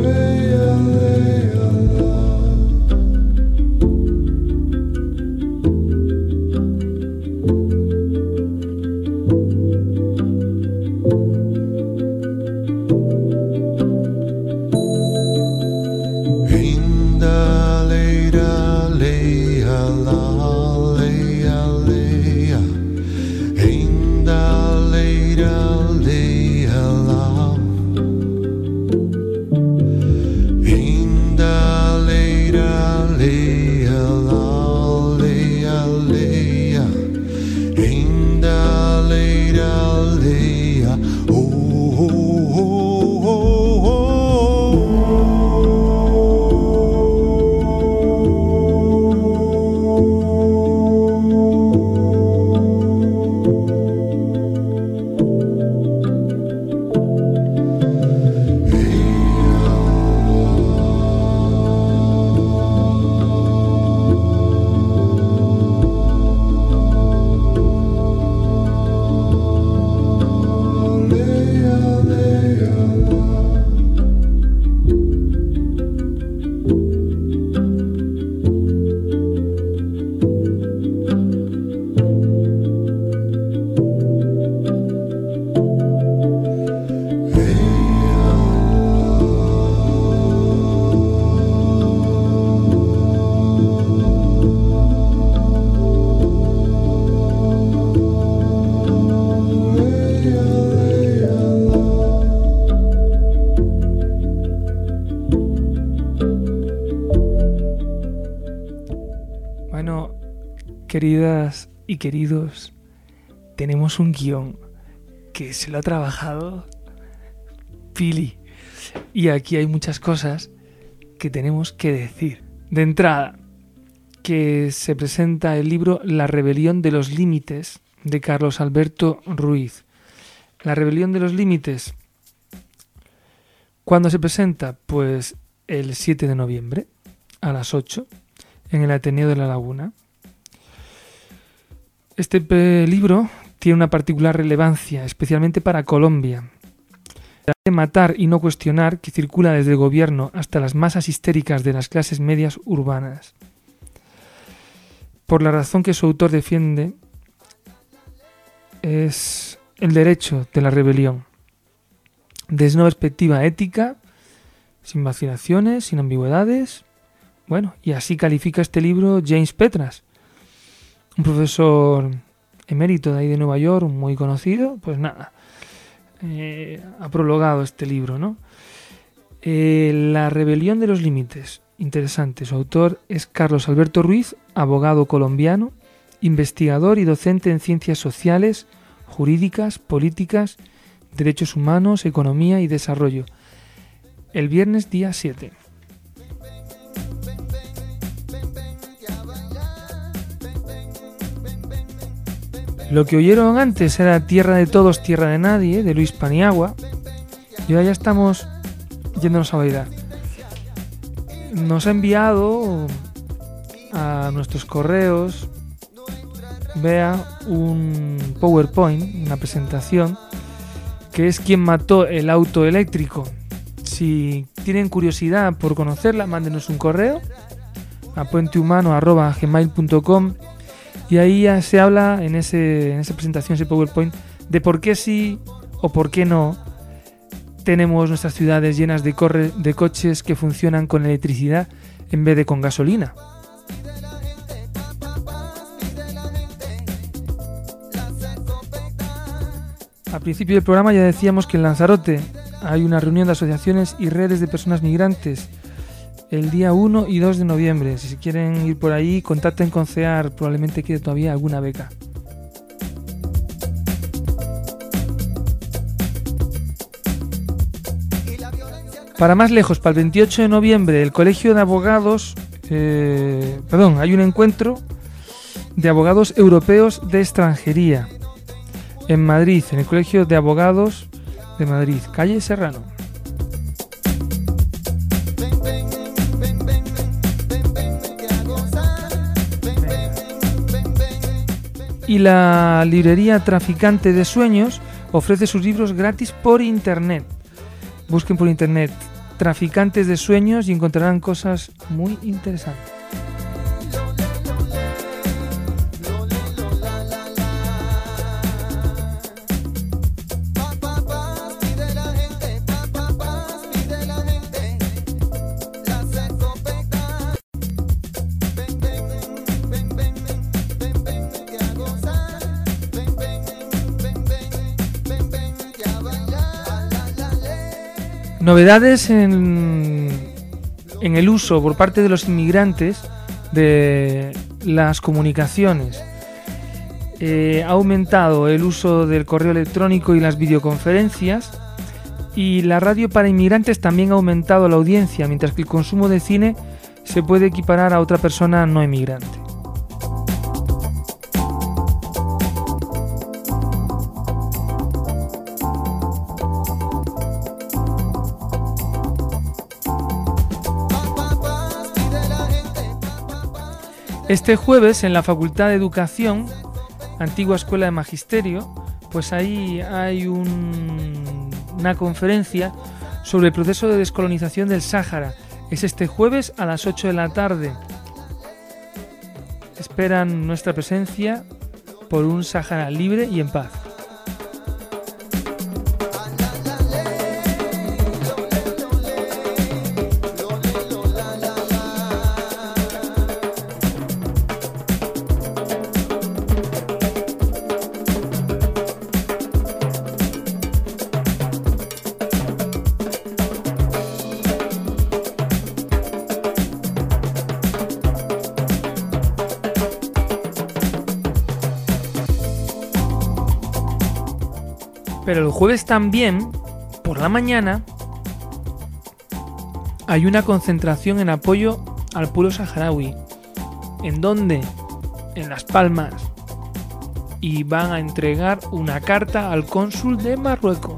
Queridas y queridos, tenemos un guión que se lo ha trabajado Pili. Y aquí hay muchas cosas que tenemos que decir. De entrada, que se presenta el libro La rebelión de los límites, de Carlos Alberto Ruiz. La rebelión de los límites, ¿cuándo se presenta? Pues el siete de noviembre, a las ocho, en el Ateneo de La Laguna. Este libro tiene una particular relevancia, especialmente para Colombia. De matar y no cuestionar, que circula desde el gobierno hasta las masas histéricas de las clases medias urbanas. Por la razón que su autor defiende es el derecho de la rebelión, desde una perspectiva ética, sin vacilaciones, sin ambigüedades. Bueno, y así califica este libro James Petras, un profesor emérito de ahí de Nueva York, muy conocido. Pues nada, eh, ha prologado este libro, ¿no? Eh, La rebelión de los límites, interesante. Su autor es Carlos Alberto Ruiz, abogado colombiano, investigador y docente en ciencias sociales, jurídicas, políticas, derechos humanos, economía y desarrollo. El viernes día siete. Lo que oyeron antes era Tierra de Todos, Tierra de Nadie, de Luis Paniagua. Y ahora ya estamos yéndonos a bailar. Nos ha enviado a nuestros correos, vea, un PowerPoint, una presentación, que es ¿Quién mató el auto eléctrico? Si tienen curiosidad por conocerla, mándenos un correo a puentehumano arroba gmail punto com. Y ahí ya se habla en, ese, en esa presentación, ese PowerPoint, de por qué sí o por qué no tenemos nuestras ciudades llenas de, corre, de coches que funcionan con electricidad en vez de con gasolina. Al principio del programa ya decíamos que en Lanzarote hay una reunión de asociaciones y redes de personas migrantes el día uno y dos de noviembre. Si quieren ir por ahí, contacten con CEAR, probablemente quede todavía alguna beca. Para más lejos, para el veintiocho de noviembre, el Colegio de Abogados, eh, perdón, hay un encuentro de abogados europeos de extranjería en Madrid, en el Colegio de Abogados de Madrid, calle Serrano. Y la librería Traficante de Sueños ofrece sus libros gratis por internet. Busquen por internet Traficantes de Sueños y encontrarán cosas muy interesantes. Novedades en, en el uso por parte de los inmigrantes de las comunicaciones. Eh, ha aumentado el uso del correo electrónico y las videoconferencias, y la radio para inmigrantes también ha aumentado la audiencia, mientras que el consumo de cine se puede equiparar a otra persona no inmigrante. Este jueves en la Facultad de Educación, antigua Escuela de Magisterio, pues ahí hay un, una conferencia sobre el proceso de descolonización del Sáhara. Es este jueves a las ocho de la tarde. Esperan nuestra presencia por un Sáhara libre y en paz. Pero el jueves también, por la mañana, hay una concentración en apoyo al pueblo saharaui. ¿En dónde? En Las Palmas. Y van a entregar una carta al cónsul de Marruecos.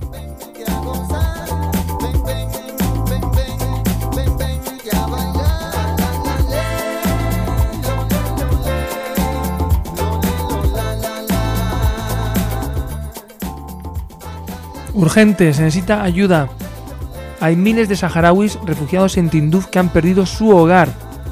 Urgente, se necesita ayuda. Hay miles de saharauis refugiados en Tinduf que han perdido su hogar.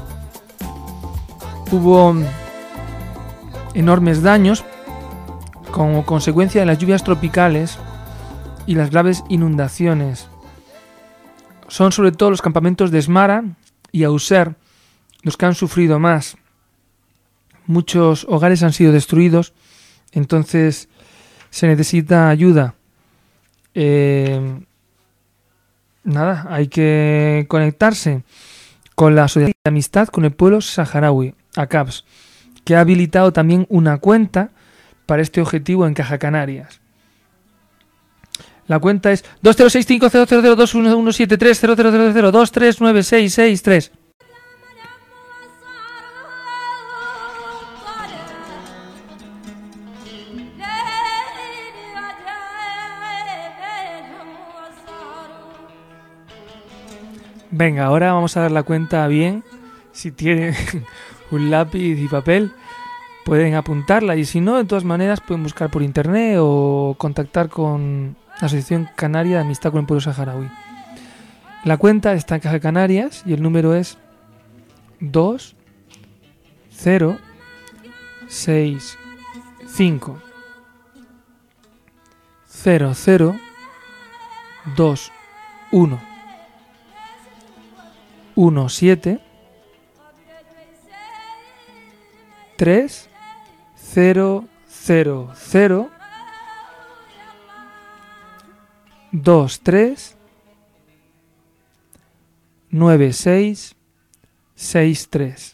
Hubo enormes daños como consecuencia de las lluvias tropicales y las graves inundaciones. Son sobre todo los campamentos de Esmara y Auser los que han sufrido más. Muchos hogares han sido destruidos, entonces se necesita ayuda. Eh, nada, hay que conectarse con la Sociedad de Amistad con el Pueblo Saharaui, A C A P S, que ha habilitado también una cuenta para este objetivo en Caja Canarias. La cuenta es dos cero seis cinco cero cero cero dos uno uno siete tres cero cero cero cero dos tres nueve seis seis tres. Venga, ahora vamos a dar la cuenta bien. Si tienen un lápiz y papel, pueden apuntarla, y si no, de todas maneras pueden buscar por internet o contactar con la Asociación Canaria de Amistad con el Pueblo Saharaui. La cuenta está en Caja Canarias y el número es dos cero seis cinco cero cero dos uno uno siete tres cero cero cero dos tres nueve seis seis tres.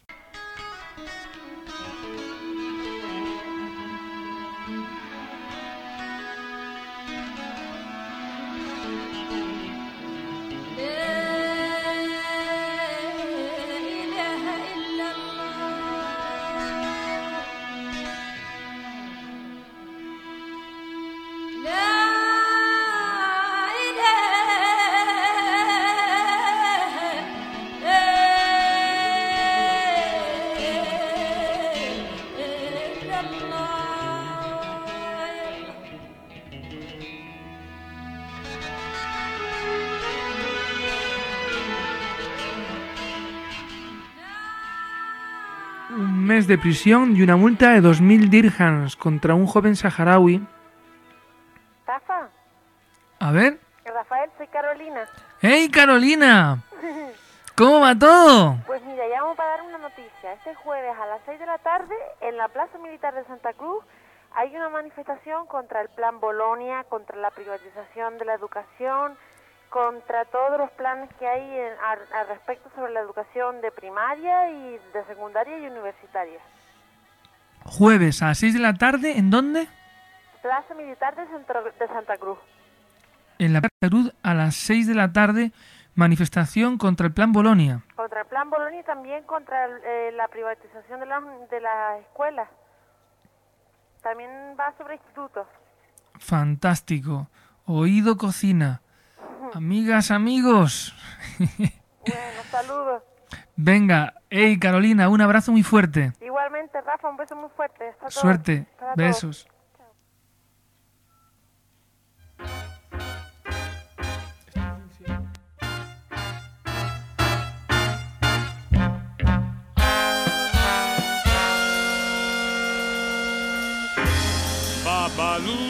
mes de prisión y una multa de dos mil dirhams contra un joven saharaui. Rafa, A ver. Rafael, soy Carolina. ¡Hey, Carolina! ¿Cómo va todo? Pues mira, llamo para dar una noticia. Este jueves a las seis de la tarde, en la Plaza Militar de Santa Cruz, hay una manifestación contra el Plan Bolonia, contra la privatización de la educación, contra todos los planes que hay en, a, a respecto sobre la educación de primaria y de secundaria y universitaria. Jueves a las seis de la tarde, ¿en dónde? Plaza Militar de Santa, de Santa Cruz. En la Plaza Cruz a las seis de la tarde, manifestación contra el Plan Bolonia. Contra el Plan Bolonia y también contra eh, la privatización de las de las escuelas. También va sobre institutos. Fantástico. Oído cocina. Amigas, amigos. Bueno, saludos. Venga, hey Carolina, un abrazo muy fuerte. Igualmente, Rafa, un beso muy fuerte. Hasta todos. Suerte, Hasta todos. besos. Babalú,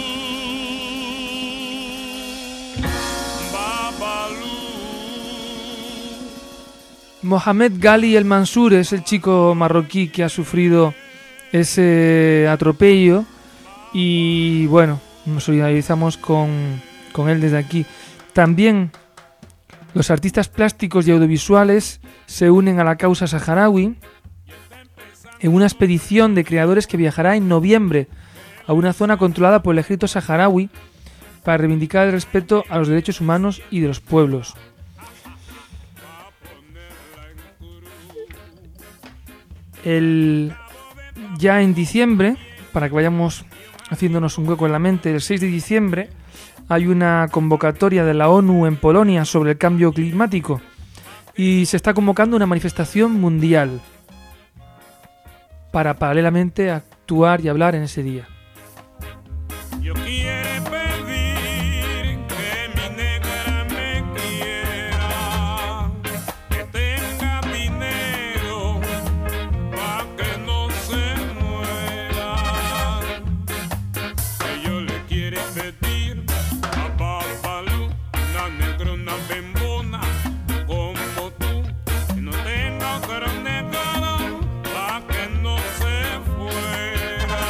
Babalú. Mohamed Gali El Mansur es el chico marroquí que ha sufrido ese atropello y bueno, nos solidarizamos con, con él desde aquí. También los artistas plásticos y audiovisuales se unen a la causa saharaui en una expedición de creadores que viajará en noviembre a una zona controlada por el ejército saharaui para reivindicar el respeto a los derechos humanos y de los pueblos. El, ya en diciembre, para que vayamos haciéndonos un hueco en la mente, el seis de diciembre hay una convocatoria de la ONU en Polonia sobre el cambio climático y se está convocando una manifestación mundial para paralelamente actuar y hablar en ese día. Yo quiero pedir que mi negra me quiera, que tenga dinero pa' que no se muera. Que yo le quiero pedir a Babalú, una negrona bembona como tú, que no tenga otro negro pa' que no se fuera.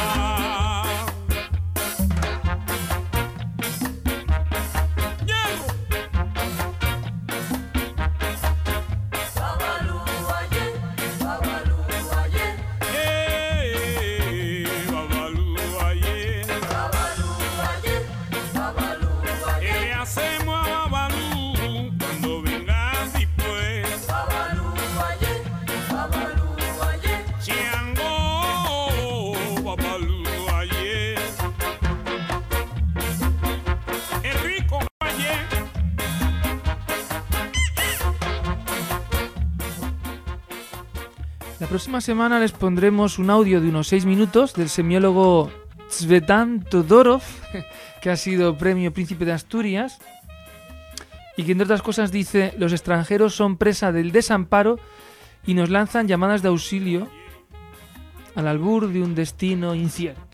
La próxima semana les pondremos un audio de unos seis minutos del semiólogo Tzvetan Todorov, que ha sido premio Príncipe de Asturias, y que entre otras cosas dice: los extranjeros son presa del desamparo y nos lanzan llamadas de auxilio al albur de un destino incierto.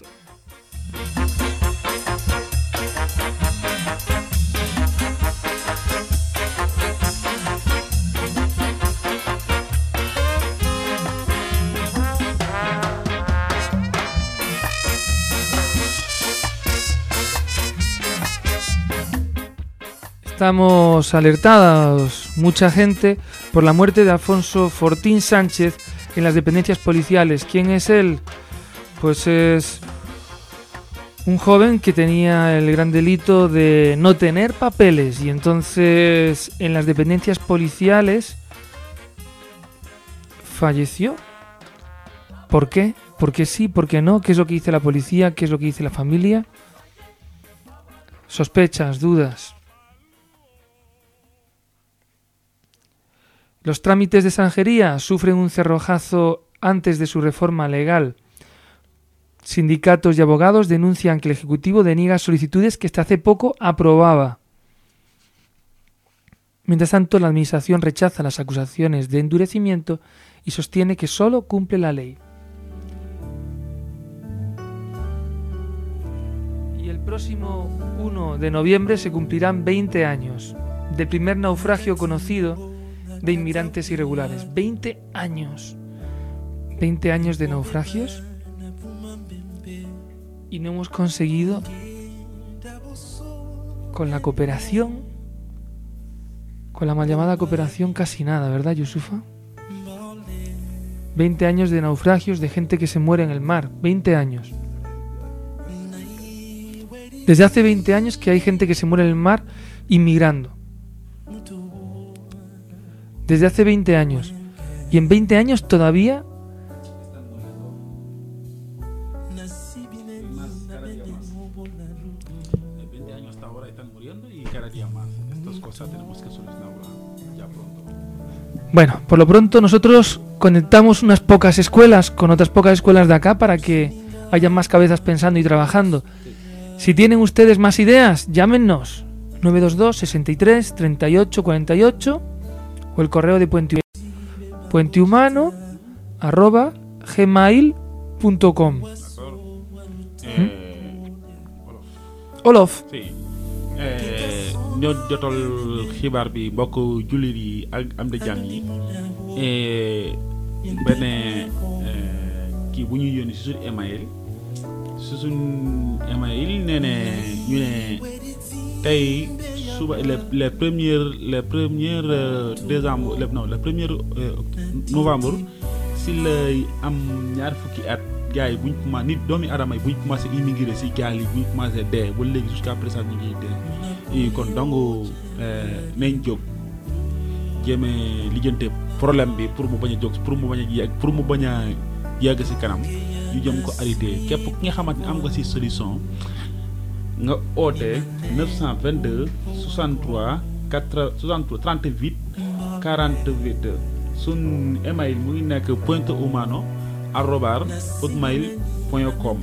Estamos alertados, mucha gente, por la muerte de Alfonso Fortín Sánchez en las dependencias policiales. ¿Quién es él? Pues es un joven que tenía el gran delito de no tener papeles y entonces en las dependencias policiales falleció. ¿Por qué? ¿Por qué sí? ¿Por qué no? ¿Qué es lo que dice la policía? ¿Qué es lo que dice la familia? Sospechas, dudas. Los trámites de extranjería sufren un cerrojazo antes de su reforma legal. Sindicatos y abogados denuncian que el Ejecutivo deniega solicitudes que hasta hace poco aprobaba. Mientras tanto, la Administración rechaza las acusaciones de endurecimiento y sostiene que solo cumple la ley. Y el próximo uno de noviembre se cumplirán veinte años del primer naufragio conocido de inmigrantes irregulares. veinte años. veinte años de naufragios y no hemos conseguido, con la cooperación, con la mal llamada cooperación, casi nada, ¿verdad, Yusufa? veinte años de naufragios, de gente que se muere en el mar. veinte años. Desde hace veinte años que hay gente que se muere en el mar inmigrando. Desde hace veinte años. Y en veinte años todavía... Bueno, por lo pronto nosotros conectamos unas pocas escuelas con otras pocas escuelas de acá para que haya más cabezas pensando y trabajando. Si tienen ustedes más ideas, llámenos nueve dos dos, sesenta y tres, treinta y ocho, cuarenta y ocho o el correo de puente, puentehumano arroba gmail punto com. Eh, Olof. Sí. Eh, ñoo jotol xibaar bi mbokk jullit yi ak am di jàmm yi benn kii bu ñu yónni si suñu email si suñu email nee ne ñu ne tey suba le le premier le premier décembre le non le premier novembre si lay am ñaar fukki at gars yi buñ commencé nit doomi aadama yi buñ commencé immigré si gaal yi buñ commencé dee ba léegi jusqu'à présent ñu ngi dee kon donc nañ jóg jéeme lijjante problème bi pour mu bañ a jóg pour mu bañ a yegg pour mu bañ a yegg si kanam ñu jëm ko arrêté képp ki nga xamante ne am nga si solution nga oote neuf cent vingt-deux soixante-trois quatre soixante-trois trente-huit quarante-huit sun email mu ngi nekk puentehumano arroba hotmail punto com.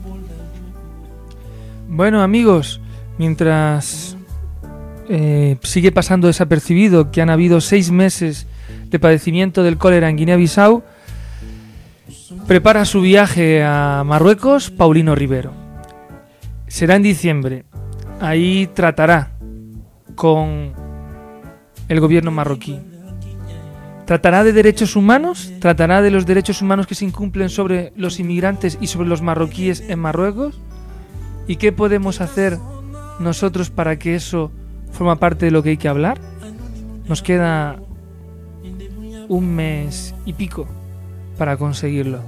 Bueno, amigos, mientras eh, sigue pasando desapercibido que han habido seis meses de padecimiento del cólera en Guinea-Bissau, prepara su viaje a Marruecos Paulino Rivero. Será en diciembre. Ahí tratará con el gobierno marroquí. Tratará de derechos humanos, tratará de los derechos humanos que se incumplen sobre los inmigrantes y sobre los marroquíes en Marruecos. ¿Y qué podemos hacer nosotros para que eso forma parte de lo que hay que hablar? Nos queda un mes y pico para conseguirlo.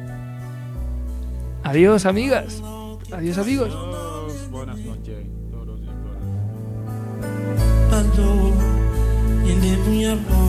Adiós, amigas. Adiós, amigos. Buenas noches. Aló,